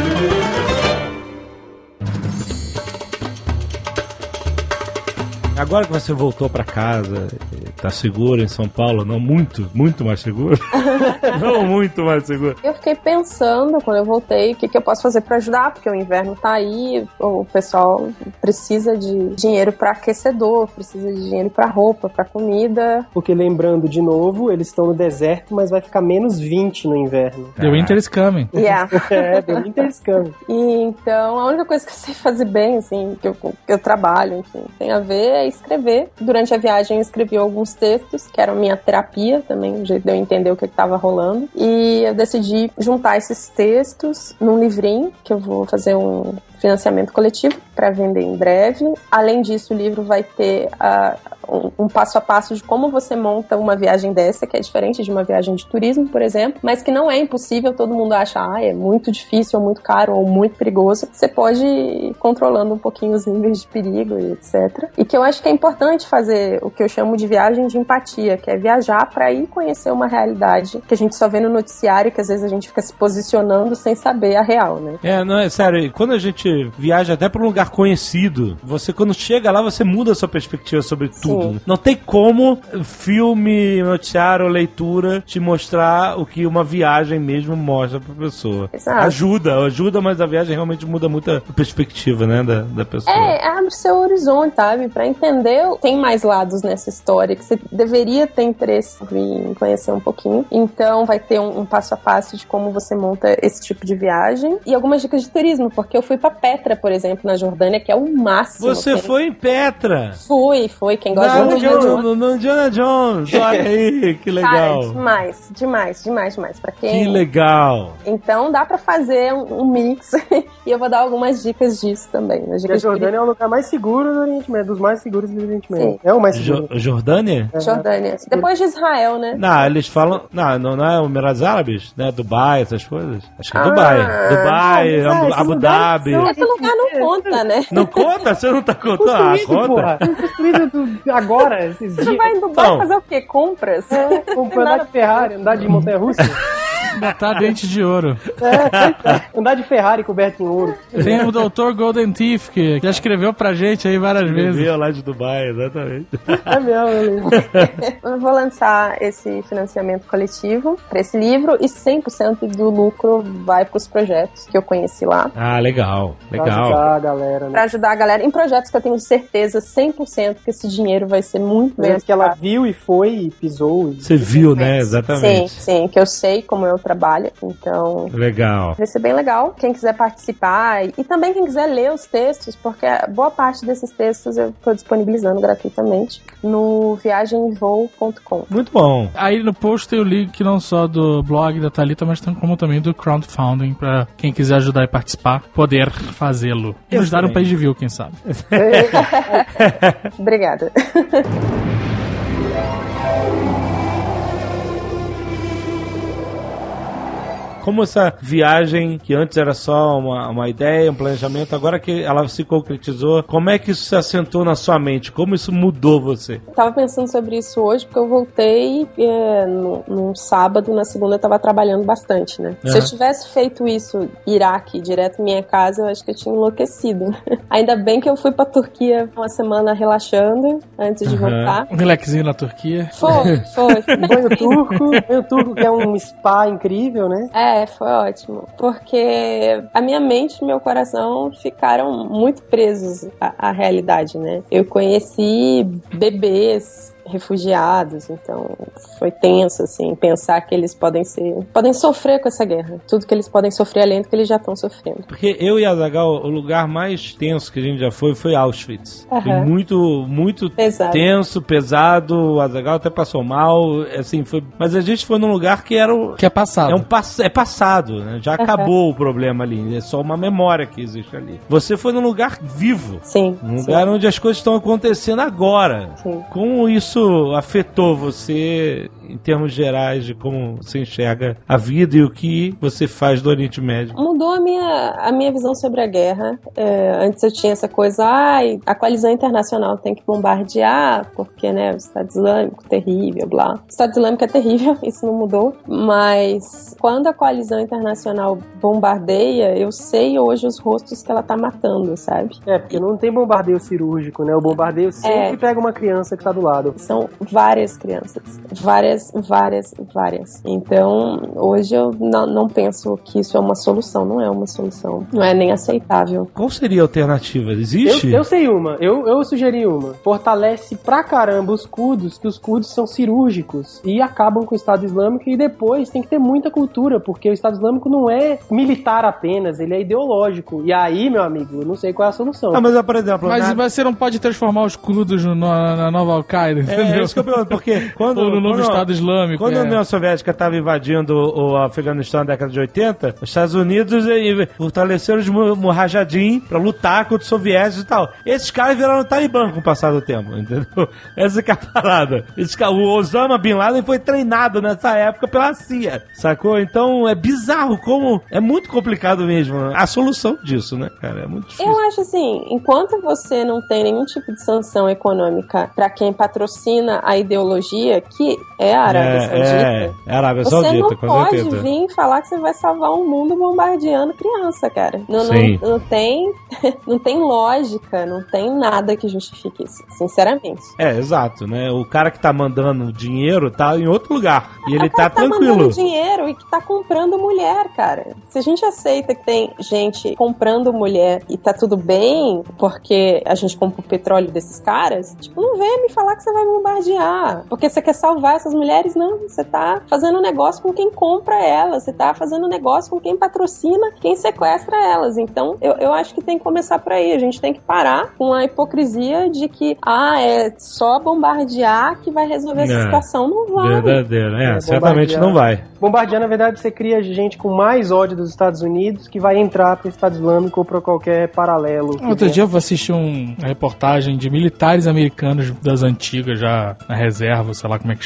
Agora que você voltou pra casa, tá seguro em São Paulo, não muito mais seguro? Não muito mais seguro. Eu fiquei pensando, quando eu voltei, o que eu posso fazer pra ajudar, porque o inverno tá aí, o pessoal precisa de dinheiro pra aquecedor, precisa de dinheiro pra roupa, pra comida. Porque lembrando de novo, eles estão no deserto, mas vai ficar menos 20 no inverno. The winter is coming. Yeah. The winter is coming. E então, a única coisa que eu sei fazer bem, assim, que eu trabalho, enfim, tem a ver é escrever. Durante a viagem eu escrevi alguns textos, que eram minha terapia também, o jeito de eu entender o que estava rolando. E eu decidi juntar esses textos num livrinho, que eu vou fazer um financiamento coletivo para vender em breve. Além disso, o livro vai ter um passo a passo de como você monta uma viagem dessa, que é diferente de uma viagem de turismo, por exemplo, mas que não é impossível. Todo mundo acha, é muito difícil, ou muito caro, ou muito perigoso. Você pode ir controlando um pouquinho os níveis de perigo e etc. E que eu acho que é importante fazer o que eu chamo de viagem de empatia, que é viajar para ir conhecer uma realidade que a gente só vê no noticiário, que às vezes a gente fica se posicionando sem saber a real, né? Não, é sério, quando a gente viaja até para um lugar conhecido, você quando chega lá, você muda a sua perspectiva sobre tudo. Sim. Não tem como filme, noticiário, leitura te mostrar o que uma viagem mesmo mostra pra pessoa. Exato. Ajuda, mas a viagem realmente muda muito a perspectiva, né, da pessoa. Abre seu horizonte, sabe? Pra entender, tem mais lados nessa história que você deveria ter interesse em conhecer um pouquinho. Então vai ter um passo a passo de como você monta esse tipo de viagem e algumas dicas de turismo, porque eu fui pra Petra, por exemplo, na Jordânia, que é o máximo. Você foi em Petra? Foi. Quem gosta de no Indiana Jones. Olha aí, que legal. Cara, demais. Pra quem... Que legal. Então dá pra fazer um mix e eu vou dar algumas dicas disso também. A Jordânia é o lugar mais seguro do Oriente Médio, dos mais seguros do Oriente Médio. Sim. É o mais seguro. Jordânia? Jordânia. Depois de Israel, né? Não, eles falam... Não é o Emirados Árabes, né? Dubai, essas coisas. Acho que é Dubai, Abu Dhabi. Esse lugar não conta, né? Não conta? Você não tá contando? Conta. Construído agora, esses dias. Você vai em Dubai fazer o quê? Compras? Andar de Ferrari, andar de montanha-russa. Botar dente de ouro. Andar de Ferrari coberto em ouro. Tem o Dr. Golden Teeth, que já escreveu pra gente aí várias vezes. Escreveu lá de Dubai, exatamente. É mesmo, eu lembro. Eu vou lançar esse financiamento coletivo para esse livro e 100% do lucro vai para os projetos que eu conheci lá. Ah, legal. Pra ajudar a galera, né? Para ajudar a galera em projetos que eu tenho certeza 100% que esse dinheiro vai ser muito bem. Que ela viu e foi e pisou. Você viu, né? Exatamente. Sim, que eu sei como eu trabalho, então... Legal. Vai ser bem legal. Quem quiser participar e também quem quiser ler os textos, porque boa parte desses textos eu estou disponibilizando gratuitamente no viagemvoo.com. Muito bom. Aí no post tem o link não só do blog da Thalita, mas como também do crowdfunding, pra quem quiser ajudar e participar, poder fazê-lo. E nos dar um page view, quem sabe. Obrigada. Como essa viagem, que antes era só uma ideia, um planejamento, agora que ela se concretizou, como é que isso se assentou na sua mente? Como isso mudou você? Eu tava pensando sobre isso hoje, porque eu voltei num sábado, na segunda eu tava trabalhando bastante, né? Se eu tivesse feito isso, Iraque, direto em minha casa, eu acho que eu tinha enlouquecido. Ainda bem que eu fui pra Turquia uma semana relaxando, antes de voltar. Um relaxinho na Turquia. Foi. Banho turco, que é um spa incrível, né? Foi ótimo, porque a minha mente e meu coração ficaram muito presos à realidade, né? Eu conheci bebês refugiados, então foi tenso, assim, pensar que eles podem sofrer com essa guerra, tudo que eles podem sofrer além do que eles já estão sofrendo. Porque eu e Azaghal, o lugar mais tenso que a gente já foi Auschwitz. Foi muito pesado. Tenso, pesado, o Azaghal até passou mal, assim, mas a gente foi num lugar que era que é passado. É passado, né? Já acabou o problema ali, é só uma memória que existe ali. Você foi num lugar vivo. Sim. Num lugar onde as coisas estão acontecendo agora. Sim. Como isso afetou você em termos gerais de como você enxerga a vida e o que você faz do Oriente Médio? Mudou a minha visão sobre a guerra. Antes eu tinha essa coisa, a coalizão internacional tem que bombardear, porque, né, o Estado Islâmico, terrível, blá. O Estado Islâmico é terrível, isso não mudou, mas quando a coalizão internacional bombardeia, eu sei hoje os rostos que ela tá matando, sabe? Porque não tem bombardeio cirúrgico, né? O bombardeio sempre pega uma criança que tá do lado. São várias crianças. Várias. Então, hoje eu não penso que isso é uma solução. Não é uma solução. Não é nem aceitável. Qual seria a alternativa? Existe? Eu sei uma. Eu sugeri uma. Fortalece pra caramba os curdos, que os curdos são cirúrgicos e acabam com o Estado Islâmico, e depois tem que ter muita cultura, porque o Estado Islâmico não é militar apenas, ele é ideológico. E aí, meu amigo, eu não sei qual é a solução. Mas, por exemplo... Mas você não pode transformar os curdos na nova Al-Qaeda, entendeu? É isso que eu pergunto, porque quando... Ou no novo Estado Islâmico. Quando a União Soviética estava invadindo o Afeganistão na década de 80, os Estados Unidos fortaleceram os Mujahideen pra lutar contra os soviéticos e tal. Esses caras viraram Talibã com o passar do tempo, entendeu? Essa que é a parada. O Osama Bin Laden foi treinado nessa época pela CIA, sacou? Então é bizarro como... É muito complicado mesmo a solução disso, né, cara? É muito difícil. Eu acho assim, enquanto você não tem nenhum tipo de sanção econômica pra quem patrocina a ideologia, que é a Arábia Saudita, é a Arábia Saudita, você não com pode certeza. vir falar que você vai salvar o mundo bombardeando criança, cara. Não tem lógica, não tem nada que justifique isso, sinceramente. Exato, né? O cara que tá mandando dinheiro tá em outro lugar. E ele tá tranquilo. Tá mandando dinheiro e que tá comprando mulher, cara. Se a gente aceita que tem gente comprando mulher e tá tudo bem, porque a gente compra o petróleo desses caras, tipo, não venha me falar que você vai bombardear, porque você quer salvar essas mulheres. Não, você tá fazendo negócio com quem compra elas, você tá fazendo negócio com quem patrocina, quem sequestra elas. Então, eu acho que tem que começar por aí. A gente tem que parar com a hipocrisia de que, é só bombardear que vai resolver essa situação. Não vai. Verdadeiro, certamente não vai. Bombardear, na verdade, você cria gente com mais ódio dos Estados Unidos que vai entrar pro Estado Islâmico ou pra qualquer paralelo. Outro dia eu assisti uma reportagem de militares americanos das antigas, já na reserva, sei lá como é que chama,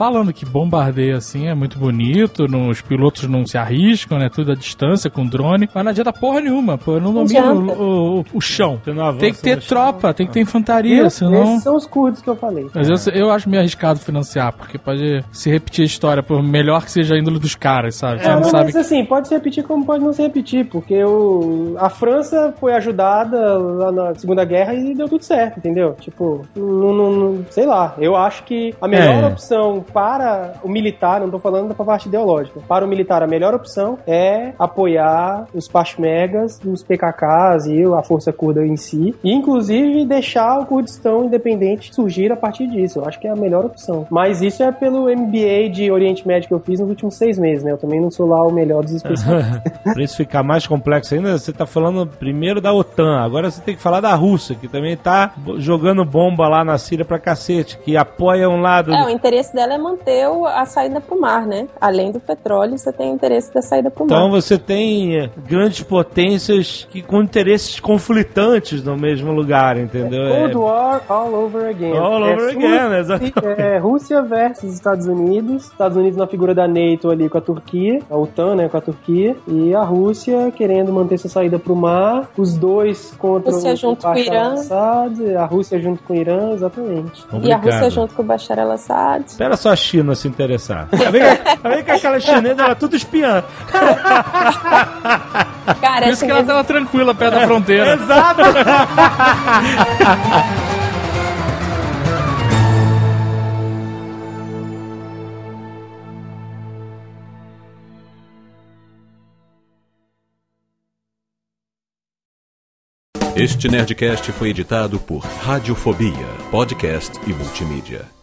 falando que bombardeio assim é muito bonito, os pilotos não se arriscam, né? Tudo à distância, com drone, mas não adianta porra nenhuma, pô, eu não domino o chão. Tem que ter tropa, tem que ter infantaria, senão... Esses são os curdos que eu falei. Mas eu acho meio arriscado financiar, porque pode se repetir a história, por melhor que seja a índole dos caras, sabe? Você não mas sabe assim, pode se repetir como pode não se repetir, porque a França foi ajudada lá na Segunda Guerra e deu tudo certo, entendeu? Tipo, sei lá, eu acho que a melhor opção para o militar, não tô falando da parte ideológica, para o militar a melhor opção é apoiar os Peshmergas, os PKKs e a força curda em si, e inclusive deixar o Kurdistão independente surgir a partir disso. Eu acho que é a melhor opção. Mas isso é pelo MBA de Oriente Médio que eu fiz nos últimos 6 meses, né? Eu também não sou lá o melhor dos especialistas. Pra isso ficar mais complexo ainda, você tá falando primeiro da OTAN, agora você tem que falar da Rússia, que também tá jogando bomba lá na Síria pra cacete, que apoia um lado... O interesse dela é manter a saída pro mar, né? Além do petróleo, você tem o interesse da saída pro mar. Então você tem grandes potências com interesses conflitantes no mesmo lugar, entendeu? Cold War all over again. All over again, exatamente. Rússia versus Estados Unidos na figura da NATO ali com a Turquia, a OTAN, né, com a Turquia, e a Rússia querendo manter sua saída pro mar, os dois contra o Bashar al-Assad, a Rússia junto com o Irã, exatamente. Complicado. E a Rússia junto com o Bashar al-Assad. Espera só a China se interessar. Vem que aquela chinesa era tudo espiã. Cara, por isso que ela tava tranquila perto da fronteira. Exato! Este Nerdcast foi editado por Radiofobia, podcast e multimídia.